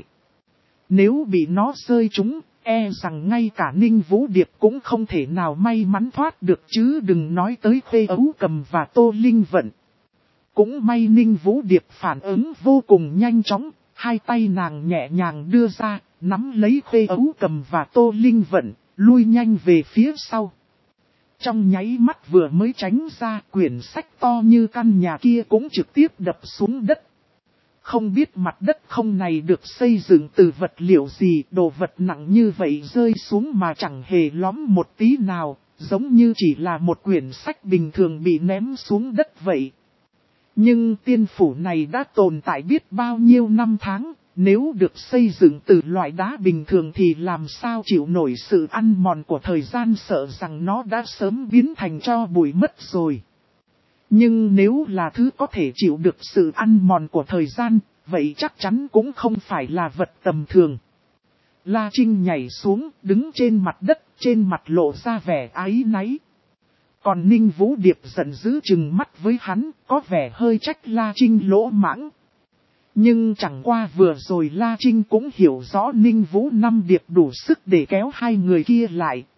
Nếu bị nó rơi trúng, e rằng ngay cả Ninh Vũ Điệp cũng không thể nào may mắn thoát được, chứ đừng nói tới Khê Ấu Cầm và Tô Linh Vận. Cũng may Ninh Vũ Điệp phản ứng vô cùng nhanh chóng, hai tay nàng nhẹ nhàng đưa ra, nắm lấy Khê Ấu Cầm và Tô Linh Vận, lui nhanh về phía sau. Trong nháy mắt vừa mới tránh ra, quyển sách to như căn nhà kia cũng trực tiếp đập xuống đất. Không biết mặt đất không này được xây dựng từ vật liệu gì, đồ vật nặng như vậy rơi xuống mà chẳng hề lõm một tí nào, giống như chỉ là một quyển sách bình thường bị ném xuống đất vậy. Nhưng tiên phủ này đã tồn tại biết bao nhiêu năm tháng, nếu được xây dựng từ loại đá bình thường thì làm sao chịu nổi sự ăn mòn của thời gian, sợ rằng nó đã sớm biến thành tro bụi mất rồi. Nhưng nếu là thứ có thể chịu được sự ăn mòn của thời gian, vậy chắc chắn cũng không phải là vật tầm thường. La Trinh nhảy xuống, đứng trên mặt đất, trên mặt lộ ra vẻ áy náy. Còn Ninh Vũ Điệp giận dữ chừng mắt với hắn, có vẻ hơi trách La Trinh lỗ mãng. Nhưng chẳng qua vừa rồi La Trinh cũng hiểu rõ Ninh Vũ Năm Điệp đủ sức để kéo hai người kia lại,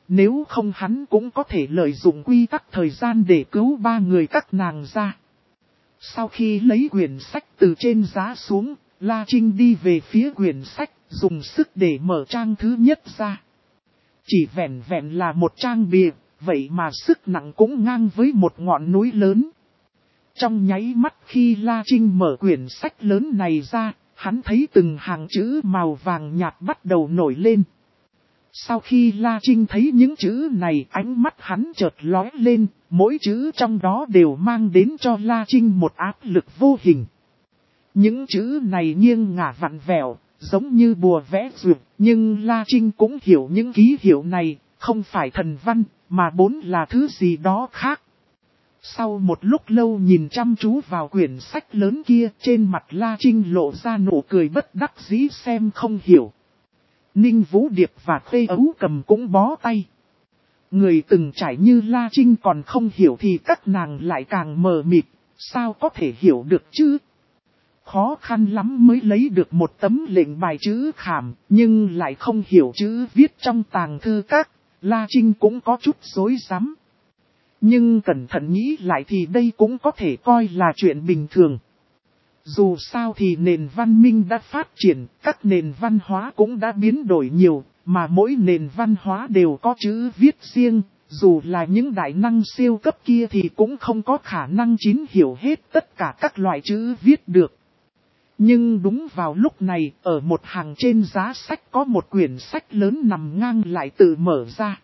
nếu không hắn cũng có thể lợi dụng quy tắc thời gian để cứu ba người các nàng ra. Sau khi lấy quyển sách từ trên giá xuống, La Trinh đi về phía quyển sách, dùng sức để mở trang thứ nhất ra. Chỉ vẹn vẹn là một trang bìa, vậy mà sức nặng cũng ngang với một ngọn núi lớn. Trong nháy mắt khi La Trinh mở quyển sách lớn này ra, hắn thấy từng hàng chữ màu vàng nhạt bắt đầu nổi lên. Sau khi La Trinh thấy những chữ này, ánh mắt hắn chợt lóe lên, mỗi chữ trong đó đều mang đến cho La Trinh một áp lực vô hình. Những chữ này nghiêng ngả vặn vẹo, giống như bùa vẽ duyệt, nhưng La Trinh cũng hiểu những ký hiệu này, không phải thần văn, mà vốn là thứ gì đó khác. Sau một lúc lâu nhìn chăm chú vào quyển sách lớn kia, trên mặt La Trinh lộ ra nụ cười bất đắc dĩ xem không hiểu. Ninh Vũ Điệp và Khê Ấu Cầm cũng bó tay. Người từng trải như La Trinh còn không hiểu thì các nàng lại càng mờ mịt, sao có thể hiểu được chứ? Khó khăn lắm mới lấy được một tấm lệnh bài chữ khảm, nhưng lại không hiểu chữ viết trong tàng thư các, La Trinh cũng có chút rối rắm. Nhưng cẩn thận nghĩ lại thì đây cũng có thể coi là chuyện bình thường. Dù sao thì nền văn minh đã phát triển, các nền văn hóa cũng đã biến đổi nhiều, mà mỗi nền văn hóa đều có chữ viết riêng, dù là những đại năng siêu cấp kia thì cũng không có khả năng chín hiểu hết tất cả các loại chữ viết được. Nhưng đúng vào lúc này, ở một hàng trên giá sách có một quyển sách lớn nằm ngang lại tự mở ra.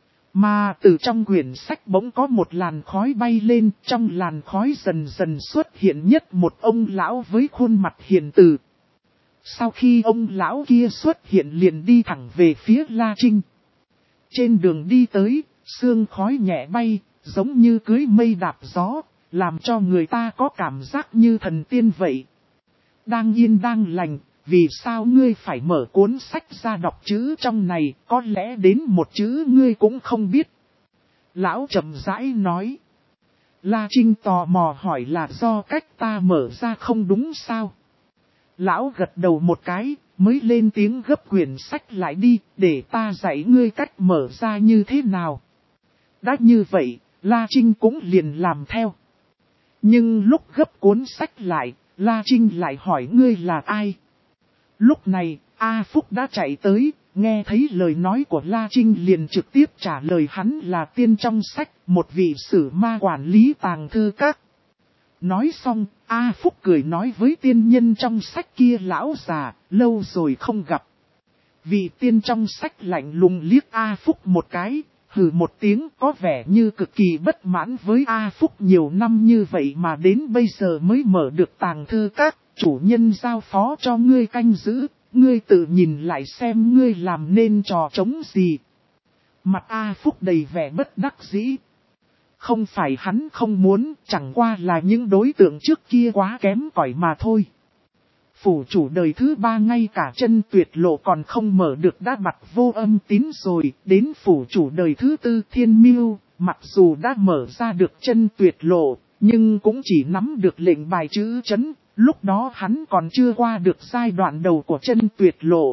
Mà từ trong quyển sách bỗng có một làn khói bay lên, trong làn khói dần dần xuất hiện nhất một ông lão với khuôn mặt hiền từ. Sau khi ông lão kia xuất hiện liền đi thẳng về phía La Trinh. Trên đường đi tới, sương khói nhẹ bay, giống như cưới mây đạp gió, làm cho người ta có cảm giác như thần tiên vậy. Đang yên đang lành, vì sao ngươi phải mở cuốn sách ra đọc chữ trong này, có lẽ đến một chữ ngươi cũng không biết. Lão chậm rãi nói. La Trinh tò mò hỏi là do cách ta mở ra không đúng sao? Lão gật đầu một cái, mới lên tiếng gấp quyển sách lại đi, để ta dạy ngươi cách mở ra như thế nào. Đã như vậy, La Trinh cũng liền làm theo. Nhưng lúc gấp cuốn sách lại, La Trinh lại hỏi ngươi là ai? Lúc này, A Phúc đã chạy tới, nghe thấy lời nói của La Trinh liền trực tiếp trả lời hắn là tiên trong sách, một vị sử ma quản lý tàng thư các. Nói xong, A Phúc cười nói với tiên nhân trong sách kia lão già, lâu rồi không gặp. Vị tiên trong sách lạnh lùng liếc A Phúc một cái, hừ một tiếng có vẻ như cực kỳ bất mãn với A Phúc nhiều năm như vậy mà đến bây giờ mới mở được tàng thư các, chủ nhân giao phó cho ngươi canh giữ, ngươi tự nhìn lại xem ngươi làm nên trò trống gì. Mặt A Phúc đầy vẻ bất đắc dĩ. Không phải hắn không muốn, chẳng qua là những đối tượng trước kia quá kém cỏi mà thôi. Phủ chủ đời thứ ba ngay cả chân tuyệt lộ còn không mở được đã bặt vô âm tín rồi, đến phủ chủ đời thứ tư Thiên Miêu, mặc dù đã mở ra được chân tuyệt lộ, nhưng cũng chỉ nắm được lệnh bài chữ chấn, lúc đó hắn còn chưa qua được giai đoạn đầu của chân tuyệt lộ.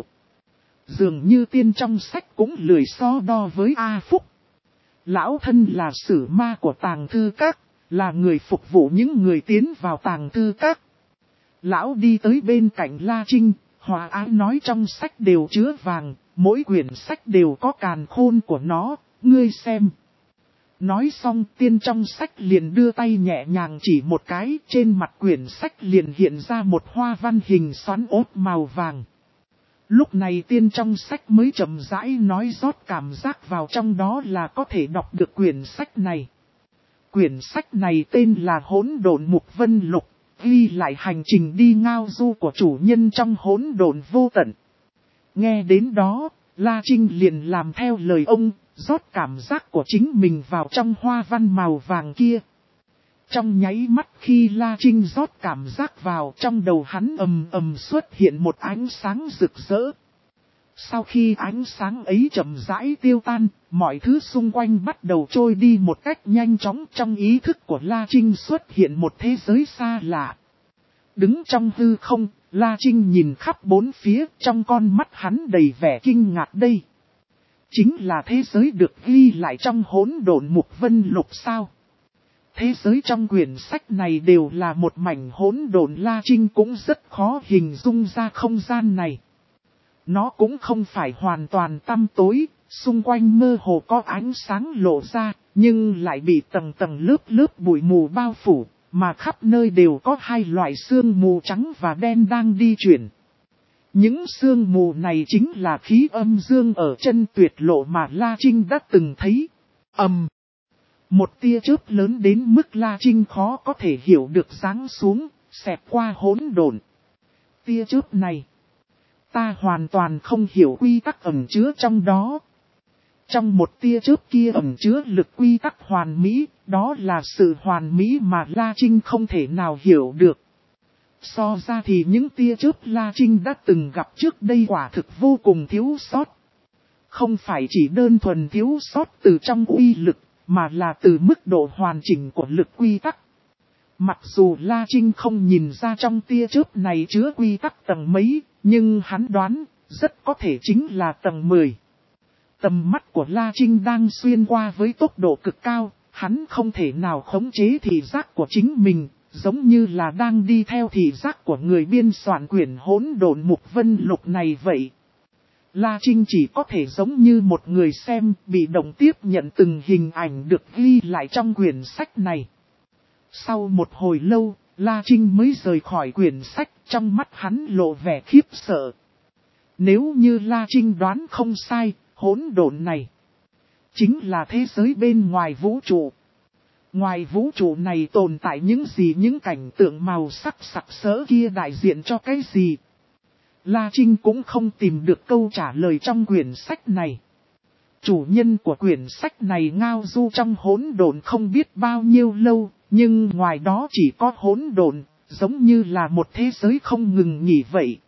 Dường như tiên trong sách cũng lười so đo với A Phúc. Lão thân là sử ma của tàng thư các, là người phục vụ những người tiến vào tàng thư các. Lão đi tới bên cạnh La Trinh, hòa ái nói trong sách đều chứa vàng, mỗi quyển sách đều có càn khôn của nó, ngươi xem. Nói xong tiên trong sách liền đưa tay nhẹ nhàng chỉ một cái, trên mặt quyển sách liền hiện ra một hoa văn hình xoắn ốt màu vàng. Lúc này tiên trong sách mới chậm rãi nói rót cảm giác vào trong đó là có thể đọc được quyển sách này. Quyển sách này tên là Hỗn Độn Mục Vân Lục, ghi lại hành trình đi ngao du của chủ nhân trong hỗn độn vô tận. Nghe đến đó, La Trinh liền làm theo lời ông, rót cảm giác của chính mình vào trong hoa văn màu vàng kia. Trong nháy mắt khi La Trinh rót cảm giác vào, trong đầu hắn ầm ầm xuất hiện một ánh sáng rực rỡ. Sau khi ánh sáng ấy chậm rãi tiêu tan, mọi thứ xung quanh bắt đầu trôi đi một cách nhanh chóng. Trong ý thức của La Trinh xuất hiện một thế giới xa lạ. Đứng trong hư không, La Trinh nhìn khắp bốn phía, trong con mắt hắn đầy vẻ kinh ngạc đây. Chính là thế giới được ghi lại trong hỗn độn mục vân lục sao. Thế giới trong quyển sách này đều là một mảnh hỗn độn, La Trinh cũng rất khó hình dung ra không gian này. Nó cũng không phải hoàn toàn tăm tối, xung quanh mơ hồ có ánh sáng lộ ra, nhưng lại bị tầng tầng lớp lớp bụi mù bao phủ, mà khắp nơi đều có hai loại sương mù trắng và đen đang đi chuyển. Những sương mù này chính là khí âm dương ở chân tuyệt lộ mà La Trinh đã từng thấy. Ầm! Một tia chớp lớn đến mức La Trinh khó có thể hiểu được giáng xuống, xẹt qua hỗn độn. Tia chớp này, ta hoàn toàn không hiểu quy tắc ẩn chứa trong đó. Trong một tia chớp kia ẩn chứa lực quy tắc hoàn mỹ, đó là sự hoàn mỹ mà La Trinh không thể nào hiểu được. So ra thì những tia chớp La Trinh đã từng gặp trước đây quả thực vô cùng thiếu sót. Không phải chỉ đơn thuần thiếu sót từ trong uy lực, mà là từ mức độ hoàn chỉnh của lực quy tắc. Mặc dù La Trinh không nhìn ra trong tia chớp này chứa quy tắc tầng mấy, nhưng hắn đoán, rất có thể chính là tầng mười. Tầm mắt của La Trinh đang xuyên qua với tốc độ cực cao, hắn không thể nào khống chế thị giác của chính mình, giống như là đang đi theo thị giác của người biên soạn quyển hỗn độn mục vân lục này vậy. La Trinh chỉ có thể giống như một người xem, bị động tiếp nhận từng hình ảnh được ghi lại trong quyển sách này. Sau một hồi lâu, La Trinh mới rời khỏi quyển sách, trong mắt hắn lộ vẻ khiếp sợ. Nếu như La Trinh đoán không sai, hỗn độn này chính là thế giới bên ngoài vũ trụ. Ngoài vũ trụ này tồn tại những gì, những cảnh tượng màu sắc sặc sỡ kia đại diện cho cái gì? La Trinh cũng không tìm được câu trả lời trong quyển sách này. Chủ nhân của quyển sách này ngao du trong hỗn độn không biết bao nhiêu lâu, nhưng ngoài đó chỉ có hỗn độn, giống như là một thế giới không ngừng nghỉ vậy.